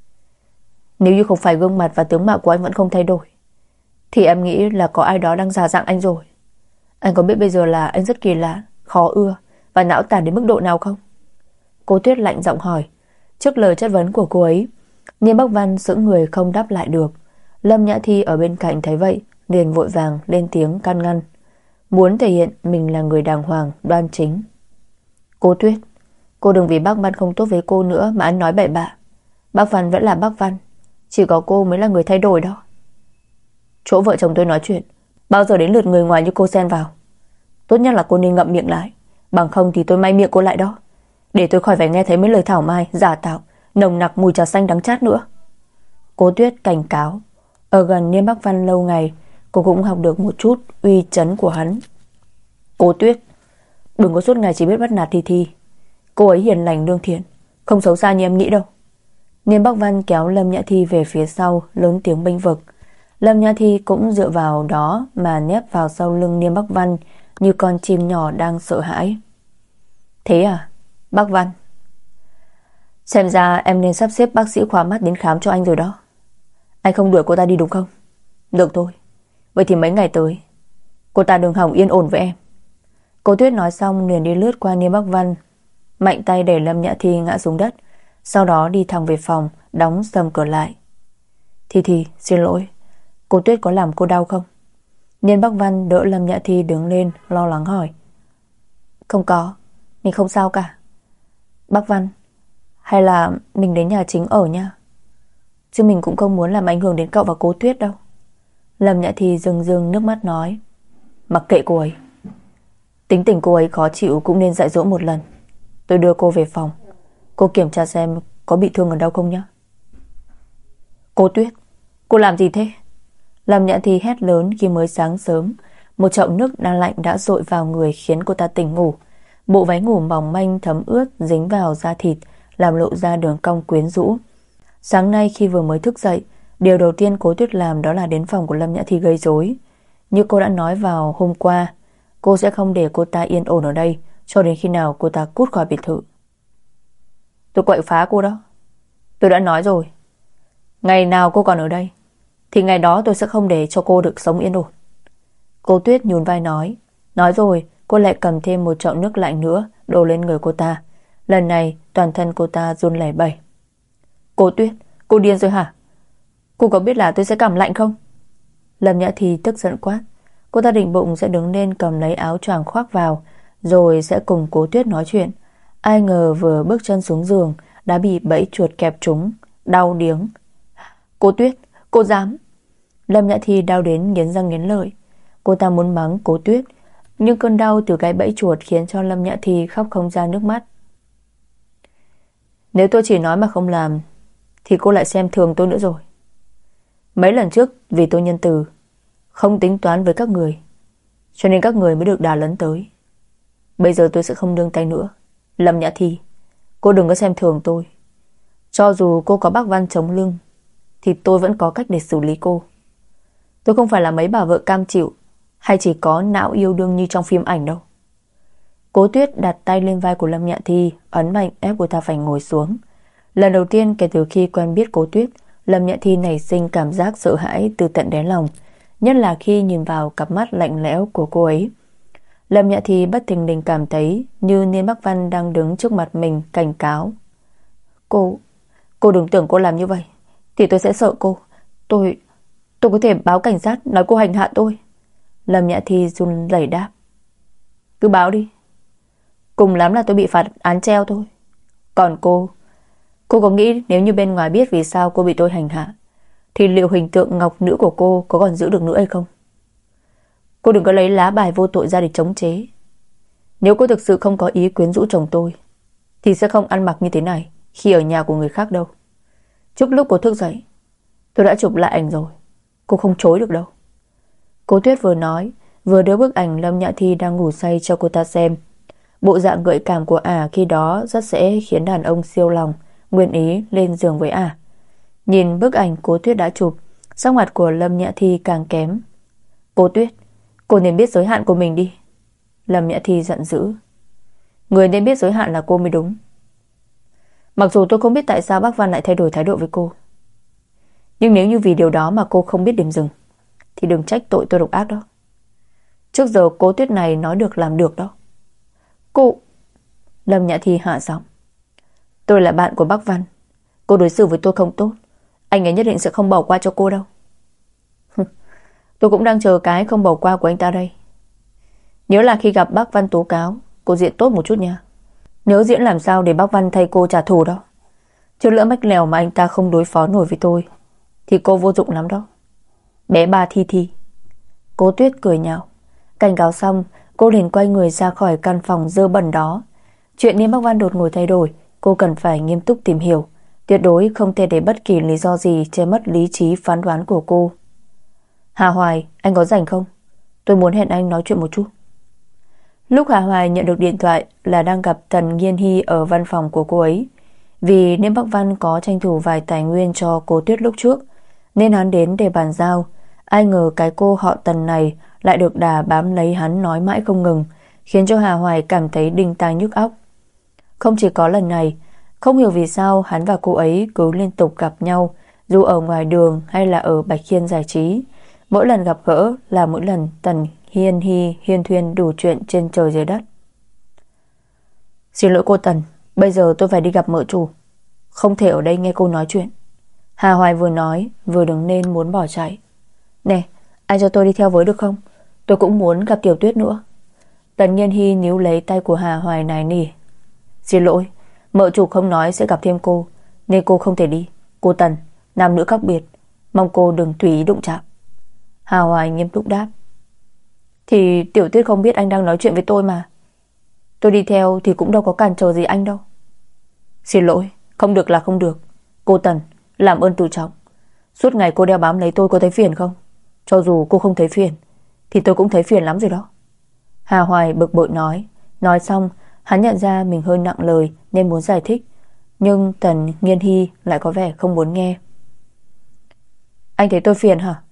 Nếu như không phải gương mặt và tướng mạo của anh vẫn không thay đổi, thì em nghĩ là có ai đó đang giả dạng anh rồi. Anh có biết bây giờ là anh rất kỳ lạ, khó ưa và não tàn đến mức độ nào không? Cố Tuyết lạnh giọng hỏi. Trước lời chất vấn của cô ấy, Nghiêm Bắc Văn sững người không đáp lại được. Lâm Nhã Thi ở bên cạnh thấy vậy liền vội vàng lên tiếng can ngăn, muốn thể hiện mình là người đàng hoàng đoan chính. Cố Tuyết, cô đừng vì Bắc Văn không tốt với cô nữa mà ăn nói bậy bạ. Bắc Văn vẫn là Bắc Văn, chỉ có cô mới là người thay đổi đó. Chỗ vợ chồng tôi nói chuyện, bao giờ đến lượt người ngoài như cô xen vào? Tốt nhất là cô nên ngậm miệng lại, bằng không thì tôi may miệng cô lại đó, để tôi khỏi phải nghe thấy mấy lời thảo mai giả tạo nồng nặc mùi trà xanh đắng chát nữa. Cố Tuyết cảnh cáo. Ở gần Niêm Bắc Văn lâu ngày, cô cũng học được một chút uy chấn của hắn. Cố Tuyết, đừng có suốt ngày chỉ biết bắt nạt Thi Thi. Cô ấy hiền lành lương thiện, không xấu xa như em nghĩ đâu. Niêm Bắc Văn kéo Lâm Nhã Thi về phía sau, lớn tiếng bênh vực. Lâm Nhã Thi cũng dựa vào đó mà nép vào sau lưng Niêm Bắc Văn như con chim nhỏ đang sợ hãi. Thế à, Bắc Văn? Xem ra em nên sắp xếp bác sĩ khoa mắt đến khám cho anh rồi đó. Anh không đuổi cô ta đi đúng không? Được thôi, vậy thì mấy ngày tới cô ta đừng hỏng yên ổn với em. Cô Tuyết nói xong liền đi lướt qua Niêm Bắc Văn, mạnh tay đẩy Lâm Nhã Thi ngã xuống đất, sau đó đi thẳng về phòng, đóng sầm cửa lại. Thi, xin lỗi, cô Tuyết có làm cô đau không? Niêm Bắc Văn đỡ Lâm Nhã Thi đứng lên, lo lắng hỏi. Không có, mình không sao cả. Bắc Văn, hay là mình đến nhà chính ở nha, chứ mình cũng không muốn làm ảnh hưởng đến cậu và cô Tuyết đâu. Lâm Nhã Thi rưng rưng nước mắt nói. Mặc kệ cô ấy, tính tình cô ấy khó chịu cũng nên dạy dỗ một lần. Tôi đưa cô về phòng, cô kiểm tra xem có bị thương ở đâu không nhé. Cô Tuyết, cô làm gì thế? Lâm Nhã Thi hét lớn khi mới sáng sớm, một chậu nước đang lạnh đã dội vào người khiến cô ta tỉnh ngủ. Bộ váy ngủ mỏng manh thấm ướt dính vào da thịt, làm lộ ra đường cong quyến rũ. Sáng nay khi vừa mới thức dậy, điều đầu tiên Cố Tuyết làm đó là đến phòng của Lâm Nhã Thi gây rối. Như cô đã nói vào hôm qua, cô sẽ không để cô ta yên ổn ở đây cho đến khi nào cô ta cút khỏi biệt thự. Tôi quậy phá cô đó. Tôi đã nói rồi, ngày nào cô còn ở đây thì ngày đó tôi sẽ không để cho cô được sống yên ổn. Cô Tuyết nhún vai nói. Nói rồi cô lại cầm thêm một chậu nước lạnh nữa đổ lên người cô ta. Lần này toàn thân cô ta run lẩy bẩy. Cô Tuyết, cô điên rồi hả? Cô có biết là tôi sẽ cảm lạnh không? Lâm Nhã Thi tức giận quát. Cô ta định bụng sẽ đứng lên cầm lấy áo choàng khoác vào, rồi sẽ cùng Cố Tuyết nói chuyện. Ai ngờ vừa bước chân xuống giường đã bị bẫy chuột kẹp trúng, đau điếng. Cô Tuyết, cô dám! Lâm Nhã Thi đau đến nghiến răng nghiến lợi. Cô ta muốn mắng Cố Tuyết, nhưng cơn đau từ cái bẫy chuột khiến cho Lâm Nhã Thi khóc không ra nước mắt. Nếu tôi chỉ nói mà không làm thì cô lại xem thường tôi nữa rồi. Mấy lần trước vì tôi nhân từ, không tính toán với các người, cho nên các người mới được đà lấn tới. Bây giờ tôi sẽ không nương tay nữa. Lâm Nhã Thi, cô đừng có xem thường tôi. Cho dù cô có Bắc Văn chống lưng thì tôi vẫn có cách để xử lý cô. Tôi không phải là mấy bà vợ cam chịu hay chỉ có não yêu đương như trong phim ảnh đâu. Cố Tuyết đặt tay lên vai của Lâm Nhã Thi, ấn mạnh ép cô ta phải ngồi xuống. Lần đầu tiên kể từ khi quen biết Cố Tuyết, Lâm Nhã Thi nảy sinh cảm giác sợ hãi từ tận đáy lòng, nhất là khi nhìn vào cặp mắt lạnh lẽo của cô ấy. Lâm Nhã Thi bất thình lình cảm thấy như Niên Bắc Văn đang đứng trước mặt mình cảnh cáo. Cô đừng tưởng cô làm như vậy thì tôi sẽ sợ cô. Tôi có thể báo cảnh sát nói cô hành hạ tôi. Lâm Nhã Thi run rẩy đáp. Cứ báo đi. Cùng lắm là tôi bị phạt án treo thôi. Còn cô có nghĩ nếu như bên ngoài biết vì sao cô bị tôi hành hạ thì liệu hình tượng ngọc nữ của cô có còn giữ được nữa hay không? Cô đừng có lấy lá bài vô tội ra để chống chế. Nếu cô thực sự không có ý quyến rũ chồng tôi thì sẽ không ăn mặc như thế này khi ở nhà của người khác đâu. Trước lúc cô thức dậy tôi đã chụp lại ảnh rồi, cô không chối được đâu. Cố Tuyết vừa nói vừa đưa bức ảnh Lâm Nhã Thi đang ngủ say cho cô ta xem. Bộ dạng gợi cảm của ả khi đó rất dễ khiến đàn ông siêu lòng nguyện ý lên giường với ả. Nhìn bức ảnh Cố Tuyết đã chụp, sắc mặt của Lâm Nhã Thi càng kém. Cố Tuyết, cô nên biết giới hạn của mình đi. Lâm Nhã Thi giận dữ. Người nên biết giới hạn là cô mới đúng. Mặc dù tôi không biết tại sao bác Văn lại thay đổi thái độ với cô, nhưng nếu như vì điều đó mà cô không biết điểm dừng thì đừng trách tội tôi độc ác đó. Trước giờ Cố Tuyết này nói được làm được đó. Cô... Lâm Nhã Thi hạ giọng. Tôi là bạn của bác Văn. Cô đối xử với tôi không tốt, anh ấy nhất định sẽ không bỏ qua cho cô đâu. Tôi cũng đang chờ cái không bỏ qua của anh ta đây. Nhớ là khi gặp bác Văn tố cáo, cô diễn tốt một chút nha. Nhớ diễn làm sao để bác Văn thay cô trả thù đó. Chứ lỡ mách lèo mà anh ta không đối phó nổi với tôi thì cô vô dụng lắm đó. Bé ba Thi Thi. Cố Tuyết cười nhạo. Cảnh cáo xong, cô liền quay người ra khỏi căn phòng dơ bẩn đó. Chuyện nên bác Văn đột ngột thay đổi, cô cần phải nghiêm túc tìm hiểu. Tuyệt đối không thể để bất kỳ lý do gì che mất lý trí phán đoán của cô. Hà Hoài, anh có rảnh không? Tôi muốn hẹn anh nói chuyện một chút. Lúc Hà Hoài nhận được điện thoại là đang gặp Tần Nghiên Hy ở văn phòng của cô ấy. Vì Niêm Bắc Văn có tranh thủ vài tài nguyên cho Cố Tuyết lúc trước, nên hắn đến để bàn giao. Ai ngờ cái cô họ Tần này lại được đà bám lấy hắn nói mãi không ngừng, khiến cho Hà Hoài cảm thấy đinh tai nhức óc. Không chỉ có lần này, không hiểu vì sao hắn và cô ấy cứ liên tục gặp nhau, dù ở ngoài đường hay là ở Bạch Hiên giải trí. Mỗi lần gặp gỡ là mỗi lần Tần Hiên Hy hiên thuyên đủ chuyện trên trời dưới đất. Xin lỗi cô Tần, bây giờ tôi phải đi gặp mợ chủ, không thể ở đây nghe cô nói chuyện. Hà Hoài vừa nói vừa đứng lên muốn bỏ chạy. Nè, anh cho tôi đi theo với được không? Tôi cũng muốn gặp Tiểu Tuyết nữa. Tần Nghiên Hy níu lấy tay của Hà Hoài nài nỉ. Xin lỗi, mợ chủ không nói sẽ gặp thêm cô, nên cô không thể đi. Cô Tần, nam nữ khác biệt, mong cô đừng tùy ý đụng chạm. Hà Hoài nghiêm túc đáp. Thì Tiểu Tuyết không biết anh đang nói chuyện với tôi mà. Tôi đi theo thì cũng đâu có cản trở gì anh đâu. Xin lỗi, không được là không được. Cô Tần, làm ơn tự trọng. Suốt ngày cô đeo bám lấy tôi có thấy phiền không? Cho dù cô không thấy phiền thì tôi cũng thấy phiền lắm rồi đó. Hà Hoài bực bội nói. Nói xong, hắn nhận ra mình hơi nặng lời nên muốn giải thích, nhưng Tần Nghiên Hy lại có vẻ không muốn nghe. Anh thấy tôi phiền hả?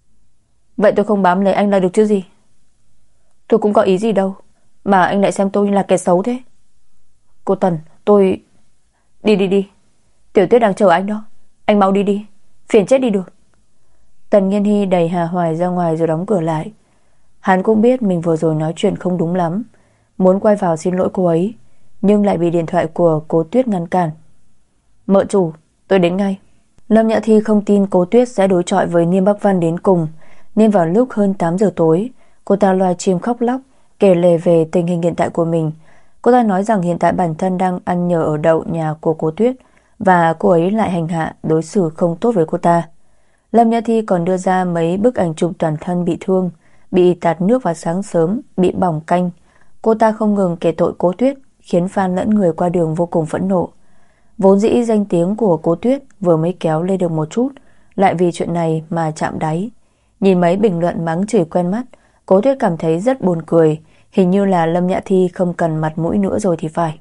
Vậy tôi không bám lấy anh là được chứ gì? Tôi cũng có ý gì đâu mà anh lại xem tôi như là kẻ xấu thế. Cô Tần, tôi... Đi. Tiểu Tuyết đang chờ anh đó. Anh mau đi đi, phiền chết đi được. Tần Nghiên Hy đẩy Hà Hoài ra ngoài rồi đóng cửa lại. Hắn cũng biết mình vừa rồi nói chuyện không đúng lắm, muốn quay vào xin lỗi cô ấy, nhưng lại bị điện thoại của Cố Tuyết ngăn cản. Mợ chủ, tôi đến ngay. Lâm Nhã Thi không tin Cố Tuyết sẽ đối chọi với Niêm Bắc Văn đến cùng, nên vào lúc hơn 8 giờ tối, cô ta loa chim khóc lóc kể lể về tình hình hiện tại của mình. Cô ta nói rằng hiện tại bản thân đang ăn nhờ ở đậu nhà của Cố Tuyết, và cô ấy lại hành hạ đối xử không tốt với cô ta. Lâm Nhã Thi còn đưa ra mấy bức ảnh chụp toàn thân bị thương, bị tạt nước vào sáng sớm, bị bỏng canh. Cô ta không ngừng kể tội Cố Tuyết, khiến fan lẫn người qua đường vô cùng phẫn nộ. Vốn dĩ danh tiếng của Cố Tuyết vừa mới kéo lên được một chút, lại vì chuyện này mà chạm đáy. Nhìn mấy bình luận mắng chửi quen mắt, Cố Tuyết cảm thấy rất buồn cười. Hình như là Lâm Nhã Thi không cần mặt mũi nữa rồi thì phải.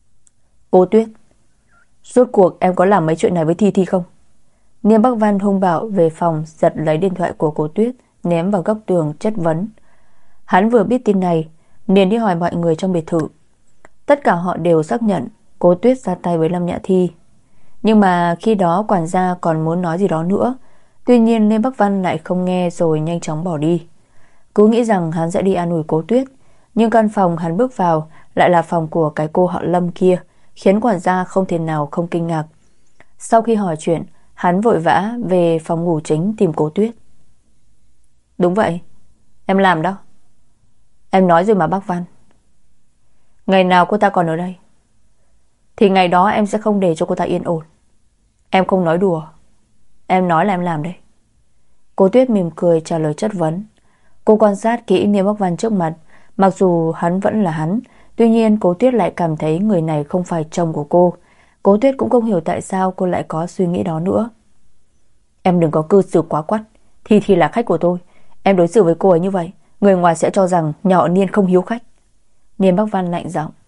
Cố Tuyết, rốt cuộc em có làm mấy chuyện này với Thi Thi không? Niêm Bắc Văn hung bạo về phòng, giật lấy điện thoại của Cố Tuyết, ném vào góc tường chất vấn. Hắn vừa biết tin này liền đi hỏi mọi người trong biệt thự. Tất cả họ đều xác nhận Cố Tuyết ra tay với Lâm Nhã Thi. Nhưng mà khi đó quản gia còn muốn nói gì đó nữa. Tuy nhiên Niêm Bắc Văn lại không nghe rồi nhanh chóng bỏ đi. Cứ nghĩ rằng hắn sẽ đi an ủi Cố Tuyết, nhưng căn phòng hắn bước vào lại là phòng của cái cô họ Lâm kia, khiến quản gia không thể nào không kinh ngạc. Sau khi hỏi chuyện, hắn vội vã về phòng ngủ chính tìm Cố Tuyết. Đúng vậy, em làm đó. Em nói rồi mà bác Văn. Ngày nào cô ta còn ở đây thì ngày đó em sẽ không để cho cô ta yên ổn. Em không nói đùa, em nói là em làm đấy. Cố Tuyết mỉm cười trả lời chất vấn. Cô quan sát kỹ Niêm Bắc Văn trước mặt. Mặc dù hắn vẫn là hắn, tuy nhiên Cố Tuyết lại cảm thấy người này không phải chồng của cô. Cố Tuyết cũng không hiểu tại sao cô lại có suy nghĩ đó nữa. Em đừng có cư xử quá quắt. Thi Thi là khách của tôi, em đối xử với cô ấy như vậy, người ngoài sẽ cho rằng nhỏ niên không hiếu khách. Niêm Bắc Văn lạnh giọng.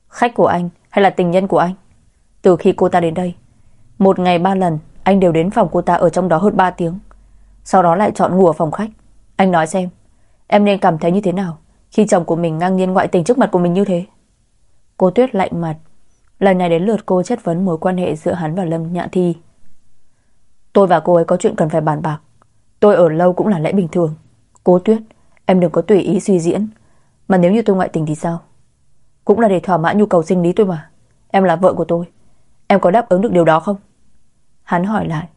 Khách của anh hay là tình nhân của anh? Từ khi cô ta đến đây, một ngày 3 lần anh đều đến phòng cô ta ở trong đó hơn 3 tiếng. Sau đó lại chọn ngủ ở phòng khách. Anh nói xem, em nên cảm thấy như thế nào khi chồng của mình ngang nhiên ngoại tình trước mặt của mình như thế? Cô Tuyết lạnh mặt. Lần này đến lượt cô chất vấn mối quan hệ giữa hắn và Lâm Nhã Thi. Tôi và cô ấy có chuyện cần phải bàn bạc. Tôi ở lâu cũng là lẽ bình thường. Cô Tuyết, em đừng có tùy ý suy diễn. Mà nếu như tôi ngoại tình thì sao? Cũng là để thỏa mãn nhu cầu sinh lý tôi mà. Em là vợ của tôi, em có đáp ứng được điều đó không? Hắn hỏi lại.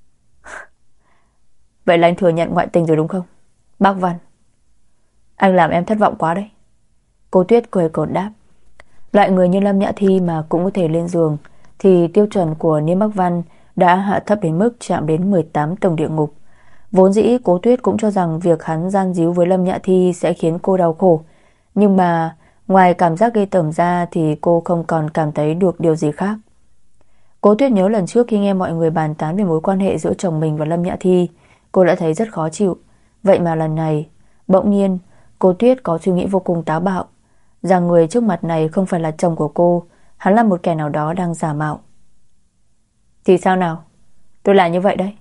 Vậy là anh thừa nhận ngoại tình rồi đúng không, bác Văn? Anh làm em thất vọng quá đấy. Cô Tuyết cười cợt đáp. Loại người như Lâm Nhã Thi mà cũng có thể lên giường thì tiêu chuẩn của Niêm Bắc Văn đã hạ thấp đến mức chạm đến 18 tầng địa ngục. Vốn dĩ Cố Tuyết cũng cho rằng việc hắn gian díu với Lâm Nhã Thi sẽ khiến cô đau khổ. Nhưng mà ngoài cảm giác ghê tởm ra thì cô không còn cảm thấy được điều gì khác. Cố Tuyết nhớ lần trước khi nghe mọi người bàn tán về mối quan hệ giữa chồng mình và Lâm Nhã Thi, cô đã thấy rất khó chịu. Vậy mà lần này, bỗng nhiên, cô Tuyết có suy nghĩ vô cùng táo bạo, rằng người trước mặt này không phải là chồng của cô, hắn là một kẻ nào đó đang giả mạo. Thì sao nào? Tôi là như vậy đấy.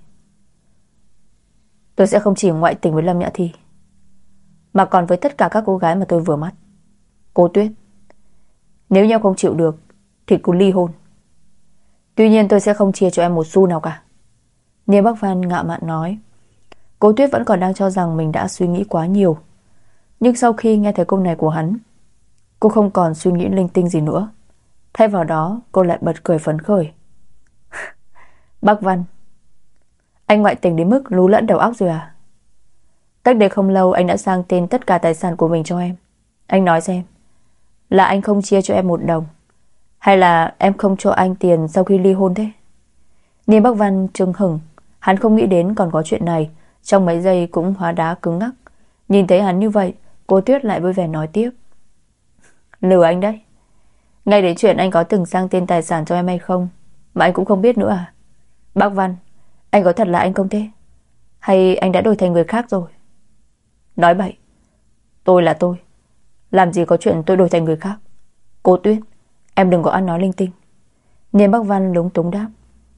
Tôi sẽ không chỉ ngoại tình với Lâm Nhã Thi, mà còn với tất cả các cô gái mà tôi vừa mắt. Cô Tuyết, nếu như em không chịu được thì cứ ly hôn. Tuy nhiên tôi sẽ không chia cho em một xu nào cả. Niêm Bắc Văn ngạo mạn nói. Cô Tuyết vẫn còn đang cho rằng mình đã suy nghĩ quá nhiều. Nhưng sau khi nghe thấy câu này của hắn, cô không còn suy nghĩ linh tinh gì nữa. Thay vào đó cô lại bật cười phấn khởi. Bác Văn, anh ngoại tình đến mức lú lẫn đầu óc rồi à? Cách đây không lâu anh đã sang tên tất cả tài sản của mình cho em. Anh nói xem, là anh không chia cho em một đồng, hay là em không cho anh tiền sau khi ly hôn thế? Niêm Bắc Văn chưng hửng. Hắn không nghĩ đến còn có chuyện này. Trong mấy giây cũng hóa đá cứng ngắc. Nhìn thấy hắn như vậy, cô Tuyết lại vui vẻ nói tiếp. Lừa anh đấy. Ngay đến chuyện anh có từng sang tên tài sản cho em hay không mà anh cũng không biết nữa à? Bác Văn, anh có thật là anh không thế? Hay anh đã đổi thành người khác rồi? Nói bậy. Tôi là tôi. Làm gì có chuyện tôi đổi thành người khác. Cô Tuyết, em đừng có ăn nói linh tinh. Niêm Bắc Văn lúng túng đáp.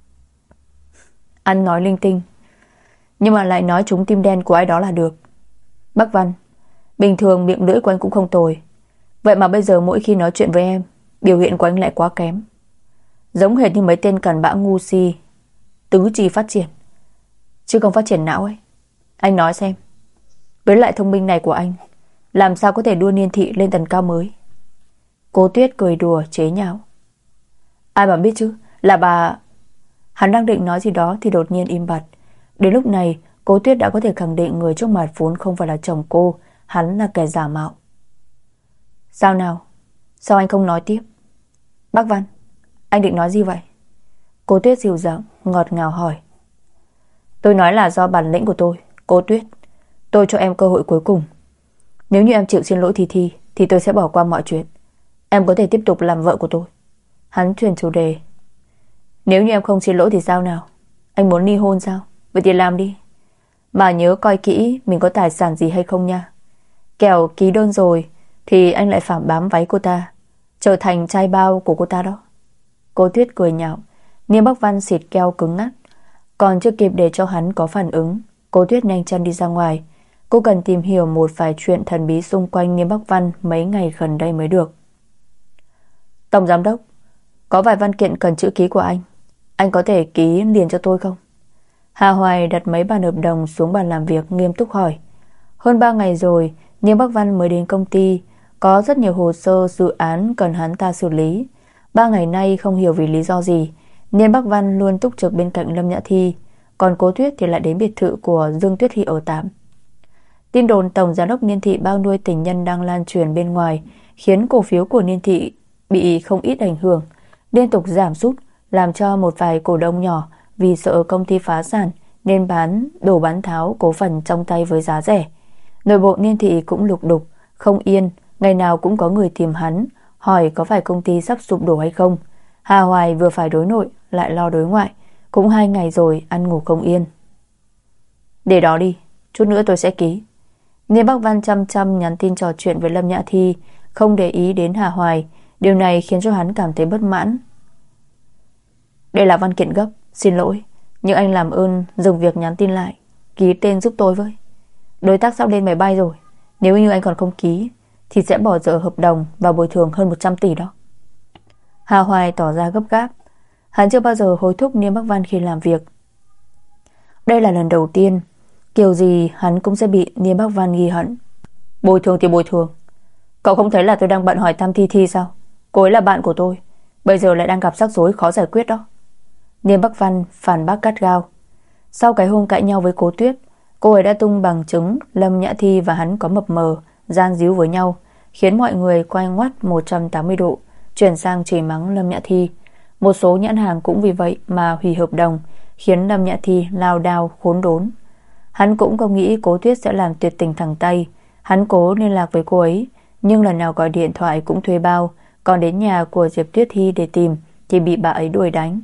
Ăn nói linh tinh, nhưng mà lại nói trúng tim đen của ai đó là được. Bác Văn, bình thường miệng lưỡi của anh cũng không tồi, vậy mà bây giờ mỗi khi nói chuyện với em, biểu hiện của anh lại quá kém. Giống hệt như mấy tên cặn bã ngu si, tứ chi phát triển, chứ không phát triển não ấy. Anh nói xem, với lại thông minh này của anh, làm sao có thể đua niên thị lên tầm cao mới? Cô Tuyết cười đùa chế nhạo. Ai mà biết chứ, là bà... Hắn đang định nói gì đó thì đột nhiên im bặt. Đến lúc này, Cố Tuyết đã có thể khẳng định người trước mặt vốn không phải là chồng cô, hắn là kẻ giả mạo. Sao nào? Sao anh không nói tiếp? Bác Văn, anh định nói gì vậy? Cố Tuyết dịu dàng, ngọt ngào hỏi. Tôi nói là do bản lĩnh của tôi. Cô Tuyết, tôi cho em cơ hội cuối cùng. Nếu như em chịu xin lỗi Thi thì tôi sẽ bỏ qua mọi chuyện. Em có thể tiếp tục làm vợ của tôi. Hắn chuyển chủ đề. Nếu như em không xin lỗi thì sao nào? Anh muốn ly hôn sao? Vậy thì làm đi. Mà nhớ coi kỹ mình có tài sản gì hay không nha. Kẻo ký đơn rồi thì anh lại phản bám váy cô ta, trở thành trai bao của cô ta đó. Cô Tuyết cười nhạo. Niêm Bắc Văn xịt keo cứng ngắt. Còn chưa kịp để cho hắn có phản ứng, cô Tuyết nhanh chân đi ra ngoài. Cô cần tìm hiểu một vài chuyện thần bí xung quanh Niêm Bắc Văn mấy ngày gần đây mới được. Tổng giám đốc, có vài văn kiện cần chữ ký của anh có thể ký liền cho tôi không? Hà Hoài đặt mấy bản hợp đồng xuống bàn làm việc, nghiêm túc hỏi. Hơn 3 ngày rồi Niêm Bắc Văn mới đến công ty. Có rất nhiều hồ sơ dự án cần hắn ta xử lý. 3 ngày nay không hiểu vì lý do gì, Niêm Bắc Văn luôn túc trực bên cạnh Lâm Nhã Thi, còn Cố Tuyết thì lại đến biệt thự của Dương Tuyết Hy ở tạm. Tin đồn tổng giám đốc Niên Thị bao nuôi tình nhân đang lan truyền bên ngoài, khiến cổ phiếu của Niên Thị bị không ít ảnh hưởng, liên tục giảm sút, làm cho một vài cổ đông nhỏ vì sợ công ty phá sản nên đổ bán tháo cổ phần trong tay với giá rẻ. Nội bộ Niên Thị cũng lục đục không yên, ngày nào cũng có người tìm hắn hỏi có phải công ty sắp sụp đổ hay không. Hà Hoài vừa phải đối nội lại lo đối ngoại, cũng 2 ngày rồi ăn ngủ không yên. Để đó đi, chút nữa tôi sẽ ký. Niêm Bắc Văn chăm chăm nhắn tin trò chuyện với Lâm Nhã Thi, không để ý đến Hà Hoài. Điều này khiến cho hắn cảm thấy bất mãn. Đây là văn kiện gấp, xin lỗi, nhưng anh làm ơn dừng việc nhắn tin lại, ký tên giúp tôi với. Đối tác sắp lên máy bay rồi, nếu như anh còn không ký thì sẽ bỏ dở hợp đồng và bồi thường hơn 100 tỷ đó. Hà Hoài tỏ ra gấp gáp. Hắn chưa bao giờ hối thúc Niêm Bắc Văn khi làm việc. Đây là lần đầu tiên kiểu gì hắn cũng sẽ bị Niêm Bắc Văn ghi hận. Bồi thường thì bồi thường. Cậu không thấy là tôi đang bận hỏi thăm Thi Thi sao? Cô ấy là bạn của tôi, bây giờ lại đang gặp rắc rối khó giải quyết đó. Niêm Bắc Văn phản bác gắt gao. Sau cái hôm cãi nhau với Cố Tuyết, cô ấy đã tung bằng chứng Lâm Nhã Thi và hắn có mập mờ, gian díu với nhau, khiến mọi người quay ngoắt 180 độ, chuyển sang chửi mắng Lâm Nhã Thi. Một số nhãn hàng cũng vì vậy mà hủy hợp đồng, khiến Lâm Nhã Thi lao đao khốn đốn. Hắn cũng không nghĩ Cố Tuyết sẽ làm tuyệt tình thẳng tay. Hắn cố liên lạc với cô ấy, nhưng lần nào gọi điện thoại cũng thuê bao, còn đến nhà của Diệp Tuyết Thi để tìm thì bị bà ấy đuổi đánh.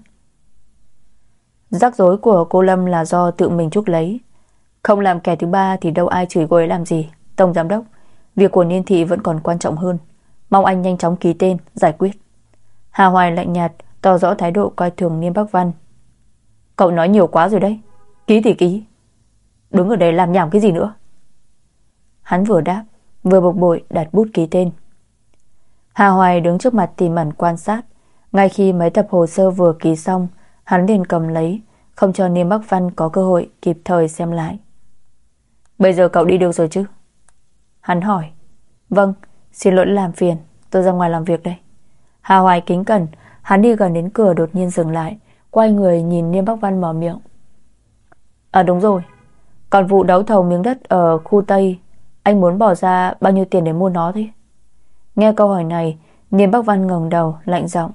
Rắc rối của cô Lâm là do tự mình chuốc lấy. Không làm kẻ thứ ba thì đâu ai chửi cô ấy làm gì. Tổng giám đốc, việc của Niên Thị vẫn còn quan trọng hơn. Mong anh nhanh chóng ký tên, giải quyết. Hà Hoài lạnh nhạt, tỏ rõ thái độ coi thường Niêm Bắc Văn. Cậu nói nhiều quá rồi đấy. Ký thì ký. Đứng ở đây làm nhảm cái gì nữa? Hắn vừa đáp, vừa bực bội đặt bút ký tên. Hà Hoài đứng trước mặt tỉ mẩn quan sát. Ngay khi mấy tập hồ sơ vừa ký xong, hắn liền cầm lấy, không cho Niêm Bắc Văn có cơ hội kịp thời xem lại. Bây giờ cậu đi được rồi chứ? Hắn hỏi. Vâng, xin lỗi làm phiền, tôi ra ngoài làm việc đây. Hà Hoài kính cẩn. Hắn đi gần đến cửa đột nhiên dừng lại, quay người nhìn Niêm Bắc Văn mở miệng. Đúng rồi, còn vụ đấu thầu miếng đất ở khu Tây, anh muốn bỏ ra bao nhiêu tiền để mua nó thế? Nghe câu hỏi này, Niêm Bắc Văn ngẩng đầu lạnh giọng.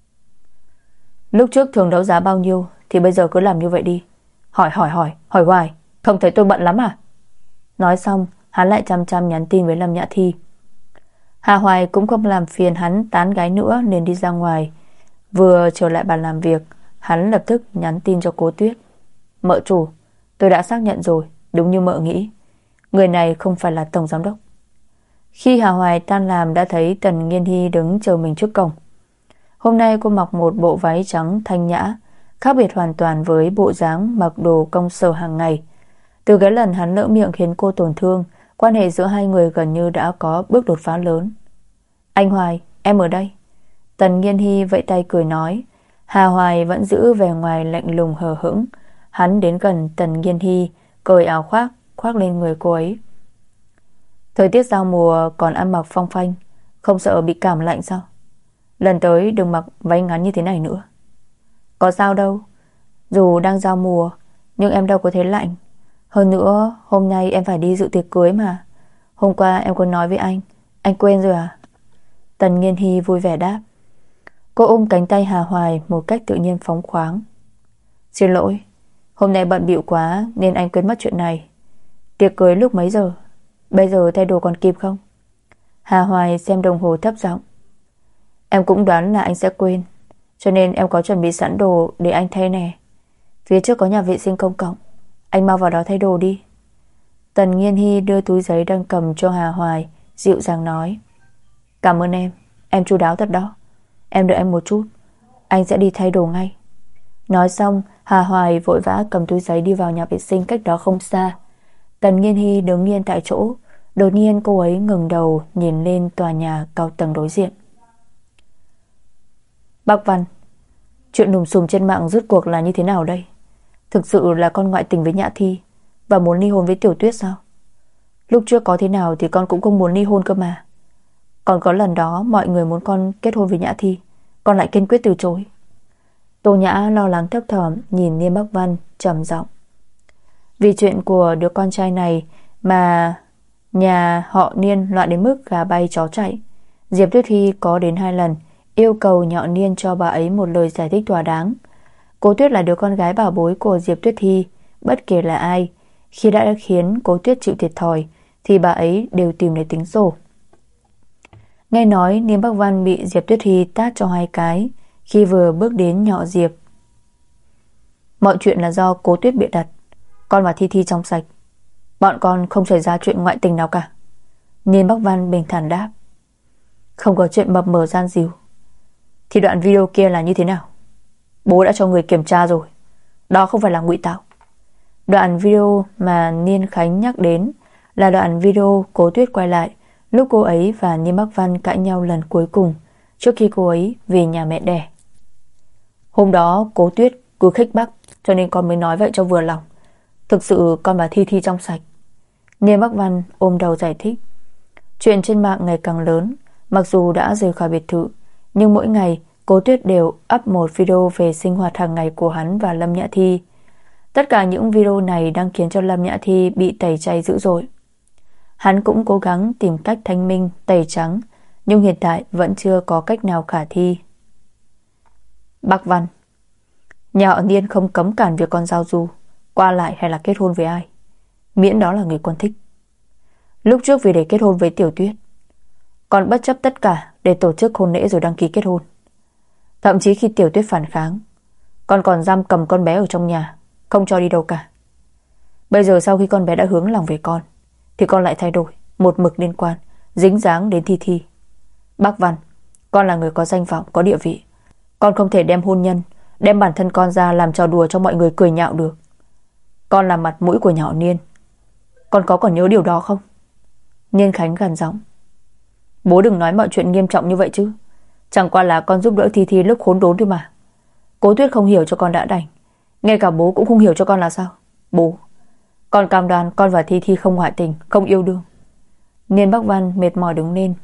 Lúc trước thường đấu giá bao nhiêu thì bây giờ cứ làm như vậy đi. Hỏi hoài, không thấy tôi bận lắm à? Nói xong, hắn lại chăm chăm nhắn tin với Lâm Nhã Thi. Hà Hoài cũng không làm phiền hắn tán gái nữa nên đi ra ngoài. Vừa trở lại bàn làm việc, hắn lập tức nhắn tin cho Cố Tuyết. Mợ chủ, tôi đã xác nhận rồi, đúng như mợ nghĩ. Người này không phải là tổng giám đốc. Khi Hà Hoài tan làm đã thấy Tần Nghiên Hy đứng chờ mình trước cổng. Hôm nay cô mặc một bộ váy trắng thanh nhã, khác biệt hoàn toàn với bộ dáng mặc đồ công sở hàng ngày. Từ cái lần hắn lỡ miệng khiến cô tổn thương, quan hệ giữa hai người gần như đã có bước đột phá lớn. Anh Hoài, em ở đây. Tần Nghiên Hy vẫy tay cười nói. Hà Hoài vẫn giữ vẻ ngoài lạnh lùng hờ hững. Hắn đến gần Tần Nghiên Hy, cởi áo khoác lên người cô ấy. Thời tiết giao mùa còn ăn mặc phong phanh, không sợ bị cảm lạnh sao? Lần tới đừng mặc váy ngắn như thế này nữa. Có sao đâu, dù đang giao mùa nhưng em đâu có thấy lạnh. Hơn nữa hôm nay em phải đi dự tiệc cưới mà. Hôm qua em có nói với anh quên rồi à? Tần Nghiên Hy vui vẻ đáp. Cô ôm cánh tay Hà Hoài một cách tự nhiên phóng khoáng. Xin lỗi, hôm nay bận bịu quá nên anh quên mất chuyện này. Tiệc cưới lúc mấy giờ? Bây giờ thay đồ còn kịp không? Hà Hoài xem đồng hồ thấp giọng. Em cũng đoán là anh sẽ quên, cho nên em có chuẩn bị sẵn đồ để anh thay nè. Phía trước có nhà vệ sinh công cộng, anh mau vào đó thay đồ đi. Tần Nghiên Hy đưa túi giấy đang cầm cho Hà Hoài, dịu dàng nói. Cảm ơn em chu đáo thật đó. Em đợi anh một chút, anh sẽ đi thay đồ ngay. Nói xong, Hà Hoài vội vã cầm túi giấy đi vào nhà vệ sinh cách đó không xa. Tần Nghiên Hy đứng yên tại chỗ. Đột nhiên cô ấy ngẩng đầu nhìn lên tòa nhà cao tầng đối diện. Bắc Văn, chuyện lùm xùm trên mạng rốt cuộc là như thế nào đây? Thực sự là con ngoại tình với Nhã Thi và muốn ly hôn với Tiểu Tuyết sao? Lúc trước có thế nào thì con cũng không muốn ly hôn cơ mà. Còn có lần đó mọi người muốn con kết hôn với Nhã Thi, con lại kiên quyết từ chối. Tô Nhã lo lắng thấp thỏm nhìn Niêm Bắc Văn trầm giọng. Vì chuyện của đứa con trai này mà nhà họ Niên loạn đến mức gà bay chó chạy. Diệp Tuyết Hy có đến 2 lần yêu cầu nhà họ Niên cho bà ấy một lời giải thích thỏa đáng. Cố Tuyết là đứa con gái bảo bối của Diệp Tuyết Hy. Bất kể là ai, khi đã khiến Cố Tuyết chịu thiệt thòi thì bà ấy đều tìm để tính sổ. Nghe nói Niêm Bắc Văn bị Diệp Tuyết Hy tát cho 2 cái khi vừa bước đến nhà họ Diệp. Mọi chuyện là do Cố Tuyết bịa đặt. Con và Thi Thi trong sạch, bọn con không xảy ra chuyện ngoại tình nào cả. Niêm Bắc Văn bình thản đáp. Không có chuyện mập mờ gian díu. Thì đoạn video kia là như thế nào? Bố đã cho người kiểm tra rồi. Đó không phải là ngụy tạo. Đoạn video mà Niên Khánh nhắc đến là đoạn video Cố Tuyết quay lại lúc cô ấy và Niên Bắc Văn cãi nhau lần cuối cùng trước khi cô ấy về nhà mẹ đẻ. Hôm đó Cố Tuyết cứ khích bác, cho nên con mới nói vậy cho vừa lòng. Thực sự con bà Thi Thi trong sạch. Niên Bắc Văn ôm đầu giải thích. Chuyện trên mạng ngày càng lớn. Mặc dù đã rời khỏi biệt thự, nhưng mỗi ngày Cố Tuyết đều up một video về sinh hoạt hàng ngày của hắn và Lâm Nhã Thi. Tất cả những video này đang khiến cho Lâm Nhã Thi bị tẩy chay dữ dội. Hắn cũng cố gắng tìm cách thanh minh, tẩy trắng, nhưng hiện tại vẫn chưa có cách nào khả thi. Bắc Văn, nhà họ Niên không cấm cản việc con giao du, qua lại hay là kết hôn với ai, miễn đó là người con thích. Lúc trước vì để kết hôn với Tiểu Tuyết, con bất chấp tất cả để tổ chức hôn lễ rồi đăng ký kết hôn. Thậm chí khi Tiểu Tuyết phản kháng, con còn giam cầm con bé ở trong nhà, không cho đi đâu cả. Bây giờ sau khi con bé đã hướng lòng về con, thì con lại thay đổi, một mực liên quan, dính dáng đến Thi Thi. Bác Văn, con là người có danh vọng, có địa vị. Con không thể đem hôn nhân, đem bản thân con ra làm trò đùa cho mọi người cười nhạo được. Con là mặt mũi của nhà họ Niên. Con có còn nhớ điều đó không? Niên Khánh gằn giọng. Bố đừng nói mọi chuyện nghiêm trọng như vậy chứ. Chẳng qua là con giúp đỡ Thi Thi lúc khốn đốn thôi mà. Cố Tuyết không hiểu cho con đã đành, ngay cả bố cũng không hiểu cho con là sao. Bố, con cam đoan con và Thi Thi không ngoại tình, không yêu đương. Niên Bắc Văn mệt mỏi đứng lên.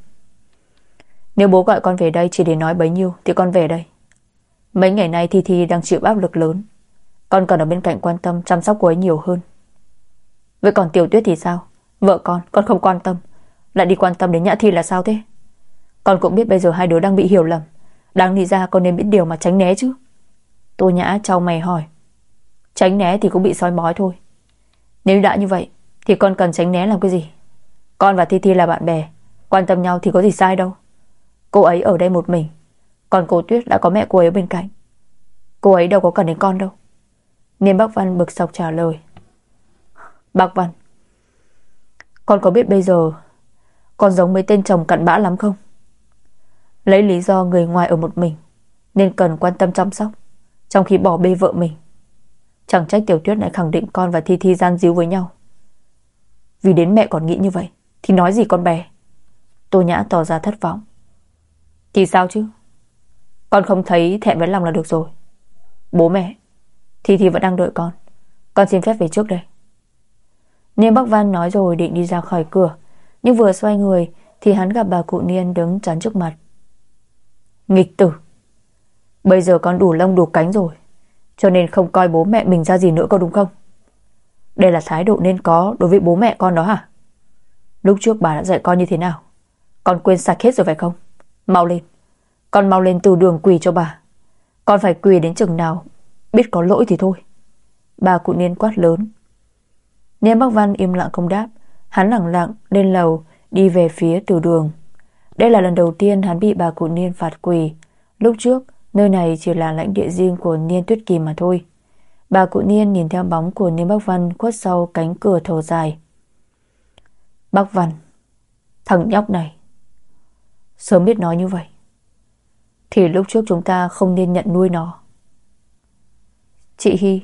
Nếu bố gọi con về đây chỉ để nói bấy nhiêu thì con về đây. Mấy ngày nay Thi Thi đang chịu áp lực lớn, con cần ở bên cạnh quan tâm chăm sóc cô ấy nhiều hơn. Vậy còn Tiểu Tuyết thì sao? Vợ con không quan tâm, lại đi quan tâm đến Nhã Thi là sao thế? Con cũng biết bây giờ hai đứa đang bị hiểu lầm, đáng lý ra con nên biết điều mà tránh né chứ. Tô Nhã chau mày hỏi. Tránh né thì cũng bị soi mói thôi. Nếu đã như vậy thì con cần tránh né làm cái gì? Con và Thi Thi là bạn bè, quan tâm nhau thì có gì sai đâu. Cô ấy ở đây một mình, còn cô Tuyết đã có mẹ cô ấy ở bên cạnh. Cô ấy đâu có cần đến con đâu. Niên Bắc Văn bực sọc trả lời. Bắc Văn, con có biết bây giờ con giống mấy tên chồng cặn bã lắm không? Lấy lý do người ngoài ở một mình nên cần quan tâm chăm sóc, trong khi bỏ bê vợ mình. Chẳng trách Tiểu Tuyết lại khẳng định con và Thi Thi gian díu với nhau. Vì đến mẹ còn nghĩ như vậy thì nói gì con bé. Tô Nhã tỏ ra thất vọng. Thì sao chứ? Con không thấy thẹn với lòng là được rồi. Bố mẹ, Thi Thi vẫn đang đợi con xin phép về trước đây. Niên Bắc Văn nói rồi định đi ra khỏi cửa, nhưng vừa xoay người thì hắn gặp bà cụ Niên đứng chắn trước mặt. Nghịch tử, bây giờ con đủ lông đủ cánh rồi, cho nên không coi bố mẹ mình ra gì nữa, có đúng không? Đây là thái độ nên có đối với bố mẹ con đó hả? Lúc trước bà đã dạy con như thế nào, con quên sạch hết rồi phải không? Mau lên, con mau lên từ đường quỳ cho bà. Con phải quỳ đến chừng nào biết có lỗi thì thôi. Bà cụ Niên quát lớn. Niên Bắc Văn im lặng không đáp. Hắn lẳng lặng lên lầu đi về phía từ đường. Đây là lần đầu tiên hắn bị bà cụ Niên phạt quỳ. Lúc trước nơi này chỉ là lãnh địa riêng của Niên Tuyết Kỳ mà thôi. Bà cụ Niên nhìn theo bóng của Niên Bắc Văn khuất sau cánh cửa thở dài. Bắc Văn, thằng nhóc này, sớm biết nói như vậy thì lúc trước chúng ta không nên nhận nuôi nó. Chị Hy,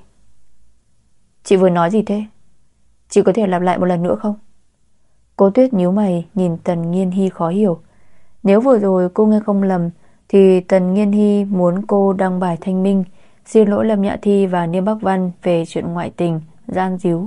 chị vừa nói gì thế? Chị có thể lặp lại một lần nữa không? Cố Tuyết nhíu mày nhìn Tần Nghiên Hy khó hiểu. Nếu vừa rồi cô nghe không lầm thì Tần Nghiên Hy muốn cô đăng bài thanh minh, xin lỗi Lâm Nhã Thi và Niên Bắc Văn về chuyện ngoại tình, gian díu.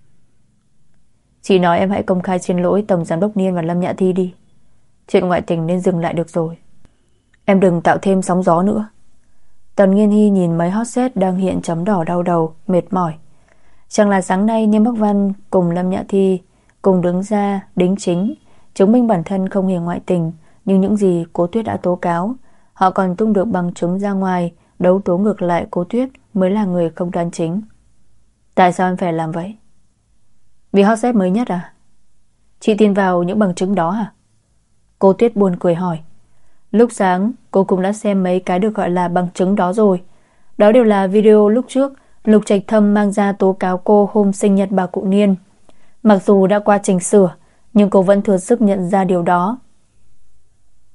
Chị nói em hãy công khai xin lỗi Tổng Giám đốc Niên và Lâm Nhã Thi đi. Chuyện ngoại tình nên dừng lại được rồi. Em đừng tạo thêm sóng gió nữa. Tần Nghiên Hy nhìn mấy hot set đang hiện chấm đỏ đau đầu, mệt mỏi. Chẳng là sáng nay Niên Bắc Văn cùng Lâm Nhã Thi cùng đứng ra đính chính, chứng minh bản thân không hề ngoại tình, nhưng những gì Cố Tuyết đã tố cáo, họ còn tung được bằng chứng ra ngoài, đấu tố ngược lại Cố Tuyết mới là người không đoan chính. Tại sao em phải làm vậy? Vì hot set mới nhất à? Chị tin vào những bằng chứng đó hả? Cố Tuyết buồn cười hỏi. Lúc sáng cô cũng đã xem mấy cái được gọi là bằng chứng đó rồi. Đó đều là video lúc trước Lục Trạch Thâm mang ra tố cáo cô hôm sinh nhật bà cụ Niên. Mặc dù đã qua chỉnh sửa, nhưng cô vẫn thừa sức nhận ra điều đó.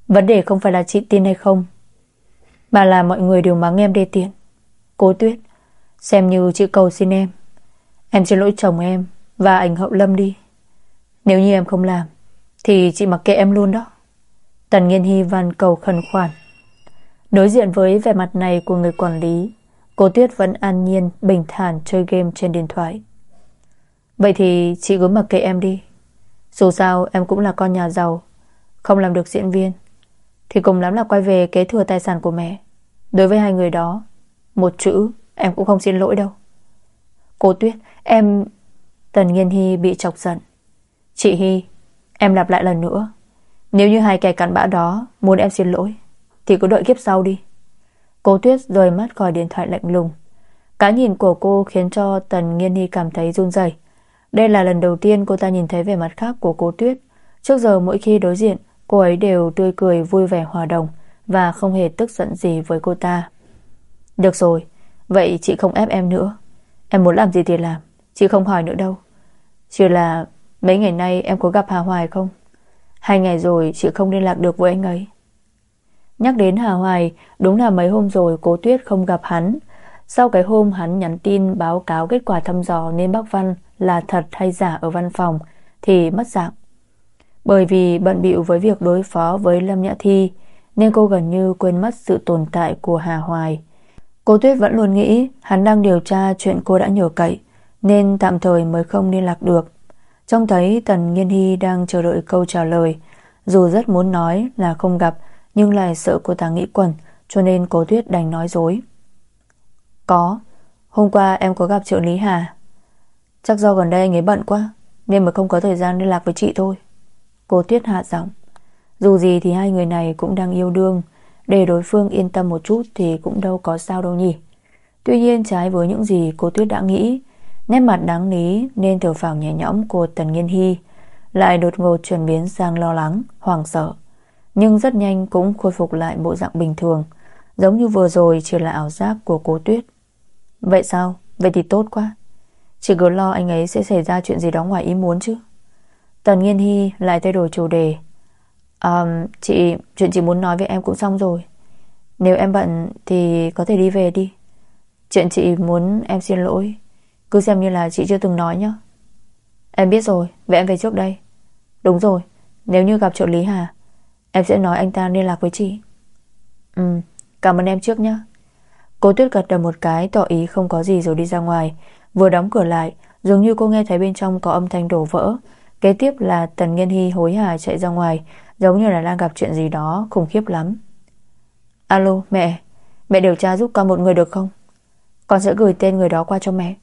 Vấn đề không phải là chị tin hay không, mà là mọi người đều mắng em đê tiện. Cố Tuyết, xem như chị cầu xin em xin lỗi chồng em và anh Hậu Lâm đi. Nếu như em không làm thì chị mặc kệ em luôn đó. Tần Nghiên Hy van cầu khẩn khoản. Đối diện với vẻ mặt này của người quản lý, Cố Tuyết vẫn an nhiên bình thản chơi game trên điện thoại. Vậy thì chị cứ mặc kệ em đi. Dù sao em cũng là con nhà giàu, không làm được diễn viên thì cùng lắm là quay về kế thừa tài sản của mẹ. Đối với hai người đó, một chữ em cũng không xin lỗi đâu. Cố Tuyết, em... Tần Nghiên Hy bị chọc giận. Chị Hy, em lặp lại lần nữa, nếu như hai kẻ cặn bã đó muốn em xin lỗi thì cứ đợi kiếp sau đi. Cố Tuyết rời mắt khỏi điện thoại lạnh lùng. Cái nhìn của cô khiến cho Tần Nghiên Hy cảm thấy run rẩy. Đây là lần đầu tiên cô ta nhìn thấy vẻ mặt khác của Cố Tuyết. Trước giờ mỗi khi đối diện, cô ấy đều tươi cười vui vẻ hòa đồng và không hề tức giận gì với cô ta. Được rồi, vậy chị không ép em nữa. Em muốn làm gì thì làm, chị không hỏi nữa đâu. Chỉ là mấy ngày nay em có gặp Hà Hoài không? 2 ngày rồi chị không liên lạc được với anh ấy. Nhắc đến Hà Hoài, đúng là mấy hôm rồi Cố Tuyết không gặp hắn. Sau cái hôm hắn nhắn tin báo cáo kết quả thăm dò nên Bắc Văn là thật hay giả ở văn phòng thì mất dạng. Bởi vì bận bịu với việc đối phó với Lâm Nhã Thi nên cô gần như quên mất sự tồn tại của Hà Hoài. Cố Tuyết vẫn luôn nghĩ hắn đang điều tra chuyện cô đã nhờ cậy nên tạm thời mới không liên lạc được. Trông thấy Tần Nghiên Hy đang chờ đợi câu trả lời, dù rất muốn nói là không gặp nhưng lại sợ cô ta nghĩ quẩn, cho nên Cố Tuyết đành nói dối. Có, hôm qua em có gặp trợ lý Hà. Chắc do gần đây anh ấy bận quá nên mới không có thời gian liên lạc với chị thôi. Cố Tuyết hạ giọng. Dù gì thì hai người này cũng đang yêu đương, để đối phương yên tâm một chút thì cũng đâu có sao đâu nhỉ. Tuy nhiên trái với những gì Cố Tuyết đã nghĩ, nét mặt đáng lý nên thở phào nhẹ nhõm của Tần Nghiên Hy lại đột ngột chuyển biến sang lo lắng, hoảng sợ. Nhưng rất nhanh cũng khôi phục lại bộ dạng bình thường, giống như vừa rồi chỉ là ảo giác của Cố Tuyết. Vậy sao? Vậy thì tốt quá. Chỉ cứ lo anh ấy sẽ xảy ra chuyện gì đó ngoài ý muốn chứ. Tần Nghiên Hy lại thay đổi chủ đề. Chuyện chị muốn nói với em cũng xong rồi. Nếu em bận thì có thể đi về đi. Chuyện chị muốn em xin lỗi cứ xem như là chị chưa từng nói nhé. Em biết rồi, vậy em về trước đây. Đúng rồi, nếu như gặp trợ lý Hà, em sẽ nói anh ta liên lạc với chị. Cảm ơn em trước nhé. Cô Tuyết gật đầu một cái tỏ ý không có gì rồi đi ra ngoài. Vừa đóng cửa lại, dường như cô nghe thấy bên trong có âm thanh đổ vỡ. Kế tiếp là Tần Nghiên Hy hối hả chạy ra ngoài, giống như là đang gặp chuyện gì đó khủng khiếp lắm. Alo mẹ, mẹ điều tra giúp con một người được không? Con sẽ gửi tên người đó qua cho mẹ.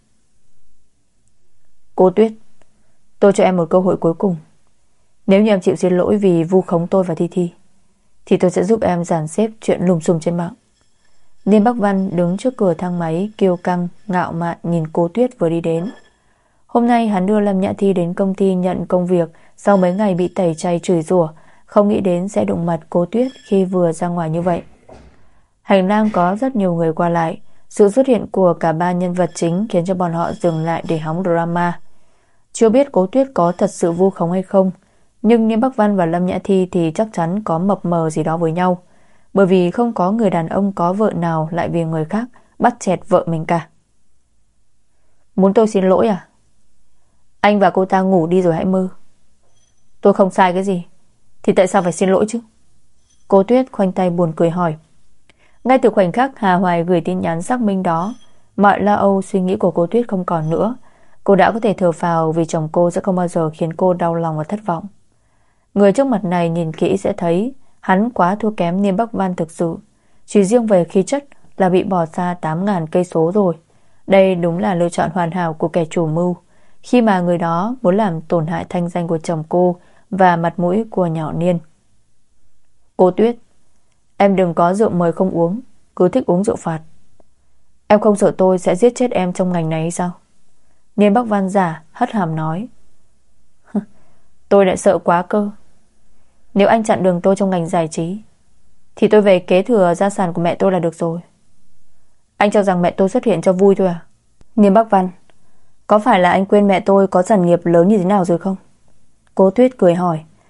Cô Tuyết, tôi cho em một cơ hội cuối cùng. Nếu như em chịu xin lỗi vì vu khống tôi và Thi Thi thì tôi sẽ giúp em dàn xếp chuyện lùm xùm trên mạng. Liên Bắc Văn đứng trước cửa thang máy kiêu căng ngạo mạn nhìn cô Tuyết vừa đi đến. Hôm nay hắn đưa Lâm Nhã Thi đến công ty nhận công việc sau mấy ngày bị tẩy chay chửi rủa, không nghĩ đến sẽ đụng mặt cô Tuyết khi vừa ra ngoài như vậy. Hành lang có rất nhiều người qua lại. Sự xuất hiện của cả ba nhân vật chính khiến cho bọn họ dừng lại để hóng drama. Chưa biết Cố Tuyết có thật sự vu khống hay không, nhưng Niêm Bắc Văn và Lâm Nhã Thi thì chắc chắn có mập mờ gì đó với nhau, bởi vì không có người đàn ông có vợ nào lại vì người khác bắt chẹt vợ mình cả. Muốn tôi xin lỗi à? Anh và cô ta ngủ đi rồi hãy mơ. Tôi không sai cái gì thì tại sao phải xin lỗi chứ? Cố Tuyết khoanh tay buồn cười hỏi. Ngay từ khoảnh khắc Hà Hoài gửi tin nhắn xác minh đó, mọi lo âu suy nghĩ của cô Tuyết không còn nữa. Cô đã có thể thở phào vì chồng cô sẽ không bao giờ khiến cô đau lòng và thất vọng. Người trước mặt này nhìn kỹ sẽ thấy hắn quá thua kém Niêm Bắc Văn thực sự. Chỉ riêng về khí chất là bị bỏ xa 8.000 cây số rồi. Đây đúng là lựa chọn hoàn hảo của kẻ chủ mưu, khi mà người đó muốn làm tổn hại thanh danh của chồng cô và mặt mũi của nhỏ Niên. Cô Tuyết, em đừng có rượu mời không uống, cứ thích uống rượu phạt. Em không sợ tôi sẽ giết chết em trong ngành này hay sao? Niên Bắc Văn giả hất hàm nói. Tôi lại sợ quá cơ. Nếu anh chặn đường tôi trong ngành giải trí thì tôi về kế thừa gia sản của mẹ tôi là được rồi. Anh cho rằng mẹ tôi xuất hiện cho vui thôi à? Niên Bắc Văn, có phải là anh quên mẹ tôi có sản nghiệp lớn như thế nào rồi không? Cố Tuyết cười hỏi.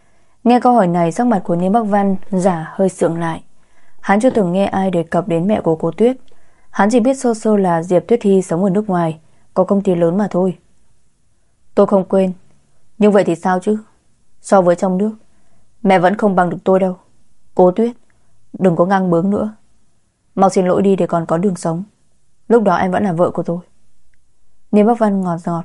Nghe câu hỏi này, sắc mặt của Niêm Bắc Văn giả hơi sượng lại. Hắn chưa từng nghe ai đề cập đến mẹ của cô Tuyết. Hắn chỉ biết sơ sơ là Diệp Tuyết Hy sống ở nước ngoài, có công ty lớn mà thôi. Tôi không quên. Nhưng vậy thì sao chứ? So với trong nước, mẹ vẫn không bằng được tôi đâu. Cô Tuyết, đừng có ngang bướng nữa. Mau xin lỗi đi để còn có đường sống. Lúc đó em vẫn là vợ của tôi. Niêm Bắc Văn ngọt ngọt.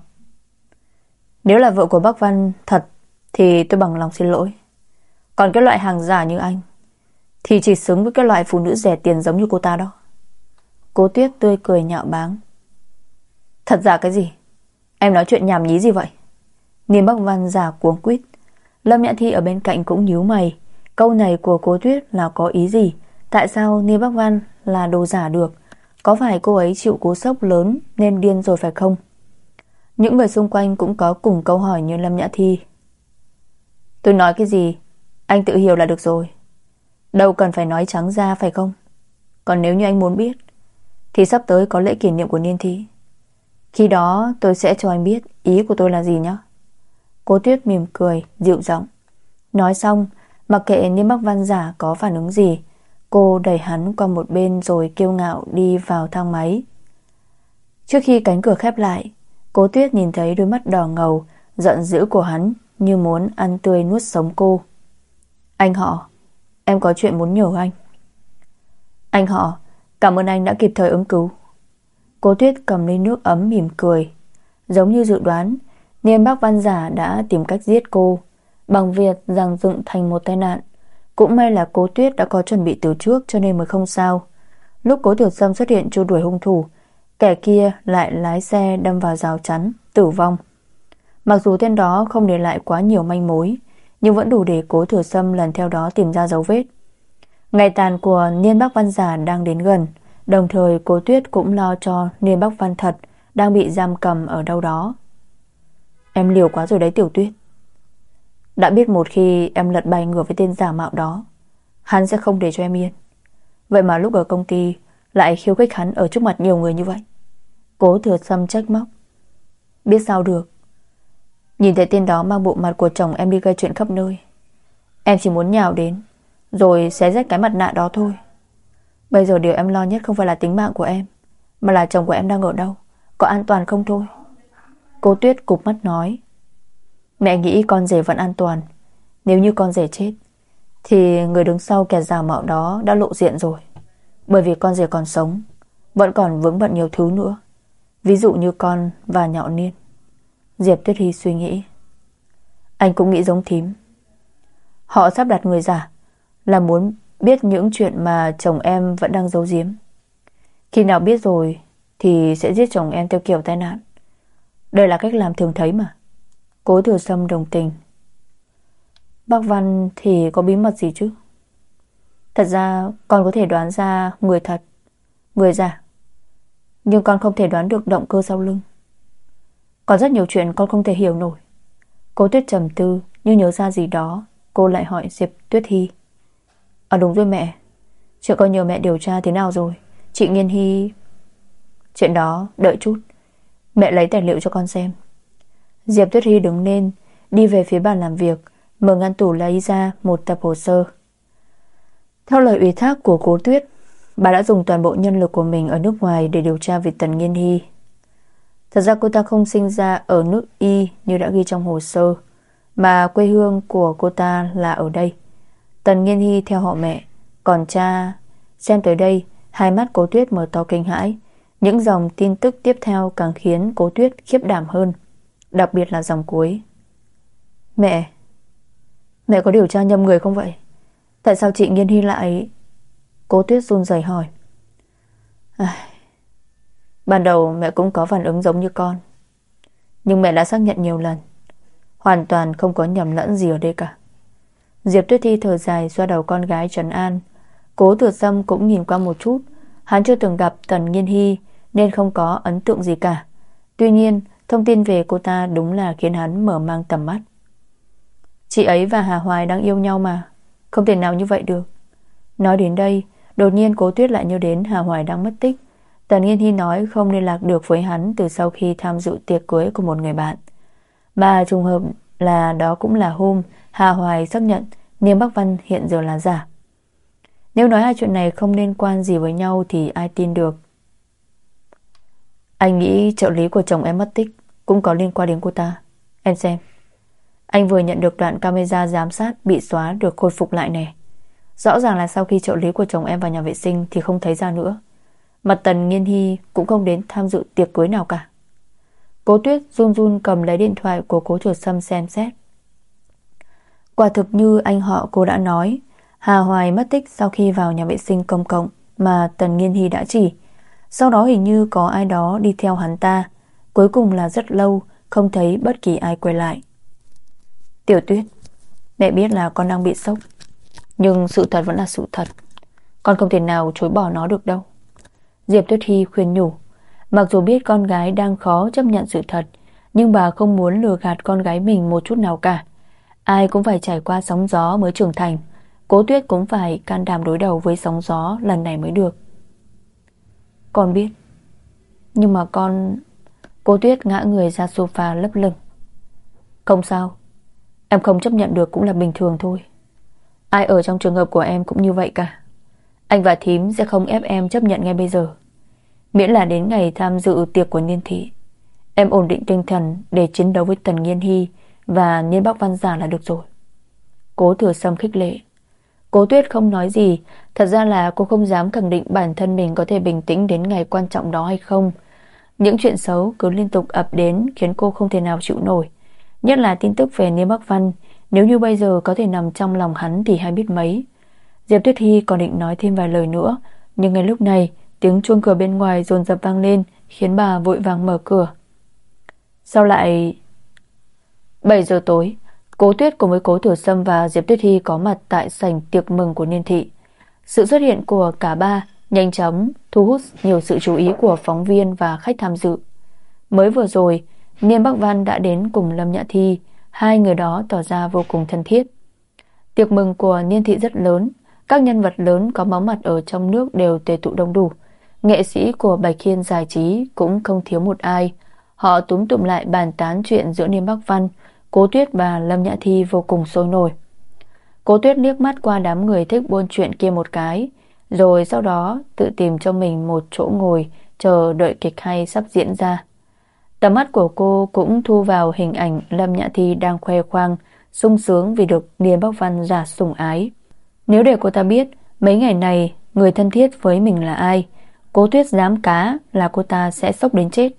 Nếu là vợ của Bắc Văn thật thì tôi bằng lòng xin lỗi. Còn cái loại hàng giả như anh thì chỉ xứng với cái loại phụ nữ rẻ tiền giống như cô ta đó. Cố Tuyết tươi cười nhạo báng. Thật giả cái gì? Em nói chuyện nhảm nhí gì vậy? Niêm Bắc Văn giả cuống quýt. Lâm Nhã Thi ở bên cạnh cũng nhíu mày. Câu này của Cố Tuyết là có ý gì? Tại sao Niêm Bắc Văn là đồ giả được? Có phải cô ấy chịu cú sốc lớn nên điên rồi phải không? Những người xung quanh cũng có cùng câu hỏi như Lâm Nhã Thi. Tôi nói cái gì anh tự hiểu là được rồi. Đâu cần phải nói trắng ra phải không? Còn nếu như anh muốn biết thì sắp tới có lễ kỷ niệm của Niên Thi. Khi đó tôi sẽ cho anh biết ý của tôi là gì nhé. Cố Tuyết mỉm cười dịu giọng. Nói xong, mặc kệ Niêm Bắc Văn giả có phản ứng gì, cô đẩy hắn qua một bên rồi kiêu ngạo đi vào thang máy. Trước khi cánh cửa khép lại, Cố Tuyết nhìn thấy đôi mắt đỏ ngầu giận dữ của hắn, như muốn ăn tươi nuốt sống cô. Anh họ, em có chuyện muốn nhờ anh. Anh họ, cảm ơn anh đã kịp thời ứng cứu. Cố Tuyết cầm ly nước ấm mỉm cười. Giống như dự đoán, Niên Bắc Văn giả đã tìm cách giết cô bằng việc giằng dựng thành một tai nạn. Cũng may là Cố Tuyết đã có chuẩn bị từ trước cho nên mới không sao. Lúc Cố Tiểu Sâm xuất hiện truy đuổi hung thủ, kẻ kia lại lái xe đâm vào rào chắn, tử vong. Mặc dù tên đó không để lại quá nhiều manh mối, nhưng vẫn đủ để Cố Tiểu Sâm lần theo đó tìm ra dấu vết. Ngày tàn của Niên Bắc Văn giả đang đến gần, đồng thời Cố Tuyết cũng lo cho Niên Bắc Văn thật đang bị giam cầm ở đâu đó. Em liều quá rồi đấy Tiểu Tuyết. Đã biết một khi em lật bài ngửa với tên giả mạo đó, hắn sẽ không để cho em yên. Vậy mà lúc ở công ty lại khiêu khích hắn ở trước mặt nhiều người như vậy. Cố Thừa Sâm trách móc. Biết sao được. Nhìn thấy tên đó mang bộ mặt của chồng em đi gây chuyện khắp nơi, em chỉ muốn nhào đến rồi xé rách cái mặt nạ đó thôi. Bây giờ điều em lo nhất không phải là tính mạng của em, mà là chồng của em đang ở đâu, có an toàn không thôi. Cô Tuyết cụp mắt nói. Mẹ nghĩ con rể vẫn an toàn. Nếu như con rể chết thì người đứng sau kẻ giả mạo đó đã lộ diện rồi. Bởi vì con rể còn sống, vẫn còn vướng bận nhiều thứ nữa, ví dụ như con và Nhạo Niên. Diệp Tuyết Hy suy nghĩ. Anh cũng nghĩ giống thím. Họ sắp đặt người giả là muốn biết những chuyện mà chồng em vẫn đang giấu giếm. Khi nào biết rồi thì sẽ giết chồng em theo kiểu tai nạn. Đây là cách làm thường thấy mà. Cố Thừa Sâm đồng tình. Bác Văn thì có bí mật gì chứ? Thật ra con có thể đoán ra người thật, người giả, nhưng con không thể đoán được động cơ sau lưng. Có rất nhiều chuyện con không thể hiểu nổi. Cố Tuyết trầm tư, như nhớ ra gì đó, cô lại hỏi Diệp Tuyết Hy. Đúng rồi mẹ. Chuyện con nhờ mẹ điều tra thế nào rồi? Chị Nghiên Hy... Chuyện đó đợi chút, mẹ lấy tài liệu cho con xem. Diệp Tuyết Hy đứng lên, đi về phía bàn làm việc, mở ngăn tủ lấy ra một tập hồ sơ. Theo lời ủy thác của Cố Tuyết, bà đã dùng toàn bộ nhân lực của mình ở nước ngoài để điều tra về Tần Nghiên Hy. Thật ra cô ta không sinh ra ở nước Y như đã ghi trong hồ sơ, mà quê hương của cô ta là ở đây. Tần Nghiên Hy theo họ mẹ, còn cha... Xem tới đây, hai mắt Cố Tuyết mở to kinh hãi. Những dòng tin tức tiếp theo càng khiến Cố Tuyết khiếp đảm hơn, đặc biệt là dòng cuối. Mẹ có điều tra nhầm người không vậy? Tại sao chị Nghiên Hy lại... Cố Tuyết run rẩy hỏi. Ban đầu mẹ cũng có phản ứng giống như con, nhưng mẹ đã xác nhận nhiều lần, hoàn toàn không có nhầm lẫn gì ở đây cả. Diệp Tuyết Thi thở dài xoa đầu con gái trấn an. Cố Thừa Sâm cũng nhìn qua một chút. Hắn chưa từng gặp Tần Nghiên Hy nên không có ấn tượng gì cả. Tuy nhiên thông tin về cô ta đúng là khiến hắn mở mang tầm mắt. Chị ấy và Hà Hoài đang yêu nhau mà, không thể nào như vậy được. Nói đến đây, đột nhiên Cố Tuyết lại nhớ đến Hà Hoài đang mất tích. Tần Nghiên Hy nói không liên lạc được với hắn từ sau khi tham dự tiệc cưới của một người bạn, mà trùng hợp là đó cũng là hôm Hà Hoài xác nhận Niêm Bắc Văn hiện giờ là giả. Nếu nói hai chuyện này không liên quan gì với nhau thì ai tin được. Anh nghĩ trợ lý của chồng em mất tích cũng có liên quan đến cô ta. Em xem. Anh vừa nhận được đoạn camera giám sát bị xóa được khôi phục lại nè. Rõ ràng là sau khi trợ lý của chồng em vào nhà vệ sinh thì không thấy ra nữa. Mà Tần Nghiên Hy cũng không đến tham dự tiệc cưới nào cả. Cố Tuyết run run cầm lấy điện thoại của Cố Chuột Sâm xem xét. Quả thực như anh họ cô đã nói, Hà Hoài mất tích sau khi vào nhà vệ sinh công cộng mà Tần Nghiên Hy đã chỉ. Sau đó hình như có ai đó đi theo hắn ta. Cuối cùng là rất lâu không thấy bất kỳ ai quay lại. Tiểu Tuyết, mẹ biết là con đang bị sốc, nhưng sự thật vẫn là sự thật. Con không thể nào chối bỏ nó được đâu. Diệp Tuyết Hy khuyên nhủ. Mặc dù biết con gái đang khó chấp nhận sự thật, nhưng bà không muốn lừa gạt con gái mình một chút nào cả. Ai cũng phải trải qua sóng gió mới trưởng thành. Cố Tuyết cũng phải can đảm đối đầu với sóng gió lần này mới được. Con biết, nhưng mà con... Cố Tuyết ngã người ra sofa lấp lửng. Không sao, em không chấp nhận được cũng là bình thường thôi. Ai ở trong trường hợp của em cũng như vậy cả. Anh và thím sẽ không ép em chấp nhận ngay bây giờ. Miễn là đến ngày tham dự tiệc của Niên thị, em ổn định tinh thần để chiến đấu với Tần Nghiên Hy và Niên Bắc Văn giả là được rồi. Cố Thừa Sâm khích lệ. Cố Tuyết không nói gì. Thật ra là cô không dám khẳng định bản thân mình có thể bình tĩnh đến ngày quan trọng đó hay không. Những chuyện xấu cứ liên tục ập đến khiến cô không thể nào chịu nổi. Nhất là tin tức về Niêm Bắc Văn. Nếu như bây giờ có thể nằm trong lòng hắn thì hay biết mấy. Diệp Tuyết Hy còn định nói thêm vài lời nữa, nhưng ngay lúc này tiếng chuông cửa bên ngoài dồn dập vang lên, khiến bà vội vàng mở cửa. Sao lại... 7 giờ tối, Cố Tuyết cùng với Cố Thừa Sâm và Diệp Tuyết Hy có mặt tại sảnh tiệc mừng của Niên thị. Sự xuất hiện của cả ba nhanh chóng thu hút nhiều sự chú ý của phóng viên và khách tham dự. Mới vừa rồi, Niên Bắc Văn đã đến cùng Lâm Nhã Thi. Hai người đó tỏ ra vô cùng thân thiết. Tiệc mừng của Niên thị rất lớn. Các nhân vật lớn có máu mặt ở trong nước đều tề tụ đông đủ. Nghệ sĩ của Bạch Khiên giải trí cũng không thiếu một ai. Họ túm tụm lại bàn tán chuyện giữa Niêm Bắc Văn, Cố Tuyết và Lâm Nhã Thi vô cùng sôi nổi. Cố Tuyết liếc mắt qua đám người thích buôn chuyện kia một cái, rồi sau đó tự tìm cho mình một chỗ ngồi chờ đợi kịch hay sắp diễn ra. Tầm mắt của cô cũng thu vào hình ảnh Lâm Nhã Thi đang khoe khoang sung sướng vì được Niên Bắc Văn giả sủng ái. Nếu để cô ta biết mấy ngày này người thân thiết với mình là ai, Cố Tuyết dám cá là cô ta sẽ sốc đến chết.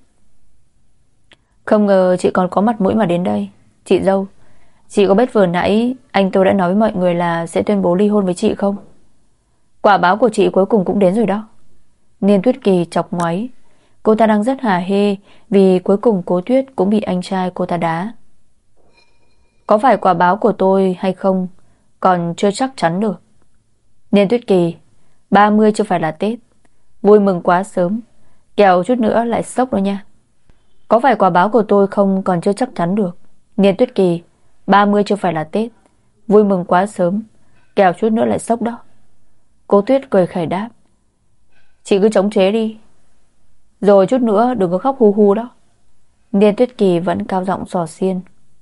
Không ngờ chị còn có mặt mũi mà đến đây. Chị dâu, chị có biết vừa nãy anh tôi đã nói với mọi người là sẽ tuyên bố ly hôn với chị không? Quả báo của chị cuối cùng cũng đến rồi đó. Niên Tuyết Kỳ chọc ngoáy. Cô ta đang rất hả hê vì cuối cùng Cố Tuyết cũng bị anh trai cô ta đá. Có phải quả báo của tôi hay không còn chưa chắc chắn được. Niên Tuyết Kỳ, 30 chưa phải là Tết. Vui mừng quá sớm, kẻo chút nữa lại sốc đó nha. Có phải quả báo của tôi không còn chưa chắc chắn được. Niên Tuyết Kỳ, 30 chưa phải là Tết. Vui mừng quá sớm, kẻo chút nữa lại sốc đó. Cố Tuyết cười khẩy đáp. Chị cứ chống chế đi, rồi chút nữa đừng có khóc hu hu đó. Niên Tuyết Kỳ vẫn cao giọng xỏ xiên.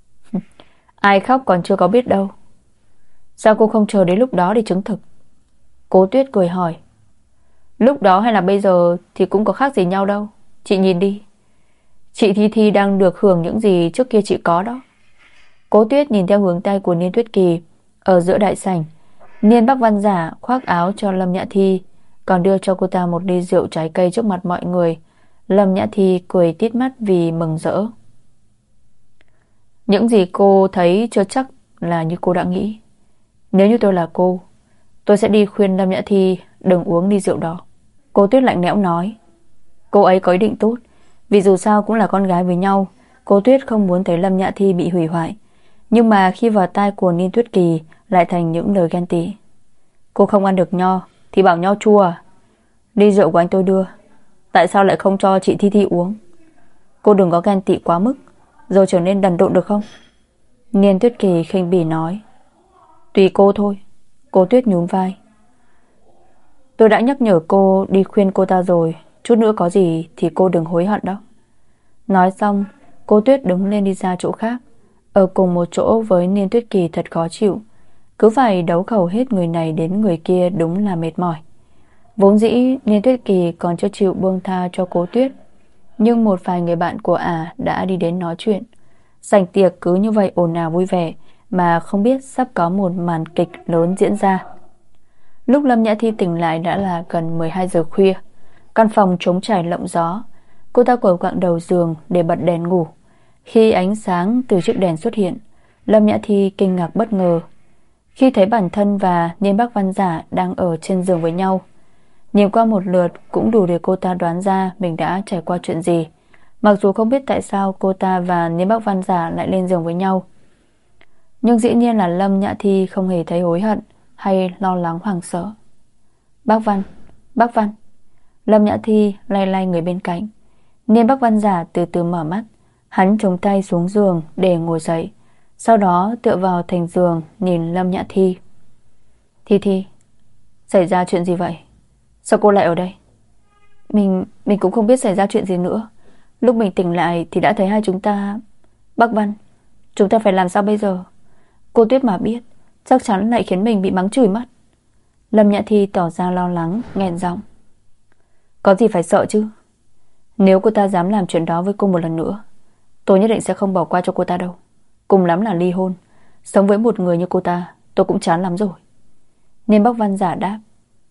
Ai khóc còn chưa có biết đâu. Sao cô không chờ đến lúc đó để chứng thực? Cố Tuyết cười hỏi. Lúc đó hay là bây giờ thì cũng có khác gì nhau đâu. Chị nhìn đi, chị Thi Thi đang được hưởng những gì trước kia chị có đó. Cố Tuyết nhìn theo hướng tay của Niên Tuyết Kỳ. Ở giữa đại sảnh, Niên Bắc Văn giả khoác áo cho Lâm Nhã Thi, còn đưa cho cô ta một ly rượu trái cây trước mặt mọi người. Lâm Nhã Thi cười tít mắt vì mừng rỡ. Những gì cô thấy chưa chắc là như cô đã nghĩ. Nếu như tôi là cô, tôi sẽ đi khuyên Lâm Nhã Thi đừng uống ly rượu đó. Cố Tuyết lạnh lẽo nói. Cô ấy có ý định tốt, vì dù sao cũng là con gái với nhau. Cố Tuyết không muốn thấy Lâm Nhã Thi bị hủy hoại. Nhưng mà khi vào tai của Niên Tuyết Kỳ lại thành những lời ghen tị. Cô không ăn được nho thì bảo nho chua à? Ly rượu của anh tôi đưa, tại sao lại không cho chị Thi Thi uống? Cô đừng có ghen tị quá mức, rồi trở nên đần độn được không? Niên Tuyết Kỳ khinh bỉ nói. Tùy cô thôi. Cố Tuyết nhún vai. Tôi đã nhắc nhở cô đi khuyên cô ta rồi, chút nữa có gì thì cô đừng hối hận đó. Nói xong, Cố Tuyết đứng lên đi ra chỗ khác. Ở cùng một chỗ với Niên Tuyết Kỳ thật khó chịu. Cứ phải đấu khẩu hết người này đến người kia, đúng là mệt mỏi. Vốn dĩ Niên Tuyết Kỳ còn chưa chịu buông tha cho Cố Tuyết, nhưng một vài người bạn của ả đã đi đến nói chuyện. Sảnh tiệc cứ như vậy ồn ào vui vẻ, mà không biết sắp có một màn kịch lớn diễn ra. Lúc Lâm Nhã Thi tỉnh lại đã là gần 12 giờ khuya. Căn phòng trống trải lộng gió. Cô ta quẩy quạng đầu giường để bật đèn ngủ. Khi ánh sáng từ chiếc đèn xuất hiện, Lâm Nhã Thi kinh ngạc bất ngờ khi thấy bản thân và Niên Bắc Văn Giả đang ở trên giường với nhau. Nhìn qua một lượt cũng đủ để cô ta đoán ra mình đã trải qua chuyện gì, mặc dù không biết tại sao cô ta và Niên Bắc Văn Giả lại lên giường với nhau. Nhưng dĩ nhiên là Lâm Nhã Thi không hề thấy hối hận hay lo lắng hoảng sợ. Bác Văn, bác Văn. Lâm Nhã Thi lay lay người bên cạnh. Niên Bắc Văn Giả từ từ mở mắt. Hắn chống tay xuống giường để ngồi dậy, sau đó tựa vào thành giường nhìn Lâm Nhã Thi. Thi Thi, xảy ra chuyện gì vậy? Sao cô lại ở đây? Mình cũng không biết xảy ra chuyện gì nữa. Lúc mình tỉnh lại thì đã thấy hai chúng ta. Bác Văn, chúng ta phải làm sao bây giờ? Cô Tuyết mà biết chắc chắn lại khiến mình bị mắng chửi mất. Lâm Nhã Thi tỏ ra lo lắng, nghẹn giọng. Có gì phải sợ chứ? Nếu cô ta dám làm chuyện đó với cô một lần nữa, tôi nhất định sẽ không bỏ qua cho cô ta đâu. Cùng lắm là ly hôn. Sống với một người như cô ta tôi cũng chán lắm rồi. Niên Bắc Văn Giả đáp.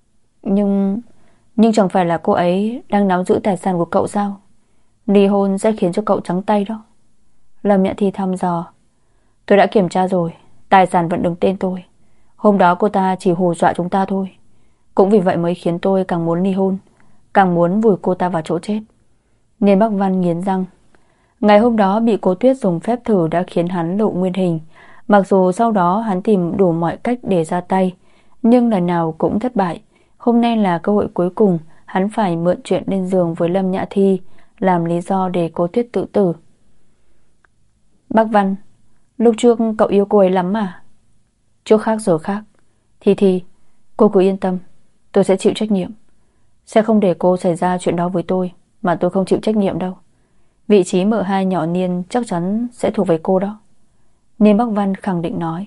Nhưng chẳng phải là cô ấy đang nắm giữ tài sản của cậu sao? Ly hôn sẽ khiến cho cậu trắng tay đó. Lâm Nhã Thi thăm dò. Tôi đã kiểm tra rồi, tài sản vẫn đứng tên tôi. Hôm đó cô ta chỉ hù dọa chúng ta thôi. Cũng vì vậy mới khiến tôi càng muốn ly hôn, càng muốn vùi cô ta vào chỗ chết. Niên Bắc Văn nghiến răng. Ngày hôm đó bị Cố Tuyết dùng phép thử đã khiến hắn lộ nguyên hình. Mặc dù sau đó hắn tìm đủ mọi cách để ra tay, nhưng lần nào cũng thất bại. Hôm nay là cơ hội cuối cùng, hắn phải mượn chuyện lên giường với Lâm Nhã Thi làm lý do để Cố Tuyết tự tử. Bác Văn, lúc trước cậu yêu cô ấy lắm mà. Trước khác giờ khác. Thì cô cứ yên tâm, tôi sẽ chịu trách nhiệm. Sẽ không để cô xảy ra chuyện đó với tôi mà tôi không chịu trách nhiệm đâu. Vị trí mợ hai nhỏ Niên chắc chắn sẽ thuộc về cô đó. Niên Bắc Văn khẳng định nói.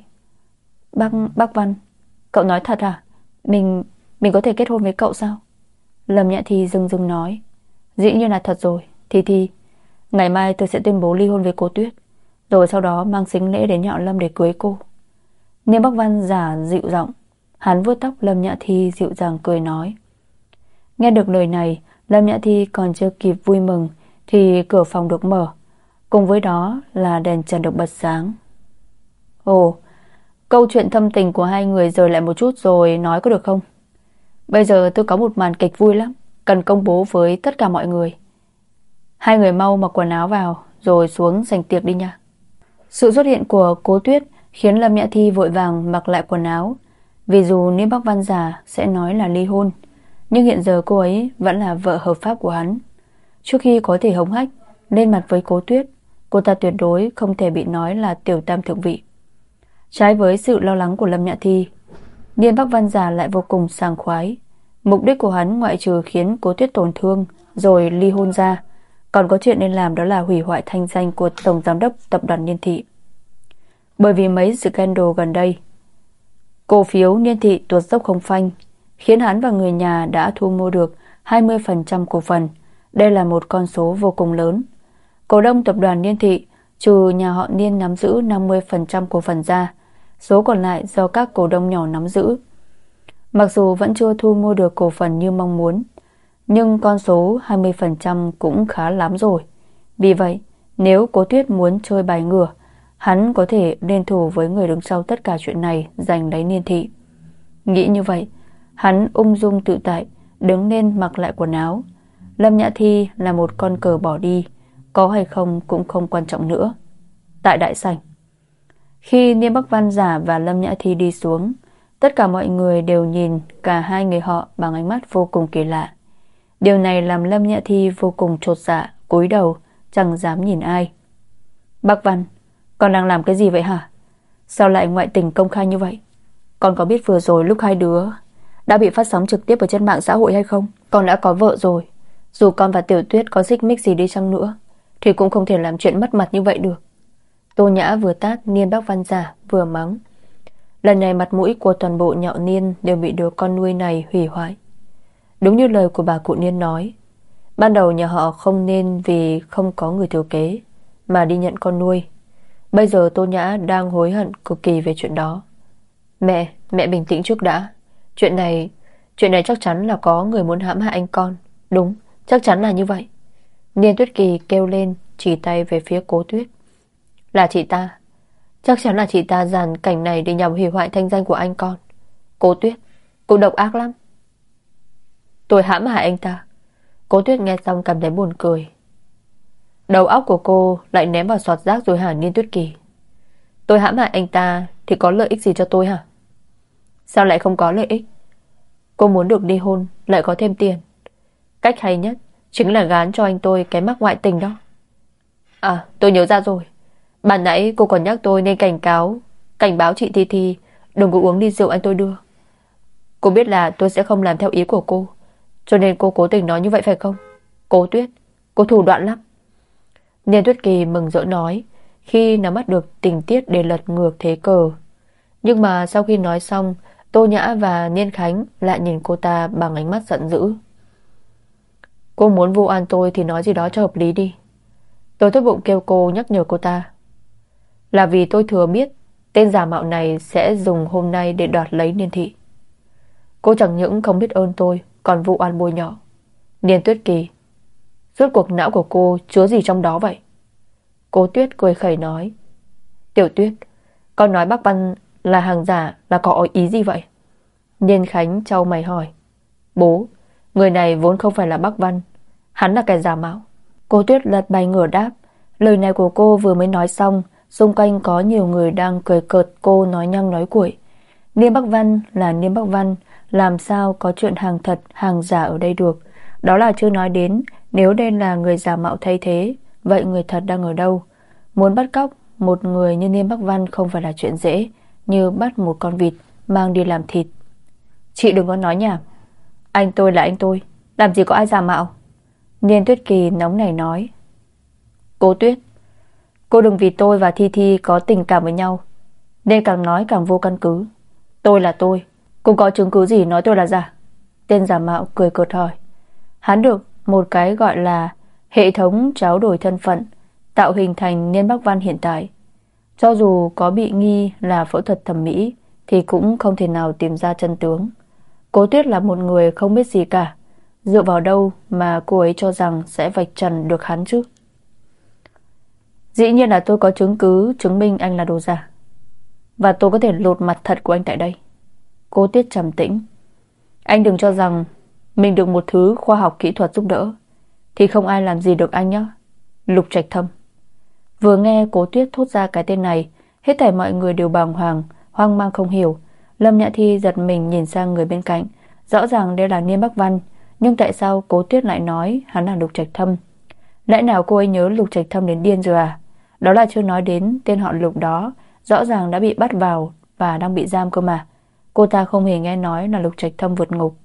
Bác Văn, cậu nói thật à? Mình có thể kết hôn với cậu sao? Lâm Nhã Thi dưng dưng nói. Dĩ nhiên là thật rồi. Thì ngày mai tôi sẽ tuyên bố ly hôn với cô Tuyết, rồi sau đó mang sính lễ đến nhà Lâm để cưới cô. Niên Bắc Văn Giả dịu giọng. Hắn vuốt tóc Lâm Nhã Thi dịu dàng cười nói. Nghe được lời này, Lâm Nhã Thi còn chưa kịp vui mừng thì cửa phòng được mở, cùng với đó là đèn trần được bật sáng. Ồ, câu chuyện thâm tình của hai người rời lại một chút rồi nói có được không? Bây giờ tôi có một màn kịch vui lắm, cần công bố với tất cả mọi người. Hai người mau mặc quần áo vào rồi xuống sảnh tiệc đi nha. Sự xuất hiện của Cố Tuyết khiến Lâm Nhã Thi vội vàng mặc lại quần áo. Vì dù Niên Bắc Văn Giả sẽ nói là ly hôn, nhưng hiện giờ cô ấy vẫn là vợ hợp pháp của hắn. Trước khi có thể hống hách lên mặt với Cố Tuyết, cô ta tuyệt đối không thể bị nói là tiểu tam thượng vị. Trái với sự lo lắng của Lâm Nhã Thi, Niên Bắc Văn Giả lại vô cùng sảng khoái. Mục đích của hắn ngoại trừ khiến Cố Tuyết tổn thương rồi ly hôn ra, còn có chuyện nên làm, đó là hủy hoại thanh danh của tổng giám đốc tập đoàn Niên Thị. Bởi vì mấy scandal gần đây, cổ phiếu Niên Thị tuột dốc không phanh, khiến hắn và người nhà đã thu mua được 20% cổ phần. Đây là một con số vô cùng lớn. Cổ đông tập đoàn Niên Thị trừ nhà họ Niên nắm giữ 50% cổ phần ra, số còn lại do các cổ đông nhỏ nắm giữ. Mặc dù vẫn chưa thu mua được cổ phần như mong muốn, nhưng con số 20% cũng khá lắm rồi. Vì vậy, nếu Cố Tuyết muốn chơi bài ngửa, hắn có thể liên thủ với người đứng sau tất cả chuyện này, giành lấy Niên Thị. Nghĩ như vậy, hắn ung dung tự tại đứng lên mặc lại quần áo. Lâm Nhã Thi là một con cờ bỏ đi, có hay không cũng không quan trọng nữa. Tại đại sảnh, khi Niên Bắc Văn Giả và Lâm Nhã Thi đi xuống, tất cả mọi người đều nhìn cả hai người họ bằng ánh mắt vô cùng kỳ lạ. Điều này làm Lâm Nhã Thi vô cùng chột dạ, cúi đầu chẳng dám nhìn ai. Bác Văn, con đang làm cái gì vậy hả? Sao lại ngoại tình công khai như vậy? Con có biết vừa rồi lúc hai đứa đã bị phát sóng trực tiếp ở trên mạng xã hội hay không? Con đã có vợ rồi. Dù con và Tiểu Tuyết có xích mích gì đi chăng nữa thì cũng không thể làm chuyện mất mặt như vậy được. Tô Nhã vừa tát Niên Bắc Văn giả vừa mắng. Lần này mặt mũi của toàn bộ nhạo Niên đều bị đứa con nuôi này hủy hoại. Đúng như lời của bà cụ Niên nói, ban đầu nhà họ không nên vì không có người thừa kế mà đi nhận con nuôi. Bây giờ Tô Nhã đang hối hận cực kỳ về chuyện đó. Mẹ bình tĩnh trước đã. Chuyện này chắc chắn là có người muốn hãm hại anh con. Đúng, chắc chắn là như vậy. Niên Tuyết Kỳ kêu lên, chỉ tay về phía Cố Tuyết. Là chị ta. Chắc chắn là chị ta dàn cảnh này để nhằm hủy hoại thanh danh của anh con. Cố Tuyết, cô độc ác lắm. Tôi hãm hại anh ta. Cố Tuyết nghe xong cảm thấy buồn cười. Đầu óc của cô lại ném vào sọt rác rồi hả Niên Tuyết Kỳ? Tôi hãm hại anh ta thì có lợi ích gì cho tôi hả? Sao lại không có lợi ích? Cô muốn được ly hôn, lại có thêm tiền. Cách hay nhất chính là gán cho anh tôi cái mắc ngoại tình đó. À, tôi nhớ ra rồi. Ban nãy cô còn nhắc tôi nên cảnh báo chị Thi Thi đừng có uống ly rượu anh tôi đưa. Cô biết là tôi sẽ không làm theo ý của cô, cho nên cô cố tình nói như vậy phải không? Cố Tuyết, cô thủ đoạn lắm. Niên Tuyết Kỳ mừng rỡ nói, khi nắm bắt được tình tiết để lật ngược thế cờ. Nhưng mà sau khi nói xong, Tô Nhã và Niên Khánh lại nhìn cô ta bằng ánh mắt giận dữ. Cô muốn vu oan tôi thì nói gì đó cho hợp lý đi. Tôi tốt bụng kêu cô nhắc nhở cô ta. Là vì tôi thừa biết tên giả mạo này sẽ dùng hôm nay để đoạt lấy Niên thị. Cô chẳng những không biết ơn tôi, còn vu oan bôi nhọ. Niên Tuyết Kỳ, rốt cuộc não của cô chứa gì trong đó vậy? Cố Tuyết cười khẩy nói. Tiểu Tuyết, con nói bác Văn là hàng giả là có ý gì vậy? Niên Khánh chau mày hỏi. Bố, người này vốn không phải là bác Văn, hắn là kẻ giả mạo. Cố Tuyết lật bài ngửa đáp. Lời này của cô vừa mới nói xong, xung quanh có nhiều người đang cười cợt cô nói nhăng nói cuội. Niên Bắc Văn là Niên Bắc Văn, làm sao có chuyện hàng thật hàng giả ở đây được. Đó là chưa nói đến nếu đây là người giả mạo thay thế, vậy người thật đang ở đâu? Muốn bắt cóc một người như Niên Bắc Văn không phải là chuyện dễ, như bắt một con vịt mang đi làm thịt. Chị đừng có nói nhảm. Anh tôi là anh tôi, làm gì có ai giả mạo? Niên Tuyết Kỳ nóng nảy nói. Cố Tuyết, cô đừng vì tôi và Thi Thi có tình cảm với nhau nên càng nói càng vô căn cứ. Tôi là tôi, cô có chứng cứ gì nói tôi là giả? Tên giả mạo cười cợt hỏi. Hắn được một cái gọi là hệ thống tráo đổi thân phận tạo hình thành Niên Bắc Văn hiện tại. Cho dù có bị nghi là phẫu thuật thẩm mỹ thì cũng không thể nào tìm ra chân tướng. Cố Tuyết là một người không biết gì cả, dựa vào đâu mà cô ấy cho rằng sẽ vạch trần được hắn chứ? Dĩ nhiên là tôi có chứng cứ chứng minh anh là đồ giả, và tôi có thể lột mặt thật của anh tại đây. Cố Tuyết trầm tĩnh. Anh đừng cho rằng mình được một thứ khoa học kỹ thuật giúp đỡ thì không ai làm gì được anh nhé. Lục Trạch Thâm. Vừa nghe Cố Tuyết thốt ra cái tên này, hết thảy mọi người đều bàng hoàng, hoang mang không hiểu. Lâm Nhã Thi giật mình nhìn sang người bên cạnh. Rõ ràng đây là Niên Bắc Văn, nhưng tại sao Cố Tuyết lại nói hắn là Lục Trạch Thâm? Lẽ nào cô ấy nhớ Lục Trạch Thâm đến điên rồi à? Đó là chưa nói đến tên họ Lục đó rõ ràng đã bị bắt vào và đang bị giam cơ mà. Cô ta không hề nghe nói là Lục Trạch Thâm vượt ngục.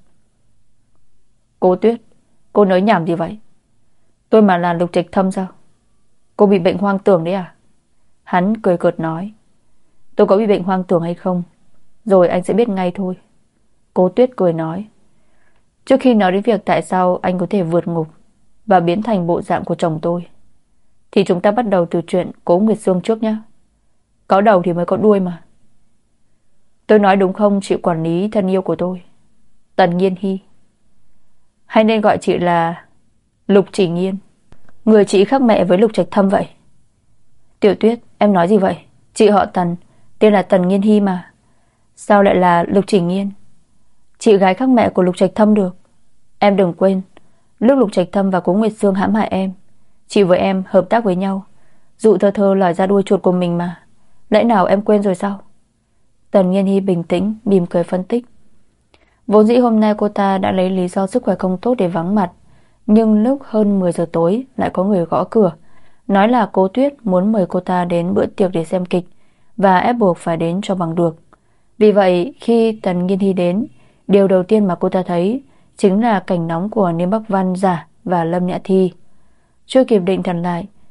Cố Tuyết, cô nói nhảm gì vậy? Tôi mà là Lục Trạch Thâm sao? Cô bị bệnh hoang tưởng đấy à? Hắn cười cợt nói. Tôi có bị bệnh hoang tưởng hay không, rồi anh sẽ biết ngay thôi. Cố Tuyết cười nói. Trước khi nói đến việc tại sao anh có thể vượt ngục và biến thành bộ dạng của chồng tôi, thì chúng ta bắt đầu từ chuyện Cố Nguyệt Sương trước nhé. Có đầu thì mới có đuôi mà. Tôi nói đúng không chị quản lý thân yêu của tôi, Tần Nghiên Hy? Hay nên gọi chị là Lục Chỉ Nghiên? Người chị khác mẹ với Lục Trạch Thâm vậy. Tiểu Tuyết, em nói gì vậy? Chị họ Tần, tên là Tần Nghiên Hy mà, sao lại là Lục Chỉ Nghiên? Chị gái khác mẹ của Lục Trạch Thâm được. Em đừng quên, lúc Lục Trạch Thâm và Cố Nguyệt Sương hãm hại em, chị với em hợp tác với nhau, dụ thơ lòi ra đuôi chuột của mình mà. Lẽ nào em quên rồi sao? Tần Nghiên Hy bình tĩnh mỉm cười phân tích. Vốn dĩ hôm nay cô ta đã lấy lý do sức khỏe không tốt để vắng mặt, nhưng lúc hơn 10 giờ tối lại có người gõ cửa, nói là Cố Tuyết muốn mời cô ta đến bữa tiệc để xem kịch và ép buộc phải đến cho bằng được. Vì vậy khi Tần Nghiên Hy đến, điều đầu tiên mà cô ta thấy chính là cảnh nóng của Niên Bắc Văn giả và Lâm Nhã Thi. Chưa kịp định thần lại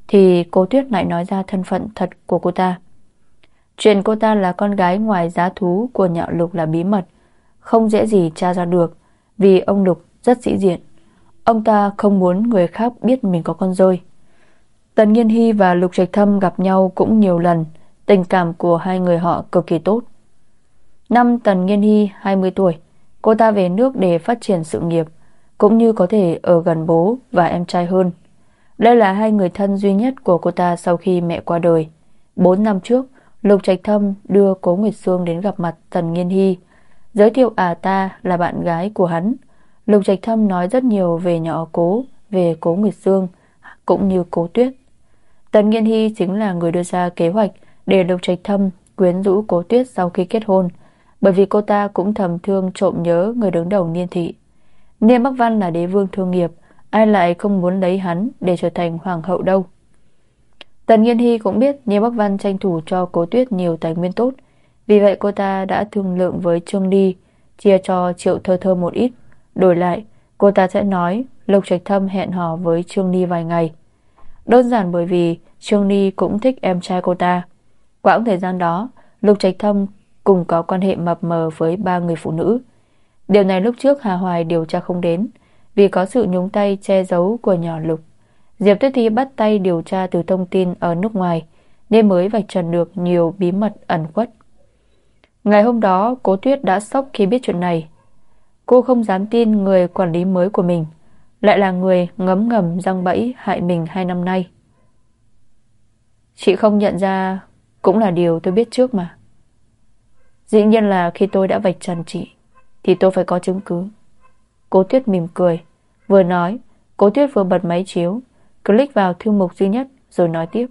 thì Cố Tuyết lại nói ra thân phận thật của cô ta. Chuyện cô ta là con gái ngoài giá thú của nhà Lục là bí mật, không dễ gì tra ra được, vì ông Lục rất sĩ diện. Ông ta không muốn người khác biết mình có con dâu. Tần Nghiên Hy và Lục Trạch Thâm gặp nhau cũng nhiều lần, tình cảm của hai người họ cực kỳ tốt. Năm Tần Nghiên Hy 20 tuổi, cô ta về nước để phát triển sự nghiệp, cũng như có thể ở gần bố và em trai hơn. Đây là hai người thân duy nhất của cô ta sau khi mẹ qua đời. 4 năm trước, Lục Trạch Thâm đưa Cố Nguyệt Sương đến gặp mặt Tần Nghiên Hy, giới thiệu ta là bạn gái của hắn. Lục Trạch Thâm nói rất nhiều về nhỏ Cố, về Cố Nguyệt Sương, cũng như Cố Tuyết. Tần Nghiên Hy chính là người đưa ra kế hoạch để Lục Trạch Thâm quyến rũ Cố Tuyết sau khi kết hôn, bởi vì cô ta cũng thầm thương trộm nhớ người đứng đầu Niên thị. Niên Bắc Văn là đế vương thương nghiệp, ai lại không muốn lấy hắn để trở thành hoàng hậu đâu. Tần Nghiên Hy cũng biết Niên Bắc Văn tranh thủ cho Cố Tuyết nhiều tài nguyên tốt, vì vậy cô ta đã thương lượng với Trương Ly, chia cho Triệu Thơ Thơ một ít. Đổi lại, cô ta sẽ nói Lục Trạch Thâm hẹn hò với Trương Ly vài ngày. Đơn giản bởi vì Trương Ly cũng thích em trai cô ta. Quãng thời gian đó, Lục Trạch Thâm cùng có quan hệ mập mờ với 3 người phụ nữ. Điều này lúc trước Hà Hoài điều tra không đến, vì có sự nhúng tay che giấu của nhỏ Lục. Diệp Tuyết Thi bắt tay điều tra từ thông tin ở nước ngoài, nên mới vạch trần được nhiều bí mật ẩn khuất. Ngày hôm đó, Cố Tuyết đã sốc khi biết chuyện này. Cô không dám tin người quản lý mới của mình lại là người ngấm ngầm giăng bẫy hại mình 2 năm nay. Chị không nhận ra cũng là điều tôi biết trước mà. Dĩ nhiên là khi tôi đã vạch trần chị thì tôi phải có chứng cứ. Cố Tuyết mỉm cười. Vừa nói, Cố Tuyết vừa bật máy chiếu, click vào thư mục duy nhất rồi nói tiếp.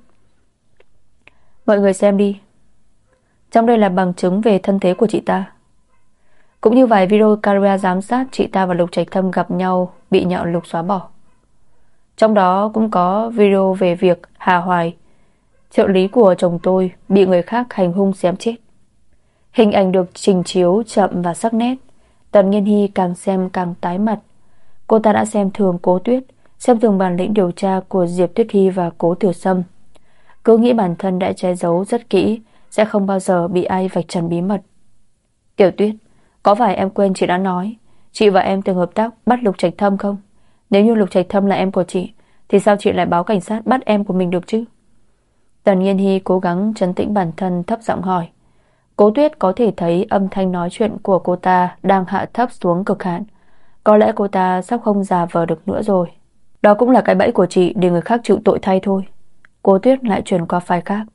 Mọi người xem đi. Trong đây là bằng chứng về thân thế của chị ta, cũng như vài video camera giám sát chị ta và Lục Trạch Thâm gặp nhau bị nhạo Lục xóa bỏ. Trong đó cũng có video về việc Hà Hoài, trợ lý của chồng tôi, bị người khác hành hung xém chết. Hình ảnh được trình chiếu chậm và sắc nét. Tần Nghiên Hy càng xem càng tái mặt. Cô ta đã xem thường Cố Tuyết, xem thường bản lĩnh điều tra của Diệp Tuyết Hy và Cố Tiểu Sâm. Cứ nghĩ bản thân đã che giấu rất kỹ, sẽ không bao giờ bị ai vạch trần bí mật. Tiểu Tuyết, có phải em quên chị đã nói chị và em từng hợp tác bắt Lục Trạch Thâm không? Nếu như Lục Trạch Thâm là em của chị, thì sao chị lại báo cảnh sát bắt em của mình được chứ? Tần Nghiên Hy cố gắng trấn tĩnh bản thân, thấp giọng hỏi. Cố Tuyết có thể thấy âm thanh nói chuyện của cô ta đang hạ thấp xuống cực hạn. Có lẽ cô ta sắp không giả vờ được nữa rồi. Đó cũng là cái bẫy của chị để người khác chịu tội thay thôi. Cố Tuyết lại chuyển qua file khác.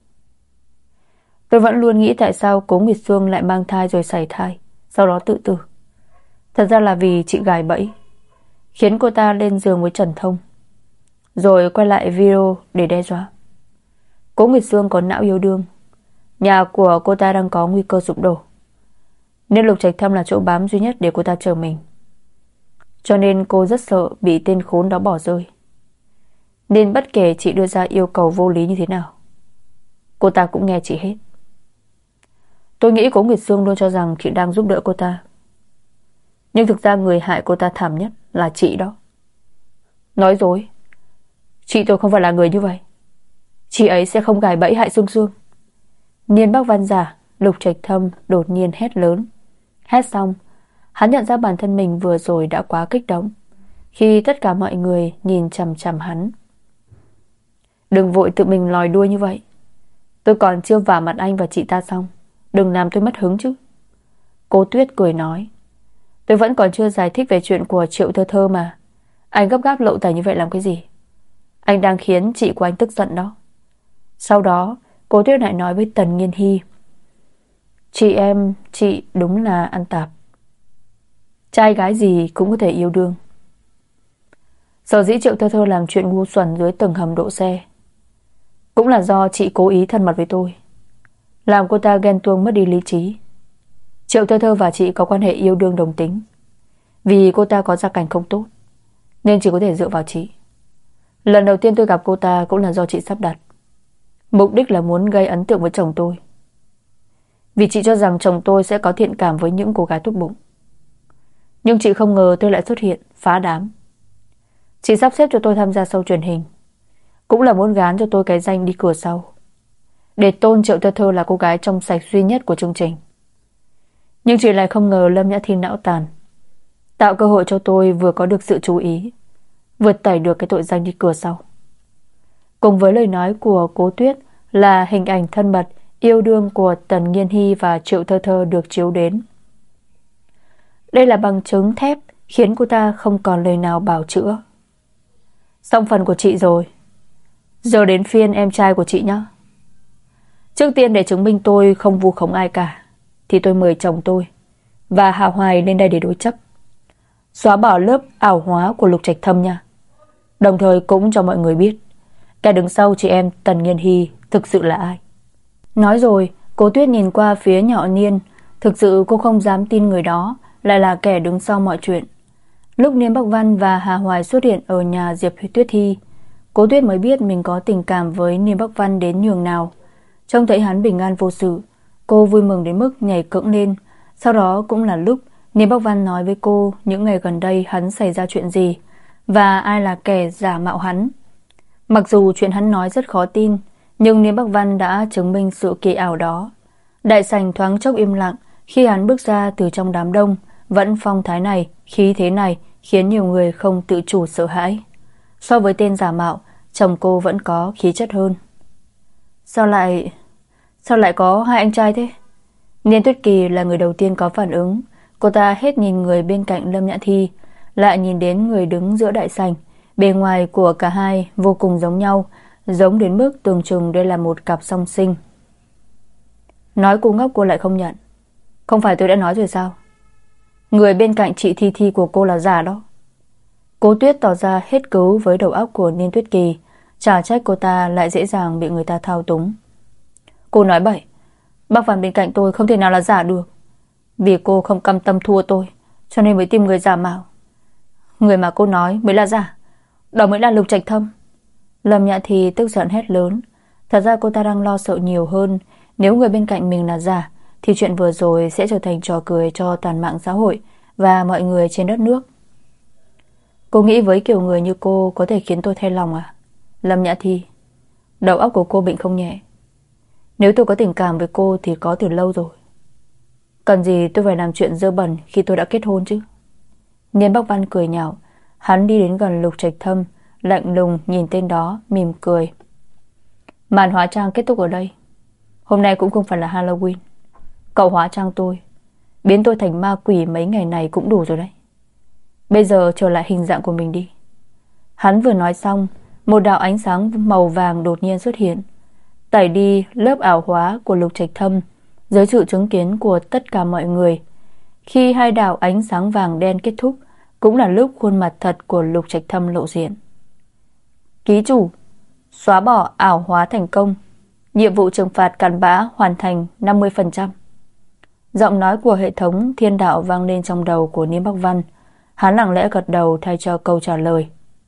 Tôi vẫn luôn nghĩ tại sao Cố Nguyệt Sương lại mang thai rồi sảy thai, sau đó tự tử. Thật ra là vì chị gài bẫy, khiến cô ta lên giường với Trần Thông, rồi quay lại video để đe dọa. Cố Nguyệt Sương có não yêu đương, nhà của cô ta đang có nguy cơ sụp đổ, nên Lục Trạch Thâm là chỗ bám duy nhất để cô ta chờ mình. Cho nên cô rất sợ bị tên khốn đó bỏ rơi, nên bất kể chị đưa ra yêu cầu vô lý như thế nào, cô ta cũng nghe chị hết. Tôi nghĩ Cố Nguyệt Sương luôn cho rằng chị đang giúp đỡ cô ta, nhưng thực ra người hại cô ta thảm nhất là chị đó. Nói dối. Chị tôi không phải là người như vậy. Chị ấy sẽ không gài bẫy hại Sương Sương. Niên Bắc Văn giả, Lục Trạch Thâm đột nhiên hét lớn. Hét xong, hắn nhận ra bản thân mình vừa rồi đã quá kích động khi tất cả mọi người nhìn chằm chằm hắn. Đừng vội tự mình lòi đuôi như vậy. Tôi còn chưa vả mặt anh và chị ta xong, đừng làm tôi mất hứng chứ. Cố Tuyết cười nói. Tôi vẫn còn chưa giải thích về chuyện của Triệu Thơ Thơ mà. Anh gấp gáp lộ tẩy như vậy làm cái gì? Anh đang khiến chị của anh tức giận đó. Sau đó Cố Tuyết lại nói với Tần Nghiên Hy. Chị đúng là ăn tạp. Trai gái gì cũng có thể yêu đương. Sở dĩ Triệu Thơ Thơ làm chuyện ngu xuẩn dưới tầng hầm đỗ xe cũng là do chị cố ý thân mật với tôi, làm cô ta ghen tuông mất đi lý trí. Triệu Thơ Thơ và chị có quan hệ yêu đương đồng tính. Vì cô ta có gia cảnh không tốt nên chỉ có thể dựa vào chị. Lần đầu tiên tôi gặp cô ta cũng là do chị sắp đặt. Mục đích là muốn gây ấn tượng với chồng tôi, vì chị cho rằng chồng tôi sẽ có thiện cảm với những cô gái tốt bụng. Nhưng chị không ngờ tôi lại xuất hiện phá đám. Chị sắp xếp cho tôi tham gia show truyền hình, cũng là muốn gán cho tôi cái danh đi cửa sau, để tôn Triệu Thơ Thơ là cô gái trong sạch duy nhất của chương trình. Nhưng chị lại không ngờ Lâm Nhã Thi não tàn, tạo cơ hội cho tôi vừa có được sự chú ý, vượt tẩy được cái tội danh đi cửa sau. Cùng với lời nói của Cố Tuyết là hình ảnh thân mật yêu đương của Tần Nghiên Hy và Triệu Thơ Thơ được chiếu đến. Đây là bằng chứng thép khiến cô ta không còn lời nào bào chữa. Xong phần của chị rồi, giờ đến phiên em trai của chị nhé. Trước tiên để chứng minh tôi không vu khống ai cả, thì tôi mời chồng tôi và Hà Hoài lên đây để đối chấp, xóa bỏ lớp ảo hóa của Lục Trạch Thâm nha. Đồng thời cũng cho mọi người biết kẻ đứng sau chị em Tần Nghiên Hy thực sự là ai. Nói rồi, Cố Tuyết nhìn qua phía nhỏ Niên. Thực sự cô không dám tin người đó lại là kẻ đứng sau mọi chuyện. Lúc Niên Bắc Văn và Hà Hoài xuất hiện ở nhà Diệp Tuyết Thi, Cố Tuyết mới biết mình có tình cảm với Niên Bắc Văn đến nhường nào. Trông thấy hắn bình an vô sự, cô vui mừng đến mức nhảy cẫng lên. Sau đó cũng là lúc Niên Bắc Văn nói với cô những ngày gần đây hắn xảy ra chuyện gì và ai là kẻ giả mạo hắn. Mặc dù chuyện hắn nói rất khó tin, nhưng Niên Bắc Văn đã chứng minh sự kỳ ảo đó. Đại sảnh thoáng chốc im lặng khi hắn bước ra từ trong đám đông. Vẫn phong thái này, khí thế này khiến nhiều người không tự chủ sợ hãi. So với tên giả mạo, chồng cô vẫn có khí chất hơn. Sao lại có hai anh trai thế? Niên Tuyết Kỳ là người đầu tiên có phản ứng. Cô ta hết nhìn người bên cạnh Lâm Nhã Thi, lại nhìn đến người đứng giữa đại sảnh. Bề ngoài của cả hai vô cùng giống nhau, giống đến mức tưởng chừng đây là một cặp song sinh. Nói cô ngốc cô lại không nhận. Không phải tôi đã nói rồi sao? Người bên cạnh chị Thi Thi của cô là giả đó. Cố Tuyết tỏ ra hết cứu với đầu óc của Niên Tuyết Kỳ, chả trách cô ta lại dễ dàng bị người ta thao túng. Cô nói bậy, bác Văn bên cạnh tôi không thể nào là giả được. Vì cô không cam tâm thua tôi, cho nên mới tìm người giả mạo. Người mà cô nói mới là giả, đó mới là Lục Trạch Thâm. Lâm Nhã Thi tức giận hét lớn. Thật ra cô ta đang lo sợ nhiều hơn. Nếu người bên cạnh mình là giả thì chuyện vừa rồi sẽ trở thành trò cười cho toàn mạng xã hội và mọi người trên đất nước. Cô nghĩ với kiểu người như cô có thể khiến tôi thay lòng à? Lâm Nhã Thi, đầu óc của cô bệnh không nhẹ. Nếu tôi có tình cảm với cô thì có từ lâu rồi. Cần gì tôi phải làm chuyện dơ bẩn khi tôi đã kết hôn chứ? Niên Bắc Văn cười nhạo. Hắn đi đến gần Lục Trạch Thâm, lạnh lùng nhìn tên đó, mỉm cười. Màn hóa trang kết thúc ở đây. Hôm nay cũng không phải là Halloween. Cậu hóa trang tôi, biến tôi thành ma quỷ mấy ngày này cũng đủ rồi đấy. Bây giờ trở lại hình dạng của mình đi. Hắn vừa nói xong, một đạo ánh sáng màu vàng đột nhiên xuất hiện, tẩy đi lớp ảo hóa của Lục Trạch Thâm dưới sự chứng kiến của tất cả mọi người. Khi hai đạo ánh sáng vàng đen kết thúc, cũng là lúc khuôn mặt thật của Lục Trạch Thâm lộ diện. Ký chủ, xóa bỏ ảo hóa thành công. Nhiệm vụ trừng phạt cặn bã hoàn thành 50%. Giọng nói của hệ thống thiên đạo vang lên trong đầu của Niên Bắc Văn. Hắn lặng lẽ gật đầu thay cho câu trả lời.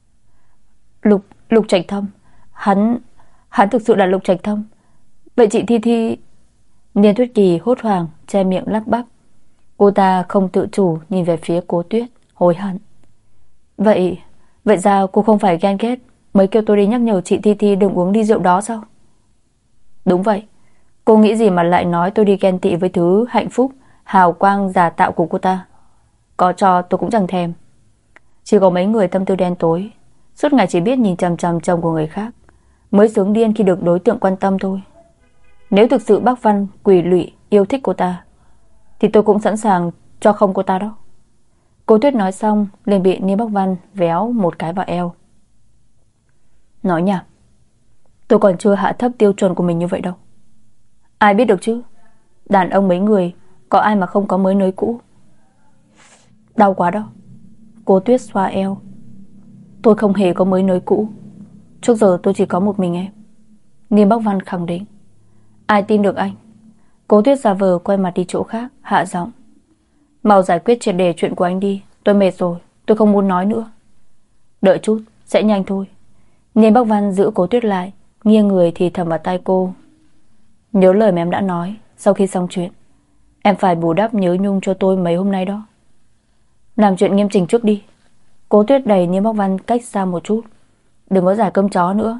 Lục Trạch Thâm, hắn thực sự là Lục Trạch Thâm. Vậy chị Thi Thi... Niên Tuyết Kỳ hốt hoảng che miệng lắp bắp. Cô ta không tự chủ nhìn về phía Cố Tuyết, hối hận. Vậy sao cô không phải ghen ghét mới kêu tôi đi nhắc nhở chị Thi Thi đừng uống ly rượu đó sao? Đúng vậy. Cô nghĩ gì mà lại nói tôi đi ghen tị với thứ hạnh phúc, hào quang giả tạo của cô ta? Có cho tôi cũng chẳng thèm. Chỉ có mấy người tâm tư đen tối, suốt ngày chỉ biết nhìn chằm chằm chồng của người khác, mới sướng điên khi được đối tượng quan tâm thôi. Nếu thực sự bác Văn quỷ lụy yêu thích cô ta thì tôi cũng sẵn sàng cho không cô ta đó. Cô Tuyết nói xong liền bị Niên Bắc Văn véo một cái vào eo. Nói nhảm, tôi còn chưa hạ thấp tiêu chuẩn của mình như vậy đâu. Ai biết được chứ, đàn ông mấy người có ai mà không có mới nới cũ. Đau quá đó. Cô Tuyết xoa eo. Tôi không hề có mới nới cũ. Trước giờ tôi chỉ có một mình em. Niên Bắc Văn khẳng định. Ai tin được anh? Cố Tuyết giả vờ quay mặt đi chỗ khác, hạ giọng. Mau giải quyết triệt để chuyện của anh đi. Tôi mệt rồi, tôi không muốn nói nữa. Đợi chút, sẽ nhanh thôi. Niên Bắc Văn giữ Cố Tuyết lại, nghiêng người thì thầm vào tai cô. Nhớ lời mà em đã nói. Sau khi xong chuyện, em phải bù đắp nhớ nhung cho tôi mấy hôm nay đó. Làm chuyện nghiêm chỉnh trước đi. Cố Tuyết đẩy Niên Bắc Văn cách xa một chút. Đừng có giải cơm chó nữa.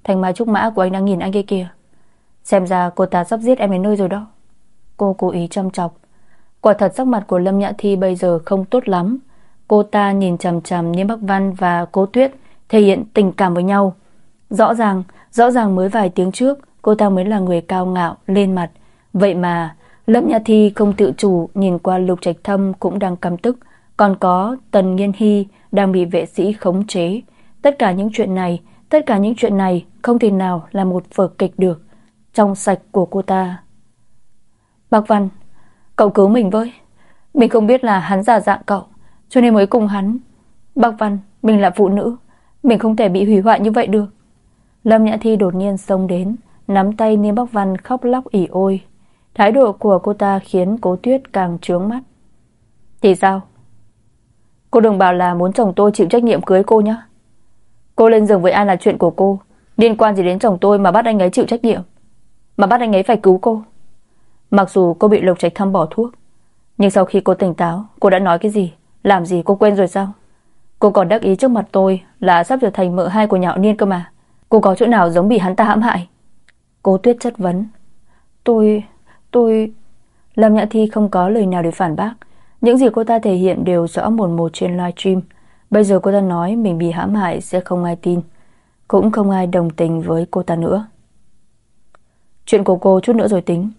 Thanh mai trúc mã của anh đang nhìn anh kia kìa. Xem ra cô ta sắp giết em đến nơi rồi đó. Cô cố ý châm chọc. Quả thật sắc mặt của Lâm Nhã Thi bây giờ không tốt lắm. Cô ta nhìn chằm chằm Niêm Bắc Văn và Cố Tuyết thể hiện tình cảm với nhau. Rõ ràng mới vài tiếng trước cô ta mới là người cao ngạo lên mặt. Vậy mà Lâm Nhã Thi không tự chủ nhìn qua Lục Trạch Thâm cũng đang căm tức. Còn có Tần Nghiên Hy đang bị vệ sĩ khống chế. Tất cả những chuyện này không thể nào là một vở kịch được trong sạch của cô ta. Bác Văn, cậu cứu mình với. Mình không biết là hắn giả dạng cậu, cho nên mới cùng hắn. Bác Văn, mình là phụ nữ, mình không thể bị hủy hoại như vậy được. Lâm Nhã Thi đột nhiên xông đến, nắm tay Niêm Bắc Văn khóc lóc ỉ ôi. Thái độ của cô ta khiến Cố Tuyết càng trướng mắt. Thì sao? Cô đừng bảo là muốn chồng tôi chịu trách nhiệm cưới cô nhé. Cô lên giường với ai là chuyện của cô, liên quan gì đến chồng tôi mà bắt anh ấy chịu trách nhiệm, mà bắt anh ấy phải cứu cô. Mặc dù cô bị Lục Trạch Thâm bỏ thuốc, nhưng sau khi cô tỉnh táo, cô đã nói cái gì, làm gì cô quên rồi sao? Cô còn đắc ý trước mặt tôi là sắp trở thành mợ hai của nhà họ Niên cơ mà. Cô có chỗ nào giống bị hắn ta hãm hại? Cố Tuyết chất vấn. Tôi... Lâm Nhã Thi không có lời nào để phản bác. Những gì cô ta thể hiện đều rõ mồn một trên livestream. Bây giờ cô ta nói mình bị hãm hại sẽ không ai tin, cũng không ai đồng tình với cô ta nữa. Chuyện của cô chút nữa rồi tính.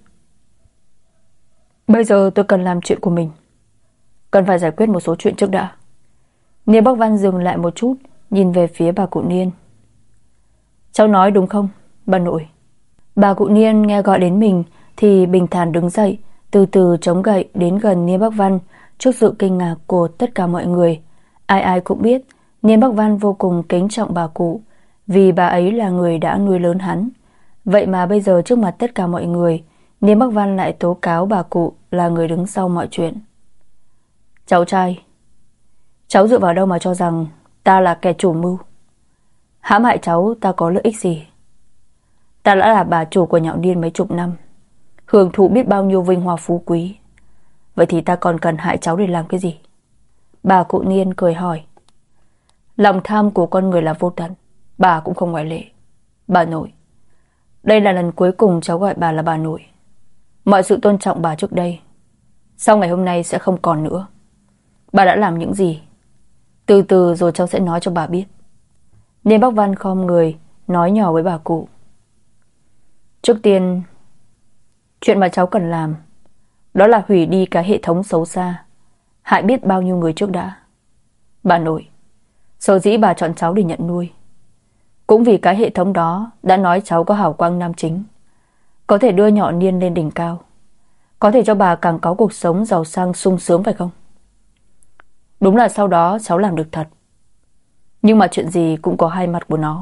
Bây giờ tôi cần làm chuyện của mình, cần phải giải quyết một số chuyện trước đã. Niên Bắc Văn dừng lại một chút, nhìn về phía bà cụ Niên. Cháu nói đúng không, bà nội? Bà cụ Niên nghe gọi đến mình thì bình thản đứng dậy, từ từ chống gậy đến gần Niên Bắc Văn. Trước sự kinh ngạc của tất cả mọi người, ai ai cũng biết Niên Bắc Văn vô cùng kính trọng bà cụ, vì bà ấy là người đã nuôi lớn hắn. Vậy mà bây giờ trước mặt tất cả mọi người, Niên Bắc Văn lại tố cáo bà cụ là người đứng sau mọi chuyện. Cháu trai, cháu dựa vào đâu mà cho rằng ta là kẻ chủ mưu? Hãm hại cháu ta có lợi ích gì? Ta đã là bà chủ của nhà họ Niên mấy chục năm, hưởng thụ biết bao nhiêu vinh hoa phú quý. Vậy thì ta còn cần hại cháu để làm cái gì? Bà cụ Niên cười hỏi. Lòng tham của con người là vô tận, bà cũng không ngoại lệ. Bà nội, đây là lần cuối cùng cháu gọi bà là bà nội. Mọi sự tôn trọng bà trước đây, sau ngày hôm nay sẽ không còn nữa. Bà đã làm những gì? Từ từ rồi cháu sẽ nói cho bà biết. Niên Bắc Văn khom người, nói nhỏ với bà cụ. Trước tiên, chuyện mà cháu cần làm đó là hủy đi cái hệ thống xấu xa, hại biết bao nhiêu người trước đã. Bà nội, sở dĩ bà chọn cháu để nhận nuôi cũng vì cái hệ thống đó đã nói cháu có hào quang nam chính, có thể đưa nhà họ Niên lên đỉnh cao, có thể cho bà càng có cuộc sống giàu sang sung sướng, phải không? Đúng là sau đó cháu làm được thật, nhưng mà chuyện gì cũng có hai mặt của nó.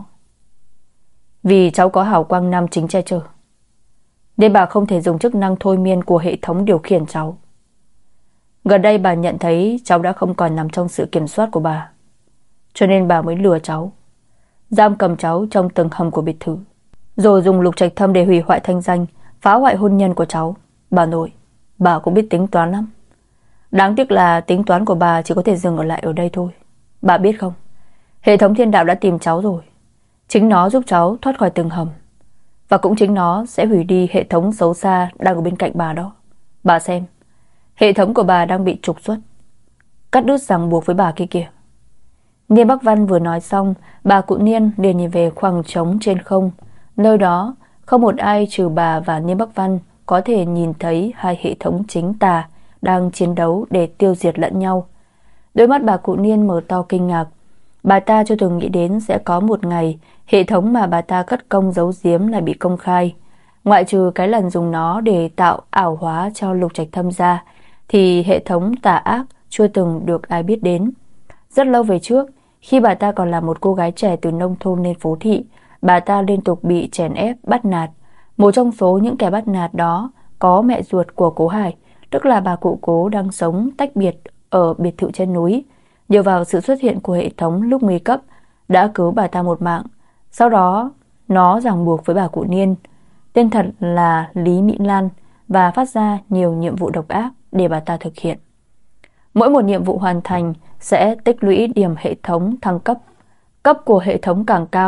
Vì cháu có hào quang nam chính che chở, nên bà không thể dùng chức năng thôi miên của hệ thống điều khiển cháu. Gần đây bà nhận thấy cháu đã không còn nằm trong sự kiểm soát của bà, cho nên bà mới lừa cháu, giam cầm cháu trong tầng hầm của biệt thự, rồi dùng Lục Trạch Thâm để hủy hoại thanh danh, phá hoại hôn nhân của cháu. Bà nội, bà cũng biết tính toán lắm. Đáng tiếc là tính toán của bà chỉ có thể dừng lại ở đây thôi. Bà biết không, hệ thống thiên đạo đã tìm cháu rồi. Chính nó giúp cháu thoát khỏi tầng hầm, và cũng chính nó sẽ hủy đi hệ thống xấu xa đang ở bên cạnh bà đó. Bà xem, hệ thống của bà đang bị trục xuất, cắt đứt ràng buộc với bà kia kìa. Niên Bắc Văn vừa nói xong, bà cụ Niên liền nhìn về khoảng trống trên không. Nơi đó không một ai trừ bà và Niên Bắc Văn có thể nhìn thấy hai hệ thống chính tà đang chiến đấu để tiêu diệt lẫn nhau. Đôi mắt bà cụ Niên mở to kinh ngạc. Bà ta chưa từng nghĩ đến sẽ có một ngày hệ thống mà bà ta cất công giấu giếm lại bị công khai. Ngoại trừ cái lần dùng nó để tạo ảo hóa cho Lục Trạch Thâm ra, thì hệ thống tà ác chưa từng được ai biết đến. Rất lâu về trước, khi bà ta còn là một cô gái trẻ từ nông thôn lên phố thị, bà ta liên tục bị chèn ép, bắt nạt. Một trong số những kẻ bắt nạt đó có mẹ ruột của Cố Hải, tức là bà cụ Cố đang sống tách biệt ở biệt thự trên núi. Nhờ vào sự xuất hiện của hệ thống lúc nguy cấp đã cứu bà ta một mạng. Sau đó nó ràng buộc với bà cụ Niên, tên thật là Lý Mỹ Lan, và phát ra nhiều nhiệm vụ độc ác để bà ta thực hiện. Mỗi một nhiệm vụ hoàn thành sẽ tích lũy điểm hệ thống thăng cấp. Cấp của hệ thống càng cao,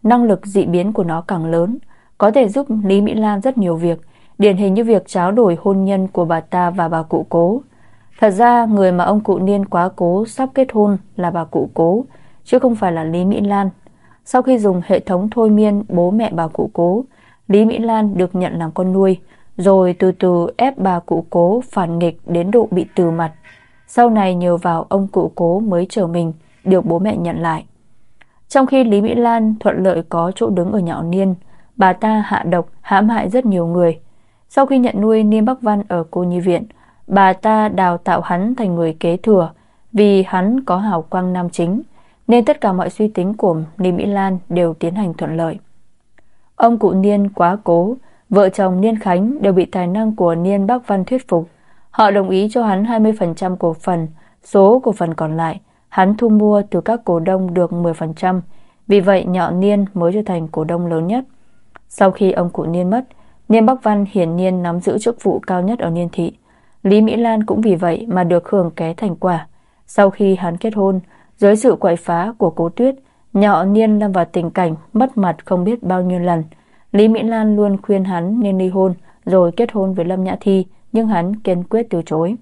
năng lực dị biến của nó càng lớn, có thể giúp Lý Mỹ Lan rất nhiều việc, điển hình như việc tráo đổi hôn nhân của bà ta và bà cụ Cố. Thật ra người mà ông cụ Niên quá cố sắp kết hôn là bà cụ Cố, chứ không phải là Lý Mỹ Lan. Sau khi dùng hệ thống thôi miên bố mẹ bà cụ Cố, Lý Mỹ Lan được nhận làm con nuôi, rồi từ từ ép bà cụ Cố phản nghịch đến độ bị từ mặt. Sau này nhờ vào ông cụ Cố mới trở mình, được bố mẹ nhận lại. Trong khi Lý Mỹ Lan thuận lợi có chỗ đứng ở Nhạo Niên, bà ta hạ độc hãm hại rất nhiều người. Sau khi nhận nuôi Niên Bắc Văn ở cô nhi viện, bà ta đào tạo hắn thành người kế thừa. Vì hắn có hào quang nam chính, nên tất cả mọi suy tính của Lý Mỹ Lan đều tiến hành thuận lợi. Ông cụ Niên quá cố, vợ chồng Niên Khánh đều bị tài năng của Niên Bắc Văn thuyết phục. Họ đồng ý cho hắn 20% cổ phần, số cổ phần còn lại hắn thu mua từ các cổ đông được 10%. Vì vậy Nhạo Niên mới trở thành cổ đông lớn nhất. Sau khi ông cụ Niên mất, Niên Bắc Văn hiển nhiên nắm giữ chức vụ cao nhất ở Niên thị. Lý Mỹ Lan cũng vì vậy mà được hưởng ké thành quả. Sau khi hắn kết hôn, dưới sự quậy phá của Cố Tuyết, Nhạo Niên lâm vào tình cảnh mất mặt không biết bao nhiêu lần. Lý Mỹ Lan luôn khuyên hắn nên ly hôn rồi kết hôn với Lâm Nhã Thi, nhưng hắn kiên quyết từ chối.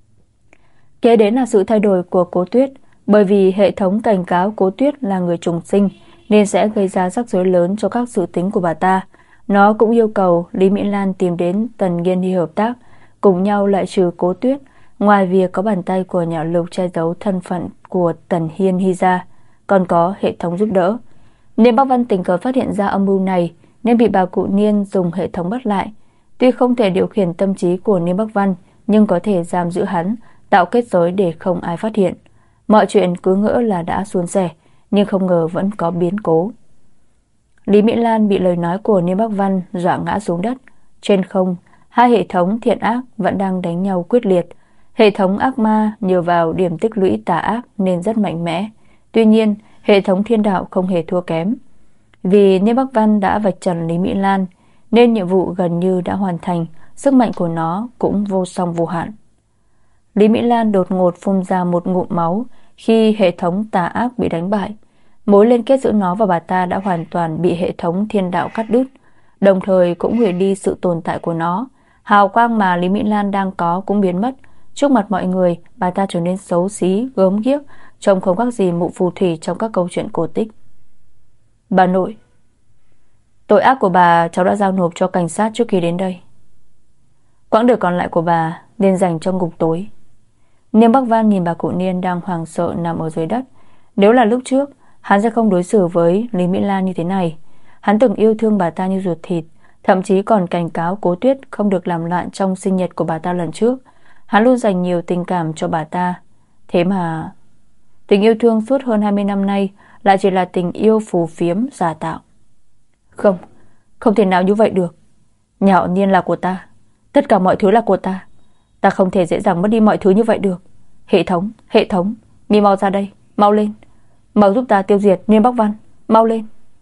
Kế đến là sự thay đổi của Cố Tuyết, bởi vì hệ thống cảnh cáo Cố Tuyết là người trùng sinh nên sẽ gây ra rắc rối lớn cho các dự tính của bà ta. Nó cũng yêu cầu Lý Mỹ Lan tìm đến Tần Nghiên Hy hợp tác, cùng nhau loại trừ Cố Tuyết. Ngoài việc có bàn tay của Nhạo Lục che giấu thân phận của Tần Hiên Hy ra, còn có hệ thống giúp đỡ. Niên Bắc Văn tình cờ phát hiện ra âm mưu này nên bị bà cụ Niên dùng hệ thống bắt lại. Tuy không thể điều khiển tâm trí của Niên Bắc Văn, nhưng có thể giam giữ hắn, tạo kết giới để không ai phát hiện. Mọi chuyện cứ ngỡ là đã suôn sẻ, nhưng không ngờ vẫn có biến cố. Lý Mỹ Lan bị lời nói của Niên Bắc Văn dọa ngã xuống đất. Trên không, hai hệ thống thiện ác vẫn đang đánh nhau quyết liệt. Hệ thống ác ma nhờ vào điểm tích lũy tà ác nên rất mạnh mẽ. Tuy nhiên, hệ thống thiên đạo không hề thua kém. Vì Niên Bắc Văn đã vạch trần Lý Mỹ Lan, nên nhiệm vụ gần như đã hoàn thành, sức mạnh của nó cũng vô song vô hạn. Lý Mỹ Lan đột ngột phun ra một ngụm máu khi hệ thống tà ác bị đánh bại. Mối liên kết giữa nó và bà ta đã hoàn toàn bị hệ thống thiên đạo cắt đứt, đồng thời cũng hủy đi sự tồn tại của nó. Hào quang mà Lý Mỹ Lan đang có cũng biến mất. Trước mặt mọi người, bà ta trở nên xấu xí, gớm ghiếc, trông không khác gì mụ phù thủy trong các câu chuyện cổ tích. Bà nội, tội ác của bà cháu đã giao nộp cho cảnh sát trước khi đến đây. Quãng đời còn lại của bà nên dành cho ngục tối. Niên Bắc Văn nhìn bà cụ Niên đang hoảng sợ nằm ở dưới đất. Nếu là lúc trước, hắn sẽ không đối xử với Lý Mỹ Lan như thế này. Hắn từng yêu thương bà ta như ruột thịt, thậm chí còn cảnh cáo Cố Tuyết không được làm loạn trong sinh nhật của bà ta lần trước. Hắn luôn dành nhiều tình cảm cho bà ta. Thế mà tình yêu thương suốt hơn 20 năm nay lại chỉ là tình yêu phù phiếm giả tạo. Không, không thể nào như vậy được. Nhạo Niên là của ta, tất cả mọi thứ là của ta. Ta không thể dễ dàng mất đi mọi thứ như vậy được. Hệ thống, mi mau ra đây, mau lên. Mau giúp ta tiêu diệt Niên Bắc Văn, mau lên.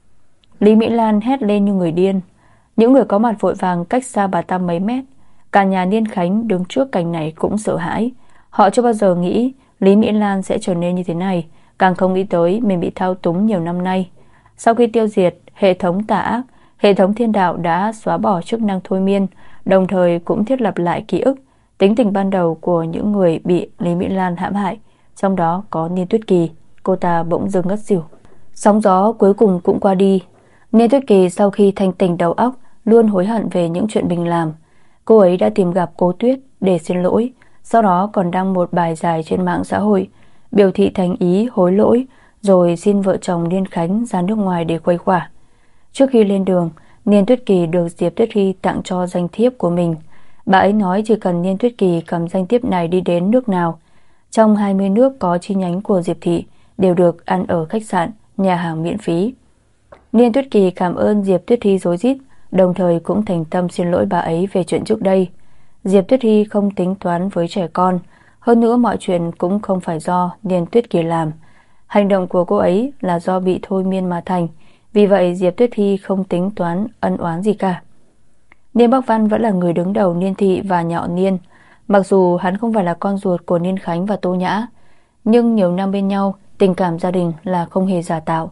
Lý Mỹ Lan hét lên như người điên. Những người có mặt vội vàng cách xa bà ta mấy mét. Cả nhà Niên Khánh đứng trước cảnh này cũng sợ hãi. Họ chưa bao giờ nghĩ Lý Mỹ Lan sẽ trở nên như thế này, càng không nghĩ tới mình bị thao túng nhiều năm nay. Sau khi tiêu diệt hệ thống tà ác, hệ thống thiên đạo đã xóa bỏ chức năng thôi miên, đồng thời cũng thiết lập lại ký ức, tính tình ban đầu của những người bị Lý Mỹ Lan hãm hại, trong đó có Niên Tuyết Kỳ. Cô ta bỗng dưng ngất xỉu. Sóng gió cuối cùng cũng qua đi. Niên Tuyết Kỳ sau khi thanh tỉnh đầu óc luôn hối hận về những chuyện mình làm. Cô ấy đã tìm gặp Cố Tuyết để xin lỗi, sau đó còn đăng một bài dài trên mạng xã hội biểu thị thành ý hối lỗi, rồi xin vợ chồng Niên Khánh ra nước ngoài để khuây khỏa. Trước khi lên đường, Niên Tuyết Kỳ được Diệp Tuyết Hy tặng cho danh thiếp của mình. Bà ấy nói chỉ cần Niên Tuyết Kỳ cầm danh thiếp này đi đến nước nào trong 20 nước có chi nhánh của Diệp thị đều được ăn ở khách sạn, nhà hàng miễn phí. Niên Tuyết Kỳ cảm ơn Diệp Tuyết Hy rối rít, đồng thời cũng thành tâm xin lỗi bà ấy về chuyện trước đây. Diệp Tuyết Hy không tính toán với trẻ con, hơn nữa mọi chuyện cũng không phải do Niên Tuyết Kỳ làm. Hành động của cô ấy là do bị thôi miên mà thành, vì vậy Diệp Tuyết Hy không tính toán ân oán gì cả. Niên Bắc Văn vẫn là người đứng đầu Niên thị và Nhạo Niên. Mặc dù hắn không phải là con ruột của Niên Khánh và Tô Nhã, nhưng nhiều năm bên nhau, tình cảm gia đình là không hề giả tạo.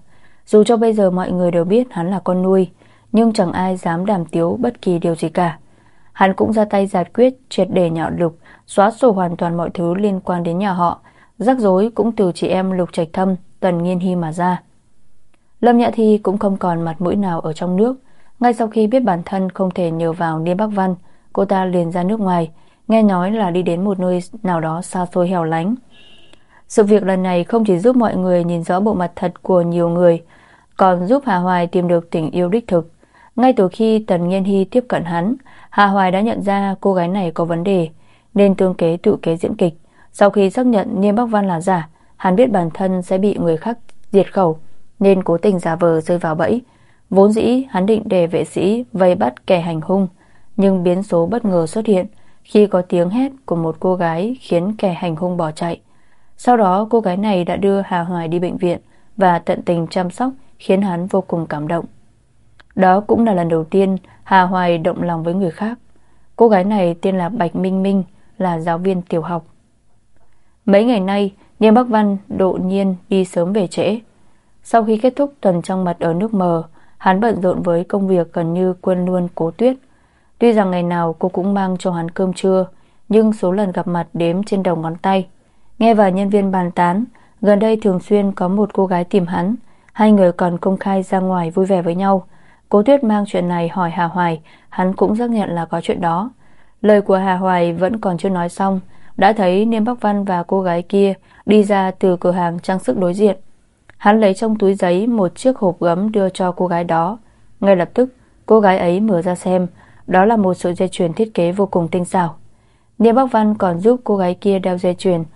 Dù cho bây giờ mọi người đều biết hắn là con nuôi, nhưng chẳng ai dám đàm tiếu bất kỳ điều gì cả. Hắn cũng ra tay giải quyết triệt để Nhạo Lục, xóa sổ hoàn toàn mọi thứ liên quan đến nhà họ. Rắc rối cũng từ chị em Lục Trạch Thâm, Tần Nghiên Hy mà ra. Lâm Nhã Thi cũng không còn mặt mũi nào ở trong nước. Ngay sau khi biết bản thân không thể nhờ vào Niêm Bắc Văn, cô ta liền ra nước ngoài, nghe nói là đi đến một nơi nào đó xa xôi hẻo lánh. Sự việc lần này không chỉ giúp mọi người nhìn rõ bộ mặt thật của nhiều người, còn giúp Hà Hoài tìm được tình yêu đích thực. Ngay từ khi Tần Nghiên Hy tiếp cận hắn, Hà Hoài đã nhận ra cô gái này có vấn đề, nên tương kế tự kế diễn kịch. Sau khi xác nhận Niêm Bắc Văn là giả, hắn biết bản thân sẽ bị người khác diệt khẩu, nên cố tình giả vờ rơi vào bẫy. Vốn dĩ hắn định để vệ sĩ vây bắt kẻ hành hung, nhưng biến số bất ngờ xuất hiện khi có tiếng hét của một cô gái khiến kẻ hành hung bỏ chạy. Sau đó cô gái này đã đưa Hà Hoài đi bệnh viện và tận tình chăm sóc, khiến hắn vô cùng cảm động. Đó cũng là lần đầu tiên Hà Hoài động lòng với người khác. Cô gái này tên là Bạch Minh Minh, là giáo viên tiểu học. Mấy ngày nay Niêm Bắc Văn đột nhiên đi sớm về trễ. Sau khi kết thúc tuần trăng mật ở nước mờ, hắn bận rộn với công việc gần như quên luôn Cố Tuyết. Tuy rằng ngày nào cô cũng mang cho hắn cơm trưa, nhưng số lần gặp mặt đếm trên đầu ngón tay. Nghe vài nhân viên bàn tán, gần đây thường xuyên có một cô gái tìm hắn. Hai người còn công khai ra ngoài vui vẻ với nhau. Cố Tuyết mang chuyện này hỏi Hà Hoài, hắn cũng xác nhận là có chuyện đó. Lời của Hà Hoài vẫn còn chưa nói xong, đã thấy Niêm Bắc Văn và cô gái kia đi ra từ cửa hàng trang sức đối diện. Hắn lấy trong túi giấy một chiếc hộp gấm đưa cho cô gái đó. Ngay lập tức cô gái ấy mở ra xem, đó là một sợi dây chuyền thiết kế vô cùng tinh xảo. Niêm Bắc Văn còn giúp cô gái kia đeo dây chuyền.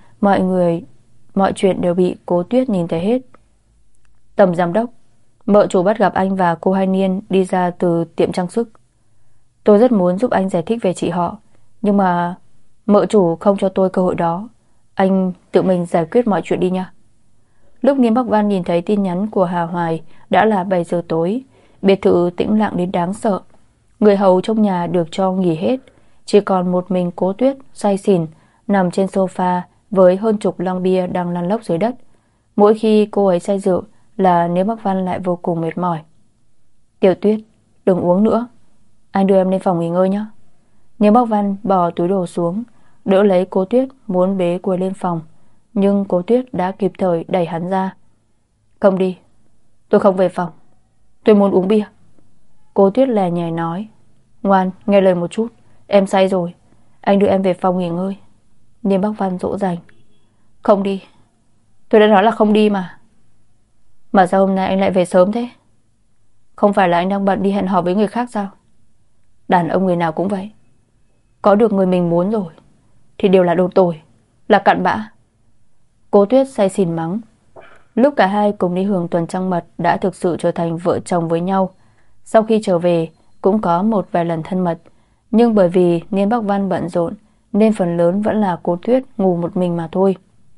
Mọi chuyện đều bị Cố Tuyết nhìn thấy hết. Tổng giám đốc, mợ chủ bắt gặp anh và cô Hai Niên đi ra từ tiệm trang sức. Tôi rất muốn giúp anh giải thích về chị họ, nhưng mà mợ chủ không cho tôi cơ hội đó. Anh tự mình giải quyết mọi chuyện đi nha. Lúc Niêm Bắc Văn nhìn thấy tin nhắn của Hà Hoài đã là 7 giờ tối. Biệt thự tĩnh lặng đến đáng sợ. Người hầu trong nhà được cho nghỉ hết, chỉ còn một mình Cố Tuyết say xỉn nằm trên sofa với hơn chục lon bia đang lăn lóc dưới đất. Mỗi khi cô ấy say rượu là Niêm Bắc Văn lại vô cùng mệt mỏi. Tiểu Tuyết, đừng uống nữa, anh đưa em lên phòng nghỉ ngơi nhé. Niêm Bắc Văn bỏ túi đồ xuống, đỡ lấy Cố Tuyết muốn bế cô lên phòng, nhưng Cố Tuyết đã kịp thời đẩy hắn ra. Không đi, tôi không về phòng, tôi muốn uống bia. Cố Tuyết lè nhè nói. Ngoan, nghe lời một chút, em say rồi, anh đưa em về phòng nghỉ ngơi. Niêm Bắc Văn dỗ dành. Không đi, tôi đã nói là không đi mà. Mà sao hôm nay anh lại về sớm thế? Không phải là anh đang bận đi hẹn hò với người khác sao? Đàn ông người nào cũng vậy, có được người mình muốn rồi thì đều là đồ tồi, là cặn bã. Cố Tuyết say xỉn mắng. Lúc cả hai cùng đi hưởng tuần trăng mật đã thực sự trở thành vợ chồng với nhau. Sau khi trở về cũng có một vài lần thân mật, nhưng bởi vì Niên Bắc Văn bận rộn nên phần lớn vẫn là Cố Tuyết ngủ một mình mà thôi.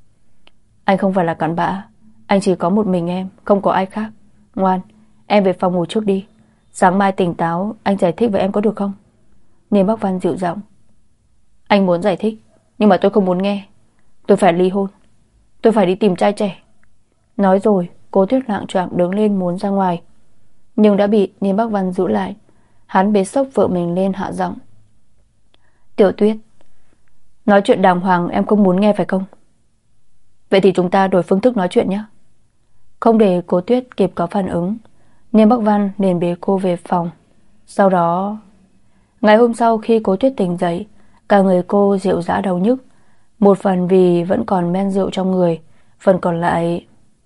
Anh không phải là cặn bã, anh chỉ có một mình em, không có ai khác. Ngoan, em về phòng ngủ trước đi, sáng mai tỉnh táo anh giải thích với em có được không? Niên Bắc Văn dịu giọng. Anh muốn giải thích, nhưng mà tôi không muốn nghe. Tôi phải ly hôn, tôi phải đi tìm trai trẻ. Nói rồi Cố Tuyết loạng choạng đứng lên muốn ra ngoài, nhưng đã bị Niên Bắc Văn giữ lại. Hắn bế xốc vợ mình lên hạ giọng. Tiểu Tuyết, nói chuyện đàng hoàng em không muốn nghe phải không? Vậy thì chúng ta đổi phương thức nói chuyện nhé. Không để Cố Tuyết kịp có phản ứng, Niên Bắc Văn liền bế cô về phòng. Sau đó, ngày hôm sau khi Cố Tuyết tỉnh dậy, cả người cô rệu rã đau nhức. Một phần vì vẫn còn men rượu trong người, phần còn lại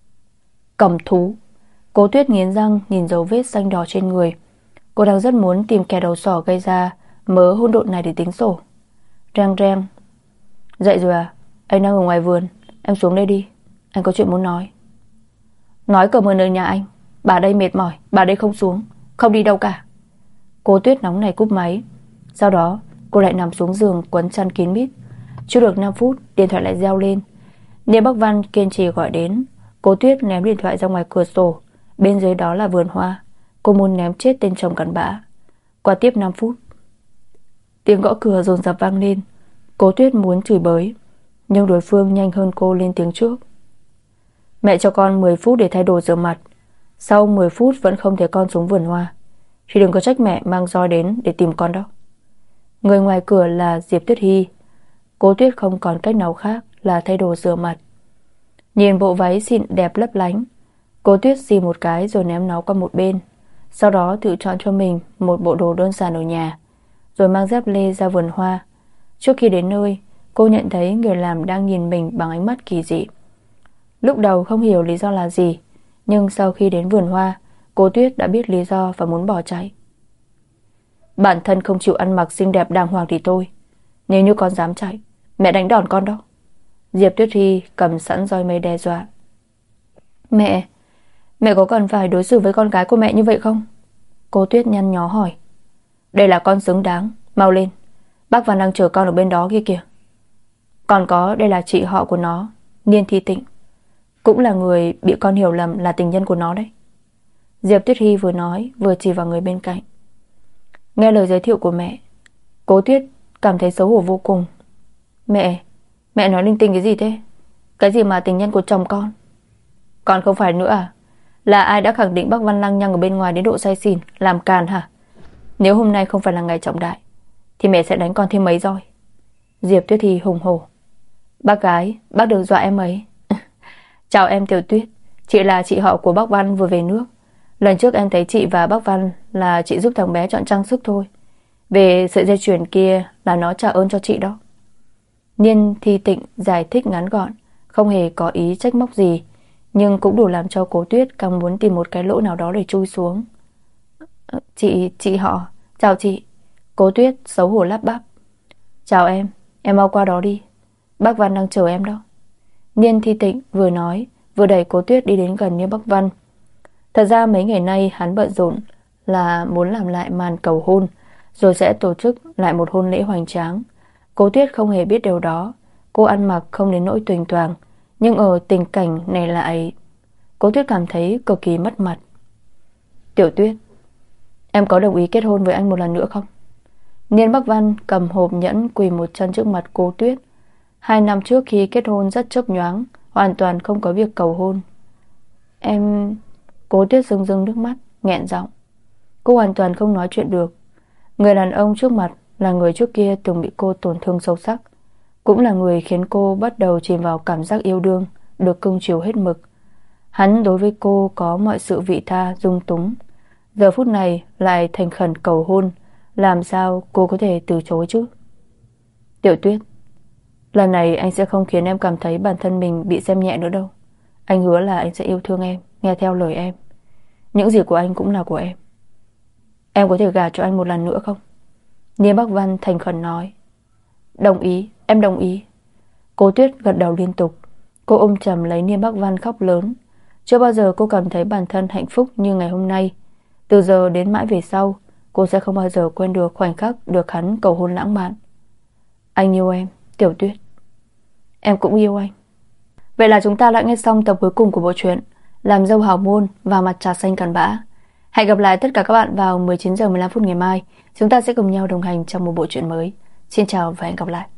cầm thú. Cố Tuyết nghiến răng nhìn dấu vết xanh đỏ trên người. Cô đang rất muốn tìm kẻ đầu sỏ gây ra mớ hỗn độn này để tính sổ. Reng reng. Dậy rồi à? Anh đang ở ngoài vườn, em xuống đây đi, anh có chuyện muốn nói. Nói cầm ơn ở nhà anh, bà đây mệt mỏi, bà đây không xuống, không đi đâu cả. Cố Tuyết nóng này cúp máy. Sau đó cô lại nằm xuống giường quấn chăn kín mít. Chưa được 5 phút điện thoại lại reo lên. Niên Bắc Văn kiên trì gọi đến. Cố Tuyết ném điện thoại ra ngoài cửa sổ. Bên dưới đó là vườn hoa. Cô muốn ném chết tên chồng cặn bã. Qua tiếp 5 phút, tiếng gõ cửa dồn dập vang lên. Cố Tuyết muốn chửi bới, nhưng đối phương nhanh hơn cô lên tiếng trước. Mẹ cho con 10 phút để thay đồ rửa mặt, Sau 10 phút vẫn không thấy con xuống vườn hoa. Chị đừng có trách mẹ mang roi đến để tìm con đó. Người ngoài cửa là Diệp Tuyết Hy. Cố Tuyết không còn cách nào khác là thay đồ rửa mặt. Nhìn bộ váy xịn đẹp lấp lánh, Cố Tuyết xì một cái rồi ném nó qua một bên. Sau đó tự chọn cho mình một bộ đồ đơn giản ở nhà, rồi mang dép lê ra vườn hoa. Trước khi đến nơi, cô nhận thấy người làm đang nhìn mình bằng ánh mắt kỳ dị. Lúc đầu không hiểu lý do là gì, nhưng sau khi đến vườn hoa, Cố Tuyết đã biết lý do và muốn bỏ chạy. Bản thân không chịu ăn mặc xinh đẹp đàng hoàng thì thôi, nếu như con dám chạy, mẹ đánh đòn con đó. Diệp Tuyết Hy cầm sẵn roi mây đe dọa. Mẹ có cần phải đối xử với con gái của mẹ như vậy không? Cố Tuyết nhăn nhó hỏi. Đây là con xứng đáng, mau lên. Bác Văn đang chờ con ở bên đó kia kìa. Còn có, đây là chị họ của nó, Niên Thi Tịnh, cũng là người bị con hiểu lầm là tình nhân của nó đấy. Diệp Tuyết Hy vừa nói vừa chỉ vào người bên cạnh. Nghe lời giới thiệu của mẹ, Cố Tuyết cảm thấy xấu hổ vô cùng. Mẹ nói linh tinh cái gì thế? Cái gì mà tình nhân của chồng con? Còn không phải nữa à? Là ai đã khẳng định bác Văn lăng nhăng ở bên ngoài đến độ say xỉn, làm càn hả? Nếu hôm nay không phải là ngày trọng đại thì mẹ sẽ đánh con thêm mấy roi. Diệp Tuyết Hy hùng hổ. Bác gái, bác đừng dọa em ấy. Chào em Tiểu Tuyết, chị là chị họ của bác Văn vừa về nước. Lần trước em thấy chị và bác Văn là chị giúp thằng bé chọn trang sức thôi. Về sợi dây chuyền kia là nó trả ơn cho chị đó. Niên Thi Tịnh giải thích ngắn gọn, không hề có ý trách móc gì, nhưng cũng đủ làm cho Cố Tuyết càng muốn tìm một cái lỗ nào đó để chui xuống. Chị họ, chào chị. Cố Tuyết xấu hổ lắp bắp. Chào em mau qua đó đi. Bác Văn đang chờ em đó. Niên Thi Tịnh vừa nói vừa đẩy Cố Tuyết đi đến gần như bác Văn. Thật ra mấy ngày nay hắn bận rộn là muốn làm lại màn cầu hôn, rồi sẽ tổ chức lại một hôn lễ hoành tráng. Cố Tuyết không hề biết điều đó. Cô ăn mặc không đến nỗi tuềnh toàng, nhưng ở tình cảnh này lại Cố Tuyết cảm thấy cực kỳ mất mặt. Tiểu Tuyết, em có đồng ý kết hôn với anh một lần nữa không? Niên Bắc Văn cầm hộp nhẫn quỳ một chân trước mặt Cố Tuyết. 2 năm trước khi kết hôn rất chớp nhoáng, hoàn toàn không có việc cầu hôn. Em... Cố Tuyết rưng rưng nước mắt, nghẹn giọng. Cô hoàn toàn không nói chuyện được. Người đàn ông trước mặt là người trước kia từng bị cô tổn thương sâu sắc, cũng là người khiến cô bắt đầu chìm vào cảm giác yêu đương, được cưng chiều hết mực. Hắn đối với cô có mọi sự vị tha dung túng, giờ phút này lại thành khẩn cầu hôn, làm sao cô có thể từ chối chứ? Tiểu Tuyết, lần này anh sẽ không khiến em cảm thấy bản thân mình bị xem nhẹ nữa đâu. Anh hứa là anh sẽ yêu thương em, nghe theo lời em. Những gì của anh cũng là của em. Em có thể gả cho anh một lần nữa không? Niên Bắc Văn thành khẩn nói. Đồng ý, em đồng ý. Cố Tuyết gật đầu liên tục. Cô ôm chầm lấy Niên Bắc Văn khóc lớn. Chưa bao giờ cô cảm thấy bản thân hạnh phúc như ngày hôm nay. Từ giờ đến mãi về sau, cô sẽ không bao giờ quên được khoảnh khắc được hắn cầu hôn lãng mạn. Anh yêu em, Tiểu Tuyết. Em cũng yêu anh. Vậy là chúng ta đã nghe xong tập cuối cùng của bộ truyện Làm dâu hào môn và mặt trà xanh cặn bã. Hẹn gặp lại tất cả các bạn vào 19 giờ 15 phút ngày mai. Chúng ta sẽ cùng nhau đồng hành trong một bộ truyện mới. Xin chào và hẹn gặp lại.